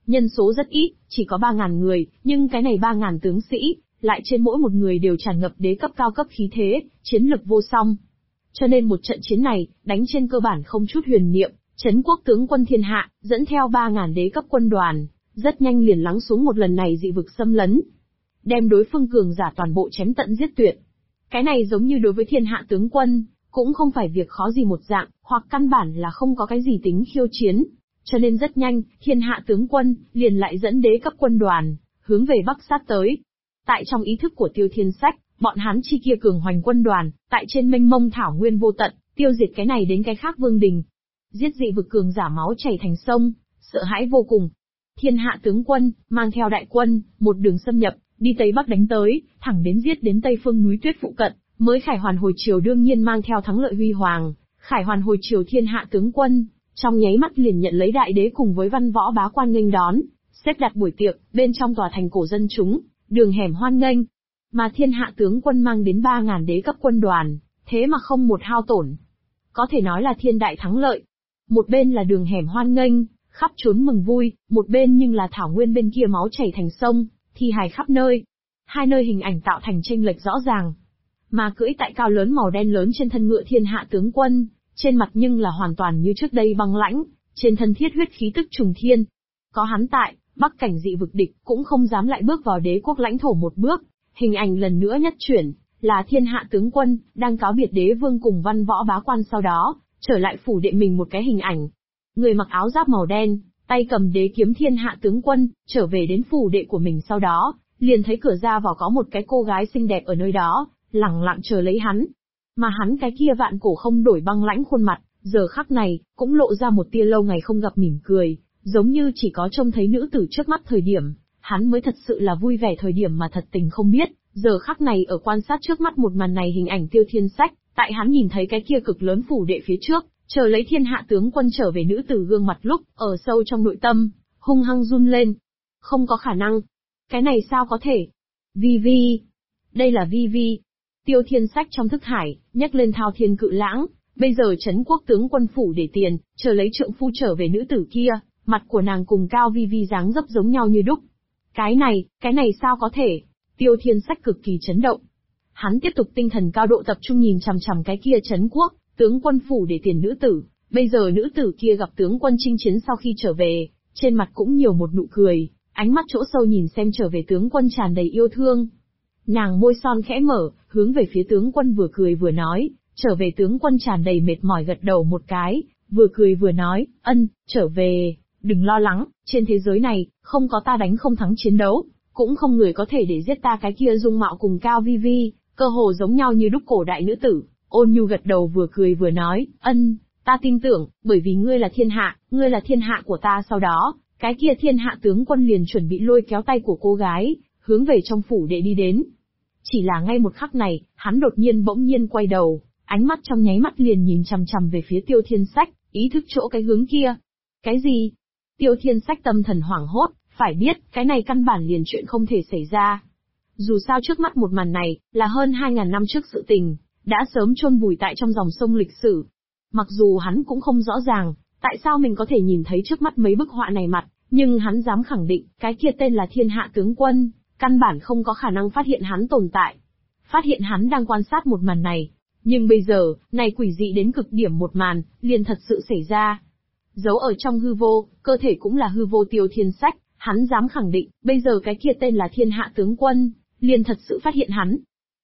Nhân số rất ít, chỉ có 3.000 người, nhưng cái này 3.000 tướng sĩ, lại trên mỗi một người đều tràn ngập đế cấp cao cấp khí thế, chiến lực vô song. Cho nên một trận chiến này, đánh trên cơ bản không chút huyền niệm, Trấn quốc tướng quân thiên hạ, dẫn theo 3.000 đế cấp quân đoàn, rất nhanh liền lắng xuống một lần này dị vực xâm lấn. Đem đối phương cường giả toàn bộ chém tận giết tuyệt. Cái này giống như đối với thiên hạ tướng quân, cũng không phải việc khó gì một dạng, hoặc căn bản là không có cái gì tính khiêu chiến. Cho nên rất nhanh, thiên hạ tướng quân, liền lại dẫn đế cấp quân đoàn, hướng về Bắc sát tới. Tại trong ý thức của Tiêu Thiên Sách, bọn hắn chi kia cường hoành quân đoàn, tại trên mênh mông thảo nguyên vô tận, tiêu diệt cái này đến cái khác vương đình. Giết dị vực cường giả máu chảy thành sông, sợ hãi vô cùng. Thiên hạ tướng quân, mang theo đại quân, một đường xâm nhập, đi Tây Bắc đánh tới, thẳng đến giết đến Tây phương núi tuyết phụ cận, mới khải hoàn hồi triều đương nhiên mang theo thắng lợi huy hoàng, khải hoàn hồi triều thiên hạ tướng quân, trong nháy mắt liền nhận lấy đại đế cùng với văn võ bá quan nghênh đón, xếp đặt buổi tiệc, bên trong tòa thành cổ dân chúng, đường hẻm hoan nghênh. Mà thiên hạ tướng quân mang đến 3.000 đế cấp quân đoàn, thế mà không một hao tổn. Có thể nói là thiên đại thắng lợi. Một bên là đường hẻm hoan nghênh, khắp trốn mừng vui, một bên nhưng là thảo nguyên bên kia máu chảy thành sông, thi hài khắp nơi. Hai nơi hình ảnh tạo thành chênh lệch rõ ràng. Mà cưỡi tại cao lớn màu đen lớn trên thân ngựa thiên hạ tướng quân, trên mặt nhưng là hoàn toàn như trước đây băng lãnh, trên thân thiết huyết khí tức trùng thiên. Có hắn tại, bắc cảnh dị vực địch cũng không dám lại bước vào đế quốc lãnh thổ một bước. Hình ảnh lần nữa nhất chuyển, là thiên hạ tướng quân, đang cáo biệt đế vương cùng văn võ bá quan sau đó, trở lại phủ đệ mình một cái hình ảnh. Người mặc áo giáp màu đen, tay cầm đế kiếm thiên hạ tướng quân, trở về đến phủ đệ của mình sau đó, liền thấy cửa ra vào có một cái cô gái xinh đẹp ở nơi đó, lẳng lặng chờ lấy hắn. Mà hắn cái kia vạn cổ không đổi băng lãnh khuôn mặt, giờ khắc này, cũng lộ ra một tia lâu ngày không gặp mỉm cười, giống như chỉ có trông thấy nữ tử trước mắt thời điểm, hắn mới thật sự là vui vẻ thời điểm mà thật tình không biết, giờ khắc này ở quan sát trước mắt một màn này hình ảnh Tiêu Thiên Sách, tại hắn nhìn thấy cái kia cực lớn phủ đệ phía trước, chờ lấy thiên hạ tướng quân trở về nữ tử gương mặt lúc, ở sâu trong nội tâm, hung hăng run lên. Không có khả năng. Cái này sao có thể? Vi Vi. Đây là Vi Vi. Tiêu Thiên Sách trong thức hải, nhắc lên thao thiên cự lãng, bây giờ Trấn quốc tướng quân phủ để tiền, chờ lấy trượng phu trở về nữ tử kia, mặt của nàng cùng Cao Vi Vi dáng dấp giống nhau như đúc. Cái này sao có thể? Tiêu Thiên Sách cực kỳ chấn động. Hắn tiếp tục tinh thần cao độ tập trung nhìn chằm chằm cái kia Trấn quốc, tướng quân phủ để tiền nữ tử, bây giờ nữ tử kia gặp tướng quân chinh chiến sau khi trở về, trên mặt cũng nhiều một nụ cười, ánh mắt chỗ sâu nhìn xem trở về tướng quân tràn đầy yêu thương. Nàng môi son khẽ mở, hướng về phía tướng quân vừa cười vừa nói, trở về tướng quân tràn đầy mệt mỏi gật đầu một cái, vừa cười vừa nói, trở về, đừng lo lắng, trên thế giới này, không có ta đánh không thắng chiến đấu, cũng không người có thể để giết ta cái kia dung mạo cùng Cao Vi Vi, cơ hồ giống nhau như đúc cổ đại nữ tử, ôn nhu gật đầu vừa cười vừa nói, ta tin tưởng, bởi vì ngươi là thiên hạ của ta sau đó, cái kia thiên hạ tướng quân liền chuẩn bị lôi kéo tay của cô gái, hướng về trong phủ để đi đến. Chỉ là ngay một khắc này, hắn đột nhiên bỗng nhiên quay đầu, ánh mắt trong nháy mắt liền nhìn chằm chằm về phía Tiêu Thiên Sách, ý thức chỗ cái hướng kia. Cái gì? Tiêu Thiên Sách tâm thần hoảng hốt, phải biết, cái này căn bản liền chuyện không thể xảy ra. Dù sao trước mắt một màn này, là hơn 2.000 năm trước sự tình, đã sớm chôn vùi tại trong dòng sông lịch sử. Mặc dù hắn cũng không rõ ràng, tại sao mình có thể nhìn thấy trước mắt mấy bức họa này mặt, nhưng hắn dám khẳng định, cái kia tên là thiên hạ tướng quân, căn bản không có khả năng phát hiện hắn tồn tại. Phát hiện hắn đang quan sát một màn này. Nhưng bây giờ, này quỷ dị đến cực điểm một màn, liền thật sự xảy ra. Giấu ở trong hư vô, cơ thể cũng là hư vô Tiêu Thiên Sách, hắn dám khẳng định, bây giờ cái kia tên là thiên hạ tướng quân, liền thật sự phát hiện hắn.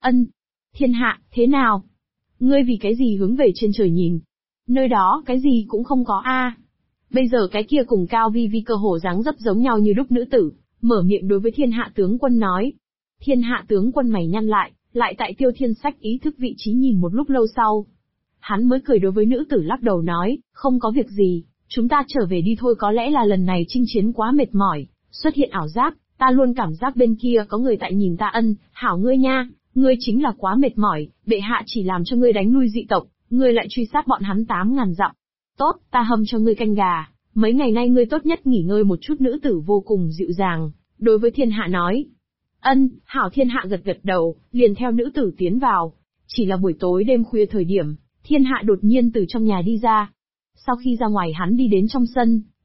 Thiên hạ, thế nào? Ngươi vì cái gì hướng về trên trời nhìn? Nơi đó cái gì cũng không có a. Bây giờ cái kia cùng Cao Vi Vi cơ hồ dáng dấp giống nhau như đúc nữ tử, mở miệng đối với thiên hạ tướng quân nói. Thiên hạ tướng quân mày nhăn lại tại Tiêu Thiên Sách ý thức vị trí nhìn một lúc lâu sau. Hắn mới cười đối với nữ tử lắc đầu nói, không có việc gì, chúng ta trở về đi thôi, có lẽ là lần này chinh chiến quá mệt mỏi, xuất hiện ảo giác, ta luôn cảm giác bên kia có người tại nhìn ta. Hảo ngươi nha, ngươi chính là quá mệt mỏi, bệ hạ chỉ làm cho ngươi đánh lui dị tộc, ngươi lại truy sát bọn hắn 8.000 dặm. Tốt, ta hâm cho ngươi canh gà, mấy ngày nay ngươi tốt nhất nghỉ ngơi một chút. Nữ tử vô cùng dịu dàng, đối với thiên hạ nói. Hảo. Thiên hạ gật gật đầu, liền theo nữ tử tiến vào. Chỉ là buổi tối đêm khuya thời điểm, thiên hạ đột nhiên từ trong nhà đi ra. Sau khi ra ngoài hắn đi đến trong sân,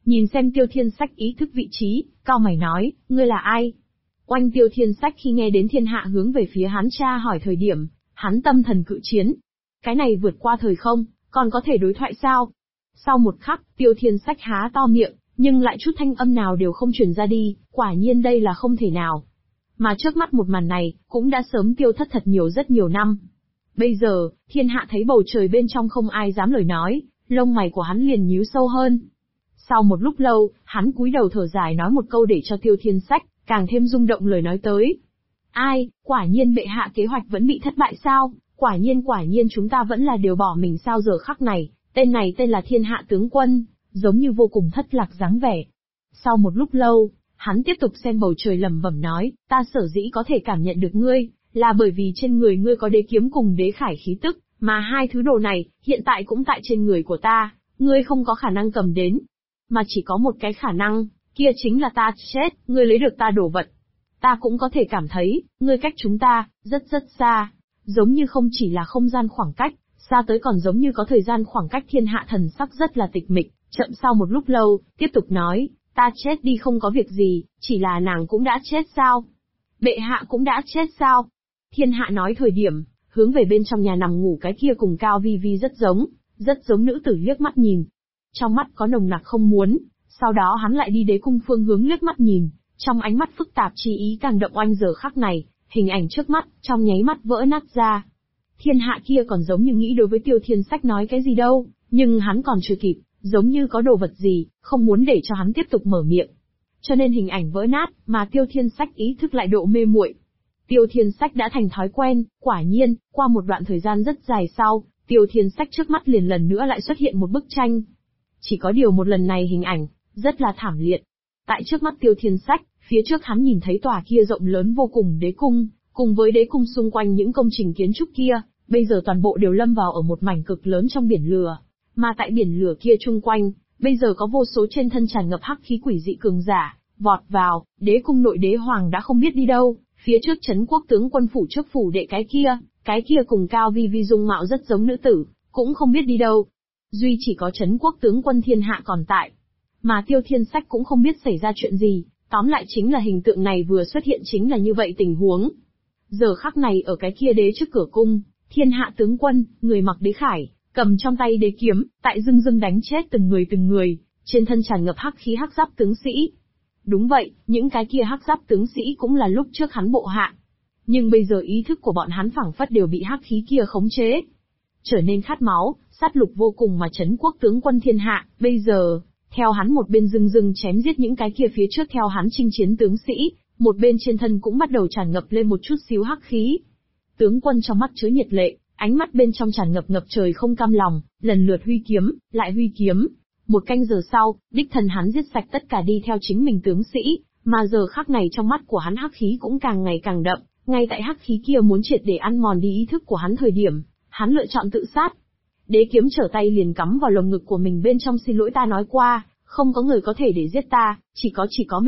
Nhìn xem Tiêu Thiên Sách ý thức vị trí, cau mày nói, ngươi là ai? Oanh Tiêu Thiên Sách khi nghe đến thiên hạ hướng về phía hắn tra hỏi thời điểm, hắn tâm thần cự chiến. Cái này vượt qua thời không, còn có thể đối thoại sao? Sau một khắc, Tiêu Thiên Sách há to miệng, nhưng lại chút thanh âm nào đều không truyền ra đi, quả nhiên đây là không thể nào. Mà trước mắt một màn này, cũng đã sớm tiêu thất thật nhiều rất nhiều năm. Bây giờ, thiên hạ thấy bầu trời bên trong không ai dám lời nói, lông mày của hắn liền nhíu sâu hơn. Sau một lúc lâu, hắn cúi đầu thở dài nói một câu để cho Tiêu Thiên Sách càng thêm rung động lời nói tới. Ai, quả nhiên bệ hạ kế hoạch vẫn bị thất bại sao? Quả nhiên chúng ta vẫn là đều bỏ mình sao? Giờ khắc này tên là Thiên Hạ Tướng Quân, giống như vô cùng thất lạc dáng vẻ. Sau một lúc lâu, hắn tiếp tục xem bầu trời lẩm bẩm nói, ta sở dĩ có thể cảm nhận được ngươi, là bởi vì trên người ngươi có đế kiếm cùng đế khải khí tức, mà hai thứ đồ này, hiện tại cũng tại trên người của ta, ngươi không có khả năng cầm đến. Mà chỉ có một cái khả năng, kia chính là ta chết, ngươi lấy được ta đồ vật. Ta cũng có thể cảm thấy, ngươi cách chúng ta, rất rất xa, giống như không chỉ là không gian khoảng cách, xa tới còn giống như có thời gian khoảng cách. Thiên hạ thần sắc rất là tịch mịch, chậm sau một lúc lâu, tiếp tục nói, ta chết đi không có việc gì, chỉ là nàng cũng đã chết sao? Bệ hạ cũng đã chết sao? Thiên hạ nói thời điểm, hướng về bên trong nhà nằm ngủ cái kia cùng Cao Vi Vi rất giống nữ tử liếc mắt nhìn. Trong mắt có nồng nặc không muốn, sau đó hắn lại đi đế cung phương hướng liếc mắt nhìn, trong ánh mắt phức tạp chi ý càng đậm oanh. Giờ khắc này, hình ảnh trước mắt, trong nháy mắt vỡ nát ra. Thiên hạ kia còn giống như nghĩ đối với Tiêu Thiên Sách nói cái gì đâu, nhưng hắn còn chưa kịp, giống như có đồ vật gì, không muốn để cho hắn tiếp tục mở miệng. Cho nên hình ảnh vỡ nát, mà Tiêu Thiên Sách ý thức lại độ mê muội. Tiêu Thiên Sách đã thành thói quen, quả nhiên, qua một đoạn thời gian rất dài sau, Tiêu Thiên Sách trước mắt liền lần nữa lại xuất hiện một bức tranh. Chỉ có điều một lần này hình ảnh, rất là thảm liệt. Tại trước mắt Tiêu Thiên Sách, phía trước hắn nhìn thấy tòa kia rộng lớn vô cùng đế cung, cùng với đế cung xung quanh những công trình kiến trúc kia, bây giờ toàn bộ đều lâm vào ở một mảnh cực lớn trong biển lửa. Mà tại biển lửa kia chung quanh, bây giờ có vô số trên thân tràn ngập hắc khí quỷ dị cường giả, vọt vào, đế cung nội đế hoàng đã không biết đi đâu, phía trước Trấn Quốc tướng quân phủ trước phủ đệ cái kia cùng Cao Vi Vi dung mạo rất giống nữ tử, cũng không biết đi đâu. Duy chỉ có Trấn Quốc tướng quân thiên hạ còn tại. Mà Tiêu Thiên Sách cũng không biết xảy ra chuyện gì, tóm lại chính là hình tượng này vừa xuất hiện chính là như vậy tình huống. Giờ khắc này ở cái kia đế trước cửa cung, thiên hạ tướng quân, người mặc đế khải, cầm trong tay đế kiếm, tại dưng dưng đánh chết từng người, trên thân tràn ngập hắc khí hắc giáp tướng sĩ. Đúng vậy, những cái kia hắc giáp tướng sĩ cũng là lúc trước hắn bộ hạ. Nhưng bây giờ ý thức của bọn hắn phảng phất đều bị hắc khí kia khống chế. Trở nên khát máu, sát lục vô cùng mà Trấn Quốc tướng quân thiên hạ, bây giờ, theo hắn một bên dưng dưng chém giết những cái kia phía trước theo hắn chinh chiến tướng sĩ, một bên trên thân cũng bắt đầu tràn ngập lên một chút xíu hắc khí. Tướng quân trong mắt chứa nhiệt lệ, ánh mắt bên trong tràn ngập trời không cam lòng, lần lượt huy kiếm, lại huy kiếm. Một canh giờ sau, đích thân hắn giết sạch tất cả đi theo chính mình tướng sĩ, mà giờ khắc này trong mắt của hắn hắc khí cũng càng ngày càng đậm, ngay tại hắc khí kia muốn triệt để ăn mòn đi ý thức của hắn thời điểm, hắn lựa chọn tự sát. Đế kiếm trở tay liền cắm vào lồng ngực của mình bên trong. Xin lỗi, ta nói qua, không có người có thể để giết ta, chỉ có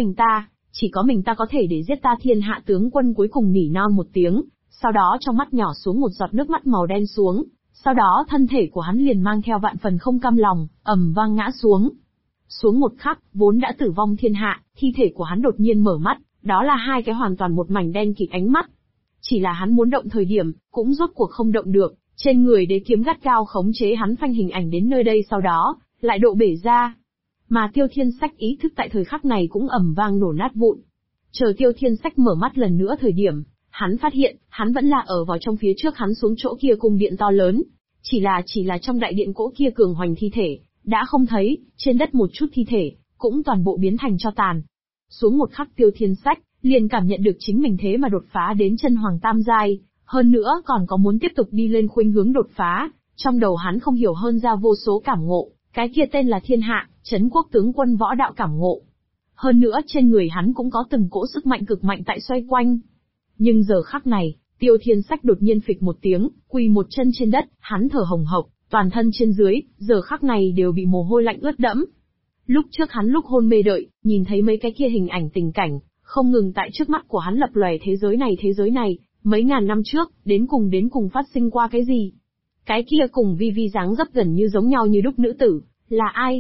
mình ta có thể để giết ta. Thiên hạ tướng quân cuối cùng nỉ non một tiếng, sau đó trong mắt nhỏ xuống một giọt nước mắt màu đen xuống, sau đó thân thể của hắn liền mang theo vạn phần không cam lòng, ầm vang ngã xuống. Xuống một khắc, vốn đã tử vong thiên hạ, thi thể của hắn đột nhiên mở mắt, đó là hai cái hoàn toàn một mảnh đen kịt ánh mắt. Chỉ là hắn muốn động thời điểm, cũng rốt cuộc không động được, trên người đế kiếm gắt gao khống chế hắn phanh hình ảnh đến nơi đây sau đó, lại độ bể ra. Mà Tiêu Thiên Sách ý thức tại thời khắc này cũng ầm vang nổ nát vụn. Chờ Tiêu Thiên Sách mở mắt lần nữa thời điểm, hắn phát hiện, hắn vẫn là ở vào trong phía trước hắn xuống chỗ kia cung điện to lớn. Chỉ là trong đại điện cỗ kia cường hoành thi thể, đã không thấy, trên đất một chút thi thể, cũng toàn bộ biến thành tro tàn. Xuống một khắc Tiêu Thiên Sách, liền cảm nhận được chính mình thế mà đột phá đến chân hoàng tam giai, hơn nữa còn có muốn tiếp tục đi lên khuynh hướng đột phá, trong đầu hắn không hiểu hơn ra vô số cảm ngộ, cái kia tên là thiên hạ, Trấn Quốc tướng quân võ đạo cảm ngộ. Hơn nữa trên người hắn cũng có từng cỗ sức mạnh cực mạnh tại xoay quanh. Nhưng giờ khắc này, Tiêu Thiên Sách đột nhiên phịch một tiếng, quỳ một chân trên đất, hắn thở hồng hộc, toàn thân trên dưới, giờ khắc này đều bị mồ hôi lạnh ướt đẫm. Lúc trước hắn lúc hôn mê đợi, nhìn thấy mấy cái kia hình ảnh tình cảnh, không ngừng tại trước mắt của hắn lập lòe thế giới này, mấy ngàn năm trước, đến cùng phát sinh qua cái gì? Cái kia cùng Vi Vi dáng dấp gần như giống nhau như đúc nữ tử, là ai?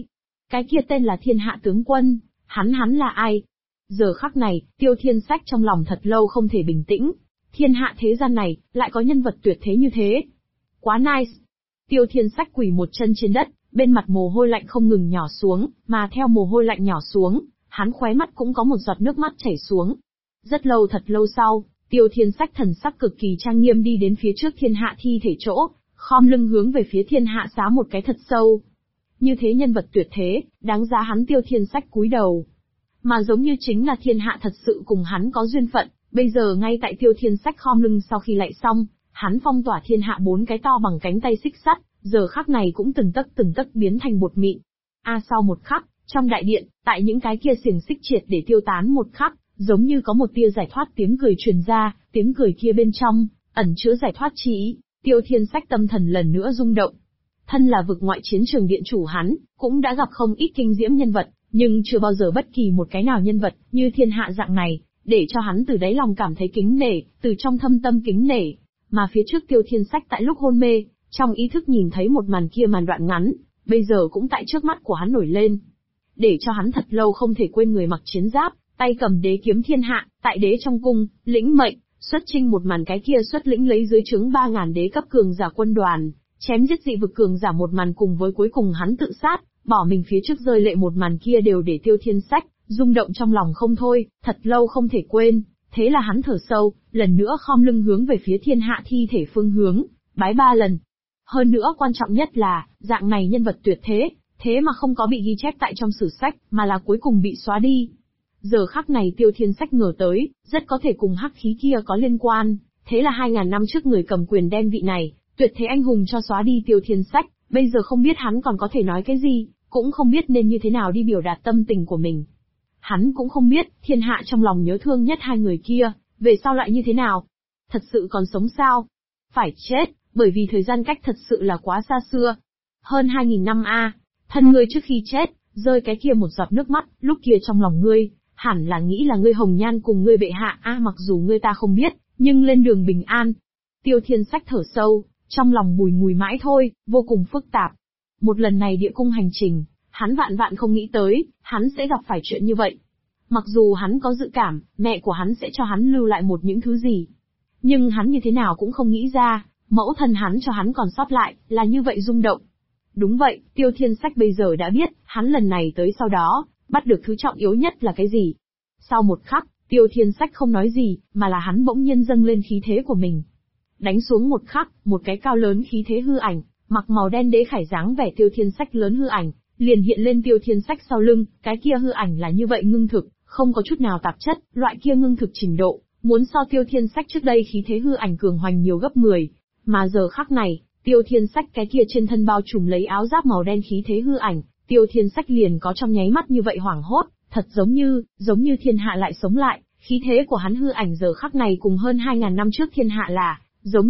Cái kia tên là Thiên Hạ tướng quân, hắn là ai? Giờ khắc này, Tiêu Thiên Sách trong lòng thật lâu không thể bình tĩnh. Thiên hạ thế gian này, lại có nhân vật tuyệt thế như thế. Quá nice. Tiêu Thiên Sách quỳ một chân trên đất, bên mặt mồ hôi lạnh không ngừng nhỏ xuống, mà theo mồ hôi lạnh nhỏ xuống, hắn khóe mắt cũng có một giọt nước mắt chảy xuống. Rất lâu thật lâu sau, Tiêu Thiên Sách thần sắc cực kỳ trang nghiêm đi đến phía trước thiên hạ thi thể chỗ, khom lưng hướng về phía thiên hạ xá một cái thật sâu. Như thế nhân vật tuyệt thế, đáng giá hắn Tiêu Thiên Sách cúi đầu. Mà giống như chính là thiên hạ thật sự cùng hắn có duyên phận, bây giờ ngay tại Tiêu Thiên Sách khom lưng sau khi lạy xong, hắn phong tỏa thiên hạ 4 cái to bằng cánh tay xích sắt, giờ khắc này cũng từng tấc biến thành bột mịn. Sau một khắc, trong đại điện, tại những cái kia xiềng xích triệt để tiêu tán một khắc, giống như có một tia giải thoát tiếng cười truyền ra, tiếng cười kia bên trong ẩn chứa giải thoát chi ý. Tiêu Thiên Sách tâm thần lần nữa rung động. Thân là vực ngoại chiến trường điện chủ hắn, cũng đã gặp không ít kinh diễm nhân vật, nhưng chưa bao giờ bất kỳ một cái nào nhân vật như thiên hạ dạng này, để cho hắn từ đáy lòng cảm thấy kính nể, từ trong thâm tâm kính nể. Mà phía trước Tiêu Thiên Sách tại lúc hôn mê, trong ý thức nhìn thấy một màn kia màn đoạn ngắn, bây giờ cũng tại trước mắt của hắn nổi lên. Để cho hắn thật lâu không thể quên người mặc chiến giáp, tay cầm đế kiếm thiên hạ, tại đế trong cung, lĩnh mệnh, xuất chinh một màn cái kia xuất lĩnh lấy dưới trướng 3.000 đế cấp cường giả quân đoàn, chém giết dị vực cường giả một màn cùng với cuối cùng hắn tự sát, bỏ mình phía trước rơi lệ một màn kia đều để Tiêu Thiên Sách rung động trong lòng không thôi, thật lâu không thể quên. Thế là hắn thở sâu, lần nữa khom lưng hướng về phía thiên hạ thi thể phương hướng, bái 3 lần. Hơn nữa quan trọng nhất là, dạng này nhân vật tuyệt thế, thế mà không có bị ghi chép tại trong sử sách, mà là cuối cùng bị xóa đi. Giờ khắc này Tiêu Thiên Sách ngờ tới, rất có thể cùng hắc khí kia có liên quan, thế là 2.000 năm trước người cầm quyền đem vị này, tuyệt thế anh hùng cho xóa đi Tiêu Thiên Sách, bây giờ không biết hắn còn có thể nói cái gì, cũng không biết nên như thế nào đi biểu đạt tâm tình của mình. Hắn cũng không biết, thiên hạ trong lòng nhớ thương nhất hai người kia, về sau lại như thế nào? Thật sự còn sống sao? Phải chết, bởi vì thời gian cách thật sự là quá xa xưa. Hơn 2.000 năm thân ngươi trước khi chết, rơi cái kia một giọt nước mắt, lúc kia trong lòng ngươi, hẳn là nghĩ là ngươi hồng nhan cùng ngươi bệ hạ mặc dù ngươi ta không biết, nhưng lên đường bình an. Tiêu Thiên Sách thở sâu, trong lòng bùi ngùi mãi thôi, vô cùng phức tạp. Một lần này địa cung hành trình, hắn vạn không nghĩ tới, hắn sẽ gặp phải chuyện như vậy. Mặc dù hắn có dự cảm, mẹ của hắn sẽ cho hắn lưu lại một những thứ gì. Nhưng hắn như thế nào cũng không nghĩ ra, mẫu thân hắn cho hắn còn sót lại, là như vậy rung động. Đúng vậy, Tiêu Thiên Sách bây giờ đã biết, hắn lần này tới sau đó, bắt được thứ trọng yếu nhất là cái gì. Sau một khắc, Tiêu Thiên Sách không nói gì, mà là hắn bỗng nhiên dâng lên khí thế của mình. Đánh xuống một khắc, một cái cao lớn khí thế hư ảnh, mặc màu đen đế khải dáng vẻ Tiêu Thiên Sách lớn hư ảnh, liền hiện lên Tiêu Thiên Sách sau lưng, cái kia hư ảnh là như vậy ngưng thực, không có chút nào tạp chất, loại kia ngưng thực trình độ, muốn so Tiêu Thiên Sách trước đây khí thế hư ảnh cường hoành nhiều gấp 10. Mà giờ khắc này, Tiêu Thiên Sách cái kia trên thân bao trùm lấy áo giáp màu đen khí thế hư ảnh, Tiêu Thiên Sách liền có trong nháy mắt như vậy hoảng hốt, thật giống như thiên hạ lại sống lại, khí thế của hắn hư ảnh giờ khắc này cùng hơn 2.000 năm trước thiên hạ là giống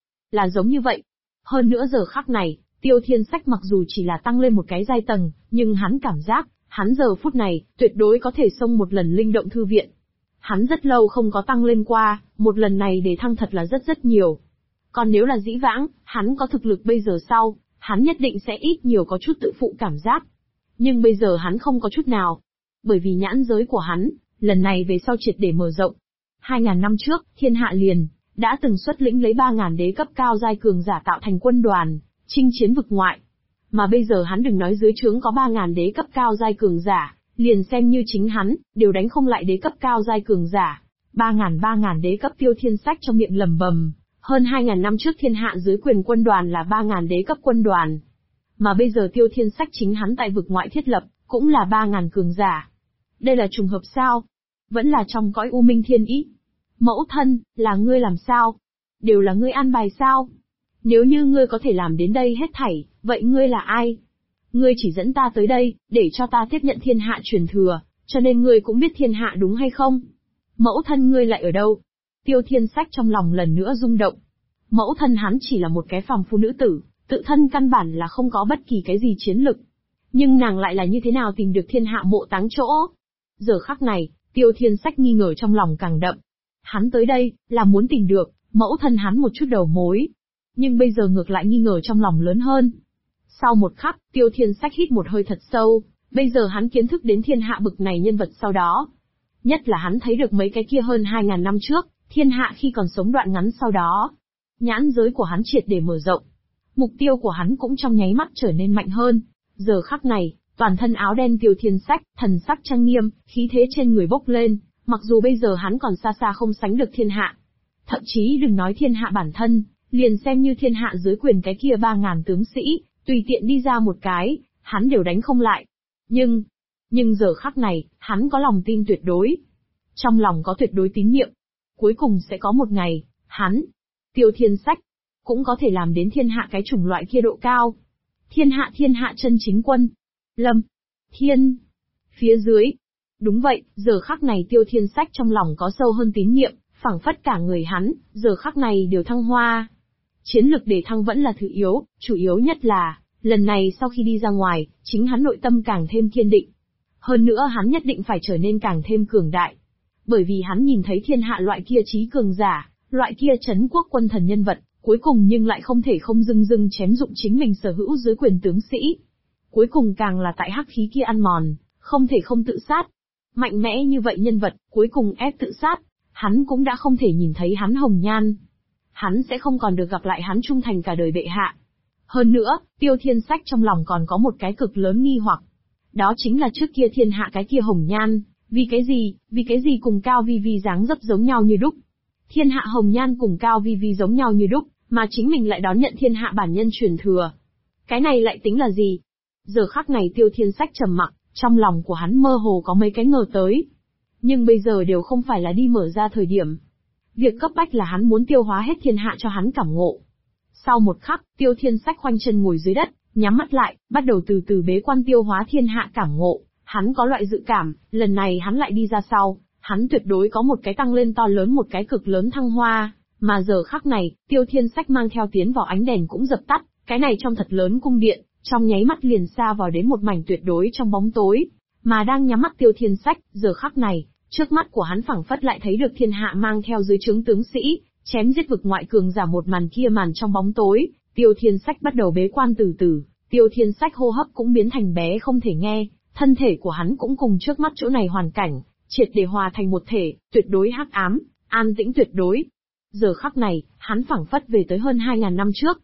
như vậy. Hơn nữa giờ khắc này, Tiêu Thiên Sách mặc dù chỉ là tăng lên một cái giai tầng, nhưng hắn cảm giác, hắn giờ phút này, tuyệt đối có thể xông một lần linh động thư viện. Hắn rất lâu không có tăng lên qua, một lần này để thăng thật là rất nhiều. Còn nếu là dĩ vãng, hắn có thực lực bây giờ sau, hắn nhất định sẽ ít nhiều có chút tự phụ cảm giác. Nhưng bây giờ hắn không có chút nào. Bởi vì nhãn giới của hắn, lần này về sau triệt để mở rộng. 2.000 năm trước, thiên hạ liền đã từng xuất lĩnh lấy 3.000 đế cấp cao giai cường giả tạo thành quân đoàn, chinh chiến vực ngoại. Mà bây giờ hắn đừng nói dưới trướng có 3.000 đế cấp cao giai cường giả, liền xem như chính hắn, đều đánh không lại đế cấp cao giai cường giả. 3.000 đế cấp Tiêu Thiên Sách trong miệng lầm bầm, hơn 2.000 năm trước thiên hạ dưới quyền quân đoàn là 3.000 đế cấp quân đoàn. Mà bây giờ Tiêu Thiên Sách chính hắn tại vực ngoại thiết lập, cũng là 3.000 cường giả. Đây là trùng hợp sao? Vẫn là trong cõi u minh thiên ý. Mẫu thân, là ngươi làm sao? Đều là ngươi an bài sao? Nếu như ngươi có thể làm đến đây hết thảy, vậy ngươi là ai? Ngươi chỉ dẫn ta tới đây, để cho ta tiếp nhận thiên hạ truyền thừa, cho nên ngươi cũng biết thiên hạ đúng hay không? Mẫu thân ngươi lại ở đâu? Tiêu Thiên Sách trong lòng lần nữa rung động. Mẫu thân hắn chỉ là một cái phàm phu nữ tử, tự thân căn bản là không có bất kỳ cái gì chiến lực. Nhưng nàng lại là như thế nào tìm được thiên hạ mộ táng chỗ? Giờ khắc này, Tiêu Thiên Sách nghi ngờ trong lòng càng đậm. Hắn tới đây, là muốn tìm được mẫu thân hắn một chút đầu mối. Nhưng bây giờ ngược lại nghi ngờ trong lòng lớn hơn. Sau một khắc, Tiêu Thiên Sách hít một hơi thật sâu, Bây giờ hắn kiến thức đến thiên hạ bực này nhân vật sau đó. Nhất là hắn thấy được mấy cái kia hơn 2.000 năm trước, thiên hạ khi còn sống đoạn ngắn sau đó. Nhãn giới của hắn triệt để mở rộng. Mục tiêu của hắn cũng trong nháy mắt trở nên mạnh hơn. Giờ khắc này, toàn thân áo đen Tiêu Thiên Sách, thần sắc trang nghiêm, khí thế trên người bốc lên, mặc dù bây giờ hắn còn xa xa không sánh được thiên hạ. Thậm chí đừng nói thiên hạ bản thân, liền xem như thiên hạ dưới quyền cái kia 3.000 tướng sĩ, tùy tiện đi ra một cái, hắn đều đánh không lại. Nhưng giờ khắc này, hắn có lòng tin tuyệt đối. Trong lòng có tuyệt đối tín nhiệm. Cuối cùng sẽ có một ngày, hắn, Tiêu Thiên Sách, cũng có thể làm đến thiên hạ cái chủng loại kia độ cao. Thiên hạ chân chính quân. Lâm. Thiên. Phía dưới. Đúng vậy, giờ khắc này Tiêu Thiên Sách trong lòng có sâu hơn tín nhiệm, phảng phất cả người hắn, giờ khắc này đều thăng hoa. Chiến lực để thăng vẫn là thứ yếu, chủ yếu nhất là, lần này sau khi đi ra ngoài, chính hắn nội tâm càng thêm kiên định. Hơn nữa hắn nhất định phải trở nên càng thêm cường đại. Bởi vì hắn nhìn thấy thiên hạ loại kia trí cường giả, loại kia trấn quốc quân thần nhân vật, cuối cùng nhưng lại không thể không dưng chém dụng chính mình sở hữu dưới quyền tướng sĩ. Cuối cùng càng là tại hắc khí kia ăn mòn, không thể không tự sát. Mạnh mẽ như vậy nhân vật, cuối cùng ép tự sát, hắn cũng đã không thể nhìn thấy hắn hồng nhan. Hắn sẽ không còn được gặp lại hắn trung thành cả đời bệ hạ. Hơn nữa, Tiêu Thiên Sách trong lòng còn có một cái cực lớn nghi hoặc. Đó chính là trước kia thiên hạ cái kia hồng nhan, vì cái gì cùng Cao Vi Vi dáng dấp giống nhau như đúc. Thiên hạ hồng nhan cùng Cao Vi Vi giống nhau như đúc, mà chính mình lại đón nhận thiên hạ bản nhân truyền thừa. Cái này lại tính là gì? Giờ khắc này Tiêu Thiên Sách trầm mặc, trong lòng của hắn mơ hồ có mấy cái ngờ tới. Nhưng bây giờ đều không phải là đi mở ra thời điểm. Việc cấp bách là hắn muốn tiêu hóa hết thiên hạ cho hắn cảm ngộ. Sau một khắc, Tiêu Thiên Sách khoanh chân ngồi dưới đất, nhắm mắt lại, bắt đầu từ từ bế quan tiêu hóa thiên hạ cảm ngộ. Hắn có loại dự cảm, lần này hắn lại đi ra sau, hắn tuyệt đối có một cái tăng lên to lớn, một cái cực lớn thăng hoa. Mà giờ khắc này, Tiêu Thiên Sách mang theo tiến vào ánh đèn cũng dập tắt, cái này trong thật lớn cung điện, trong nháy mắt liền xa vào đến một mảnh tuyệt đối trong bóng tối. Mà đang nhắm mắt Tiêu Thiên Sách, giờ khắc này, trước mắt của hắn phảng phất lại thấy được thiên hạ mang theo dưới trướng tướng sĩ, chém giết vực ngoại cường giả một màn kia màn trong bóng tối. Tiêu Thiên Sách bắt đầu bế quan từ từ, Tiêu Thiên Sách hô hấp cũng biến thành bé không thể nghe, thân thể của hắn cũng cùng trước mắt chỗ này hoàn cảnh, triệt để hòa thành một thể, tuyệt đối hắc ám, an tĩnh tuyệt đối. Giờ khắc này, hắn phảng phất về tới hơn 2.000 năm trước.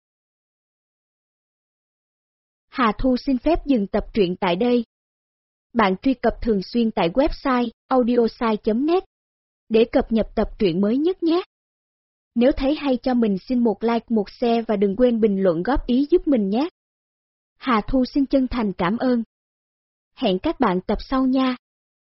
Hà Thu xin phép dừng tập truyện tại đây. Bạn truy cập thường xuyên tại website audiosai.net để cập nhật tập truyện mới nhất nhé. Nếu thấy hay cho mình xin một like, một share và đừng quên bình luận góp ý giúp mình nhé. Hà Thu xin chân thành cảm ơn. Hẹn các bạn tập sau nha.